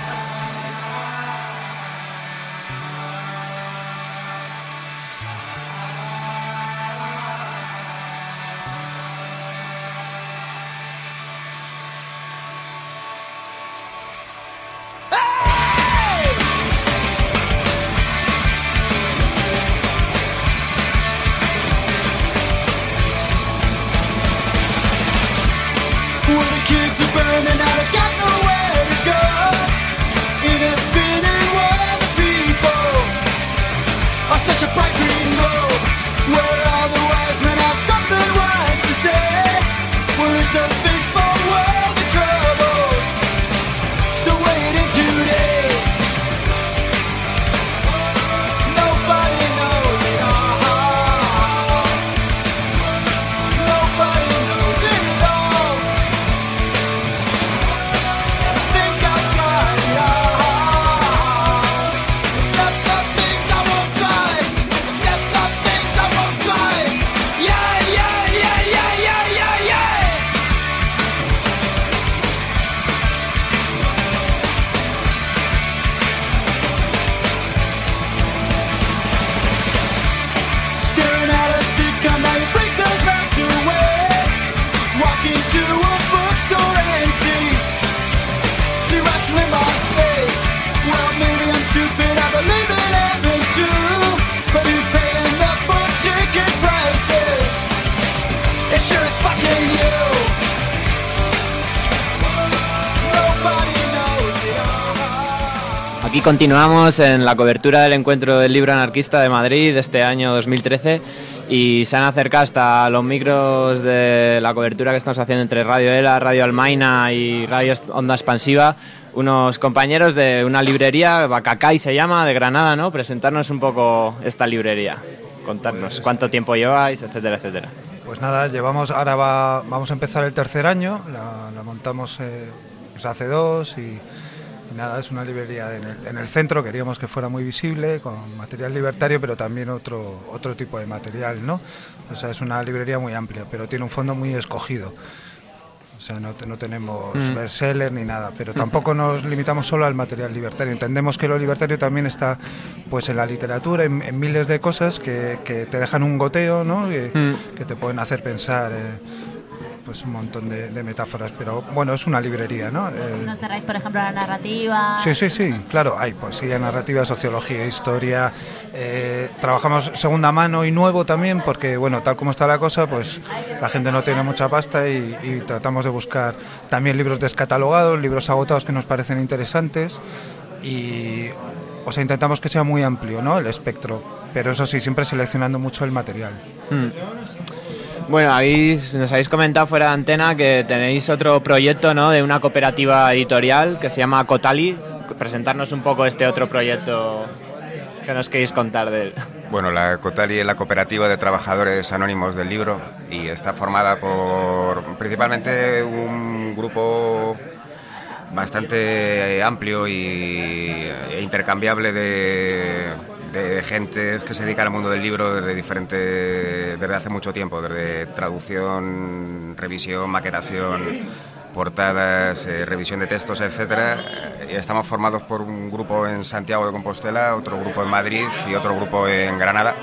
Speaker 11: Aquí continuamos en la cobertura del encuentro del libro anarquista de Madrid de este año dos mil trece y se han acercado hasta los micros de la cobertura que estamos haciendo entre Radio Ela, Radio Almaina y Radio Onda Expansiva unos compañeros de una librería, Bacacay se llama, de Granada, ¿no? Presentarnos un poco esta librería, contarnos cuánto tiempo lleváis, etcétera, etcétera.
Speaker 4: Pues nada, llevamos, ahora va, vamos a empezar el tercer año, la, la montamos eh, pues hace dos y, y nada, es una librería en el, en el centro, queríamos que fuera muy visible, con material libertario, pero también otro, otro tipo de material, ¿no? O sea, es una librería muy amplia, pero tiene un fondo muy escogido. O sea, no, no tenemos
Speaker 11: Mm.
Speaker 4: bestseller ni nada, pero tampoco nos limitamos solo al material libertario. Entendemos que lo libertario también está pues en la literatura, en, en miles de cosas que, que te dejan un goteo, ¿no? Que,
Speaker 11: Mm.
Speaker 4: que te pueden hacer pensar eh, pues un montón de, de metáforas. Pero bueno, es una librería, ¿no? Eh,
Speaker 6: Nos cerráis, por ejemplo, la narrativa.
Speaker 4: Sí, sí, sí, claro, hay poesía, narrativa, sociología, historia, eh, trabajamos segunda mano y nuevo también porque, bueno, tal como está la cosa, pues la gente no tiene mucha pasta y, y tratamos de buscar también libros descatalogados, libros agotados que nos parecen interesantes y, o sea, intentamos que sea muy amplio, ¿no?, el espectro, pero eso sí, siempre seleccionando mucho el material.
Speaker 11: Mm. Bueno, habéis, nos habéis comentado fuera de antena que tenéis otro proyecto, ¿no?, de una cooperativa editorial que se llama Cotali. Presentarnos un poco este otro proyecto que nos queréis contar de él.
Speaker 23: Bueno, la Cotali es la cooperativa de trabajadores anónimos del libro y está formada por principalmente un grupo bastante amplio y e intercambiable de, de gentes que se dedican al mundo del libro desde diferentes, desde hace mucho tiempo, desde traducción, revisión, maquetación, portadas, eh, revisión de textos, etcétera. Y estamos formados por un grupo en Santiago de Compostela, otro grupo en Madrid y otro grupo en Granada,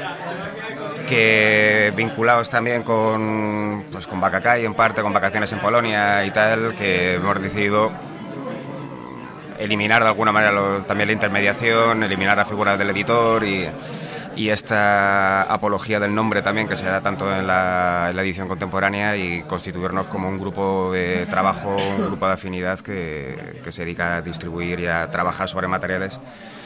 Speaker 23: que vinculados también con, pues, con Bacacay, en parte con Vacaciones en Polonia y tal, que hemos decidido eliminar de alguna manera los, también la intermediación, eliminar la figura del editor y, y esta apología del nombre también que se da tanto en la, en la edición contemporánea y constituirnos como un grupo de trabajo, un grupo de afinidad que, que se dedica a distribuir y a trabajar sobre materiales.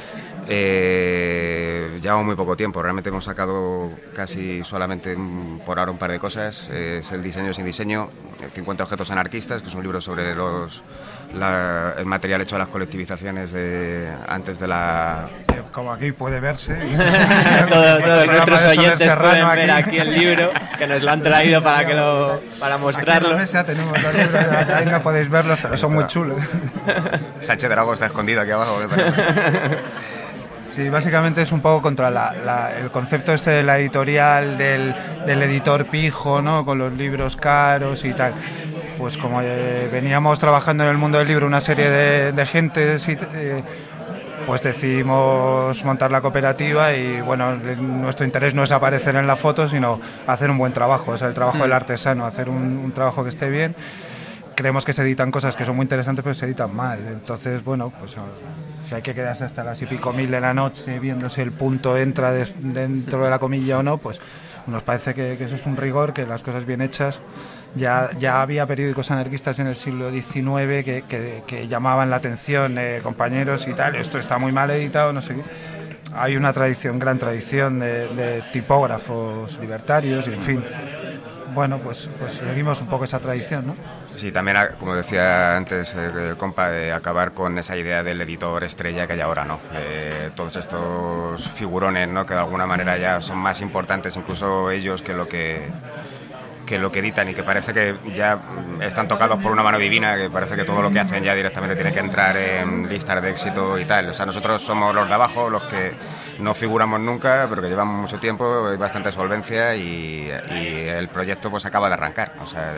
Speaker 23: Eh, llevamos muy poco tiempo, realmente hemos sacado casi solamente mm, por ahora un par de cosas. Eh, es el diseño sin diseño, cincuenta objetos anarquistas, que es un libro sobre los, la, el material hecho a las colectivizaciones de, antes de la...
Speaker 4: Como aquí puede verse.
Speaker 11: Todos todo, nuestros oyentes pueden
Speaker 4: aquí.
Speaker 11: ver aquí el libro, que nos lo han traído para, que lo, para mostrarlo.
Speaker 4: Aquí en la mesa tenemos los libros, ahí no podéis verlos, pero son muy chulos.
Speaker 23: Sánchez Dragó está escondido aquí abajo.
Speaker 4: Sí, básicamente es un poco contra la, la, el concepto este de la editorial del, del editor pijo, ¿no?, con los libros caros y tal. Pues como eh, veníamos trabajando en el mundo del libro una serie de, de gentes, y, eh, pues decidimos montar la cooperativa y bueno, nuestro interés no es aparecer en la foto, sino hacer un buen trabajo, o sea, el trabajo del artesano, hacer un, un trabajo que esté bien. Creemos que se editan cosas que son muy interesantes, pero se editan mal. Entonces, bueno, pues si hay que quedarse hasta las y pico mil de la noche viendo si el punto entra des, dentro de la comilla o no, pues nos parece que, que eso es un rigor, que las cosas bien hechas. Ya, ya había periódicos anarquistas en el siglo diecinueve que, que, que llamaban la atención, eh, compañeros y tal, esto está muy mal editado, no sé qué. Hay una tradición, gran tradición de, de tipógrafos libertarios y en fin. Bueno, pues, pues seguimos un poco esa tradición, ¿no?
Speaker 23: Sí, también, como decía antes el eh, compa, de acabar con esa idea del editor estrella que hay ahora, ¿no? Eh, todos estos figurones, ¿no?, que de alguna manera ya son más importantes incluso ellos que lo que que lo que editan y que parece que ya están tocados por una mano divina, que parece que todo lo que hacen ya directamente tiene que entrar en listas de éxito y tal. O sea, nosotros somos los de abajo, los que no figuramos nunca, pero que llevamos mucho tiempo, hay bastante solvencia y, y el proyecto pues acaba de arrancar. O sea,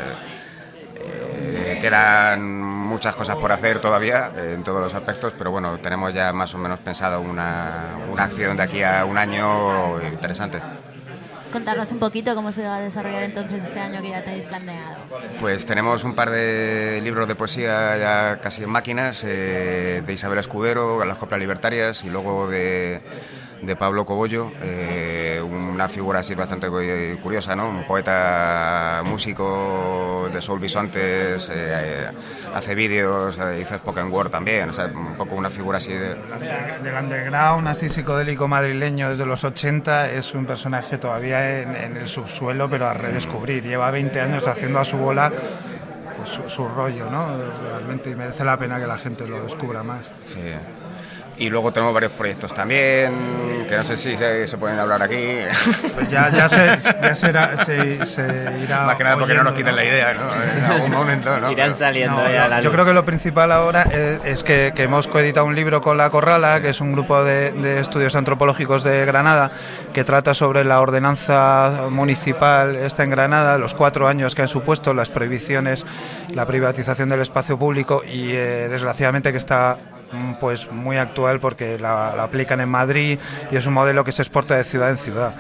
Speaker 23: eh, quedan muchas cosas por hacer todavía eh, en todos los aspectos, pero bueno, tenemos ya más o menos pensado una, una acción de aquí a un año interesante.
Speaker 6: Contarnos un poquito cómo se va a desarrollar entonces ese año que ya tenéis planeado.
Speaker 23: Pues tenemos un par de libros de poesía ya casi en máquinas, eh, de Isabel Escudero, Las Coplas Libertarias, y luego de, de Pablo Cobollo, eh, una figura así bastante curiosa, ¿no? Un poeta músico de soul bisontes, eh, hace vídeos, eh, hizo spoken word también, o sea, un poco una figura así de...
Speaker 4: Del underground, así psicodélico madrileño desde los ochenta, es un personaje todavía en, en el subsuelo, pero a redescubrir. Lleva veinte años haciendo a su bola pues su, su rollo, ¿no? Realmente, y merece la pena que la gente lo descubra más.
Speaker 23: Sí. Y luego tenemos varios proyectos también, que no sé si se, se pueden hablar aquí.
Speaker 4: Pues ya, ya, se, ya será, se, se irá.
Speaker 23: Más que nada porque
Speaker 4: oyendo,
Speaker 23: no nos quiten
Speaker 4: ¿no?
Speaker 23: la idea, ¿no? En algún momento, ¿no?
Speaker 11: Irán saliendo
Speaker 4: No,
Speaker 11: ya a
Speaker 4: no,
Speaker 11: la
Speaker 4: yo
Speaker 11: luz.
Speaker 4: creo que lo principal ahora es, es que, que hemos coeditado un libro con La Corrala, que es un grupo de, de estudios antropológicos de Granada, que trata sobre la ordenanza municipal esta en Granada, los cuatro años que han supuesto, las prohibiciones, la privatización del espacio público y eh, desgraciadamente que está pues muy actual porque la, la aplican en Madrid y es un modelo que se exporta de ciudad en ciudad.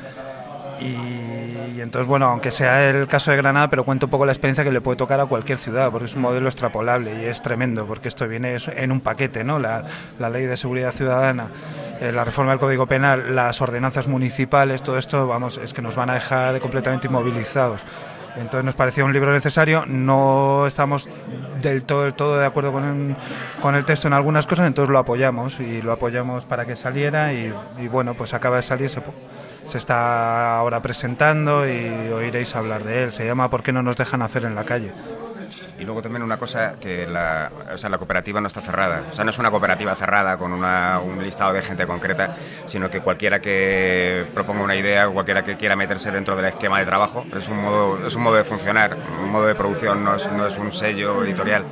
Speaker 4: Y, y entonces, bueno, aunque sea el caso de Granada, pero cuento un poco la experiencia que le puede tocar a cualquier ciudad, porque es un modelo extrapolable y es tremendo, porque esto viene en un paquete, ¿no? La, la ley de seguridad ciudadana, eh, la reforma del Código Penal, las ordenanzas municipales, todo esto, vamos, es que nos van a dejar completamente inmovilizados. Entonces nos parecía un libro necesario, no estamos del todo, del todo de acuerdo con el, con el texto en algunas cosas, entonces lo apoyamos y lo apoyamos para que saliera y, y bueno, pues acaba de salir, se, se está ahora presentando y oiréis hablar de él, se llama ¿Por qué no nos dejan hacer en la calle?
Speaker 23: Y luego también una cosa, que la, o sea, la cooperativa no está cerrada. O sea, no es una cooperativa cerrada con una, un listado de gente concreta, sino que cualquiera que proponga una idea, cualquiera que quiera meterse dentro del esquema de trabajo, es un modo, es un modo de funcionar, un modo de producción, no es, no es un sello editorial.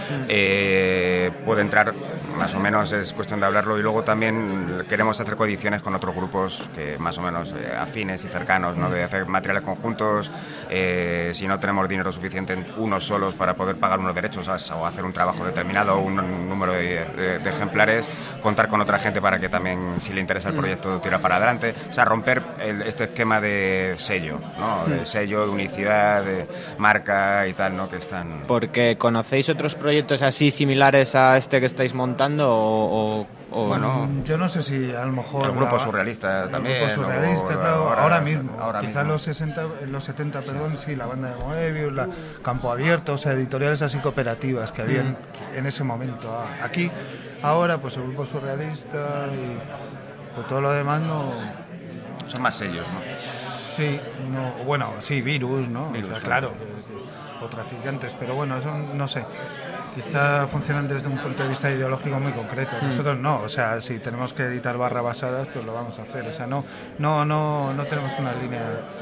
Speaker 23: Eh, puede entrar, más o menos es cuestión de hablarlo. Y luego también queremos hacer coediciones con otros grupos que más o menos eh, afines y cercanos, ¿no? De hacer materiales conjuntos, eh, si no tenemos dinero suficiente unos solos para poder pagar unos derechos o hacer un trabajo determinado, un, un número de, de, de ejemplares, contar con otra gente para que también, si le interesa el proyecto, tira para adelante. O sea, romper el, este esquema de sello, ¿no? De sello, de unicidad, de marca y tal, ¿no? Que están...
Speaker 11: Porque ¿conocéis otros proyectos así similares a este que estáis montando o, o, o
Speaker 23: bueno,
Speaker 4: yo no sé si a lo mejor
Speaker 23: el grupo
Speaker 4: la-
Speaker 23: surrealista también,
Speaker 4: el grupo surrealista,
Speaker 23: o-
Speaker 4: claro,
Speaker 23: ahora-
Speaker 4: ahora, mismo
Speaker 23: ahora
Speaker 4: quizás
Speaker 23: mismo.
Speaker 4: los sesenta, en los setenta, perdón, sí, la banda de Moebius, la Campo Abierto, o sea, editoriales así cooperativas que habían
Speaker 23: Mm.
Speaker 4: en ese momento. Ah, aquí ahora pues el grupo surrealista y pues, todo lo demás no.
Speaker 23: Son más sellos, ¿no?
Speaker 4: Sí, no, bueno, sí, Virus, ¿no?
Speaker 23: Virus,
Speaker 4: o sea,
Speaker 23: sí.
Speaker 4: claro, que- que- o traficantes, pero bueno, son, no sé. Quizá funcionan desde un punto de vista ideológico muy concreto.
Speaker 23: Mm.
Speaker 4: Nosotros no, o sea, si tenemos que editar barra basadas, pues lo vamos a hacer. O sea, no, no, no, no tenemos una línea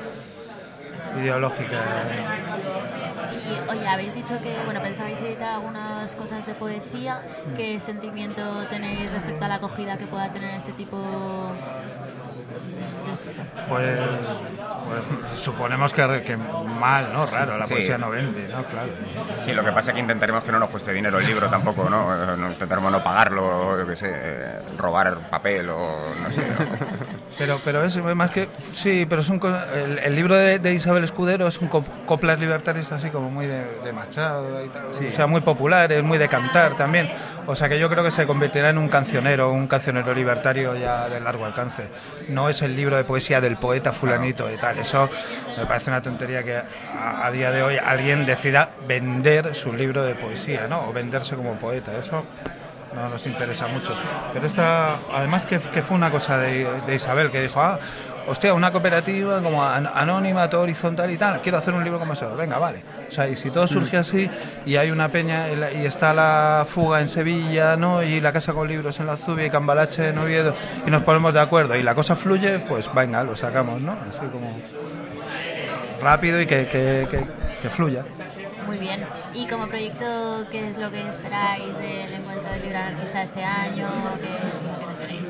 Speaker 4: ideológica.
Speaker 6: Y, oye, habéis dicho que bueno pensabais editar algunas cosas de poesía. ¿Qué sentimiento tenéis respecto a la acogida que pueda tener este tipo de estilo?
Speaker 4: Pues, pues suponemos que, que mal, ¿no? Raro, la
Speaker 23: Sí.
Speaker 4: poesía no vende, ¿no? Claro.
Speaker 23: Sí, lo que pasa es que intentaremos que no nos cueste dinero el libro tampoco, ¿no? Eh, no intentaremos no pagarlo, o yo qué sé, eh, robar papel o no sé. ¿no?
Speaker 4: Pero, pero es más que... Sí, pero son cosas- el, el libro de, de Isabel Escudero es un cop- coplas libertarias así como muy de, de Machado y tal.
Speaker 23: Sí.
Speaker 4: O sea, muy popular, es muy de cantar también. O sea que yo creo que se convertirá en un cancionero, un cancionero libertario ya de largo alcance. No es el libro de poesía del poeta fulanito y tal. Eso me parece una tontería que a, a día de hoy alguien decida vender su libro de poesía, ¿no? O venderse como poeta. Eso no nos interesa mucho. Pero esta, además que, que fue una cosa de, de Isabel, que dijo, ah, hostia, una cooperativa como an- anónima, todo horizontal y tal, quiero hacer un libro como eso, venga, vale. O sea, y si todo surge así, y hay una peña, y la- y está la fuga en Sevilla, ¿no? Y la casa con libros en la Zubia y Cambalache en Oviedo, y nos ponemos de acuerdo, y la cosa fluye, pues venga, lo sacamos, ¿no? Así como rápido y que, que, que, que fluya.
Speaker 6: Muy bien. ¿Y como proyecto qué es lo que esperáis del encuentro del libro anarquista este año? ¿Qué sensaciones tenéis?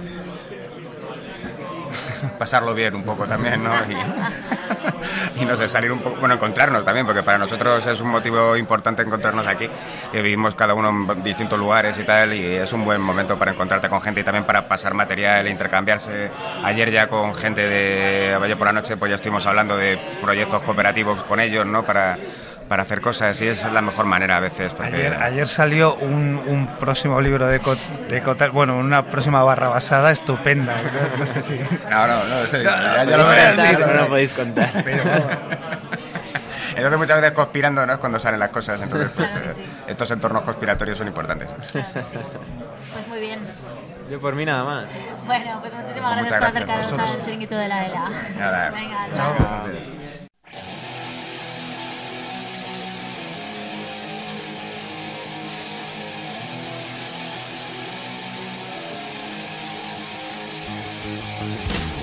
Speaker 23: Pasarlo bien un poco también, ¿no? Y, y no sé, salir un poco, bueno, encontrarnos también, porque para nosotros es un motivo importante encontrarnos aquí, que vivimos cada uno en distintos lugares y tal, y es un buen momento para encontrarte con gente y también para pasar material e intercambiarse. Ayer ya con gente de Valle por la Noche, pues ya estuvimos hablando de proyectos cooperativos con ellos, ¿no? Para, para hacer cosas, y es la mejor manera a veces. Porque...
Speaker 4: Ayer, ayer salió un, un próximo libro de, co- de Cotal, bueno, una próxima barra basada estupenda. No, no sé si...
Speaker 23: No, no, no, sé, ya, ya
Speaker 4: no
Speaker 23: lo
Speaker 4: podéis
Speaker 23: verás,
Speaker 4: contar,
Speaker 23: sí,
Speaker 4: no
Speaker 23: lo
Speaker 11: podéis contar.
Speaker 4: Pero,
Speaker 23: entonces muchas veces conspirando, ¿no? Es cuando salen las cosas, entonces pues, eh, estos entornos conspiratorios son importantes.
Speaker 6: Pues muy bien.
Speaker 11: Yo por mí nada más.
Speaker 6: Bueno, pues muchísimas
Speaker 23: Pues
Speaker 6: gracias
Speaker 23: muchas
Speaker 6: por
Speaker 23: gracias a
Speaker 6: acercaros
Speaker 23: vosotros.
Speaker 6: al chiringuito de la ELA.
Speaker 23: Nada.
Speaker 6: Venga, chao.
Speaker 23: Chao.
Speaker 7: Thank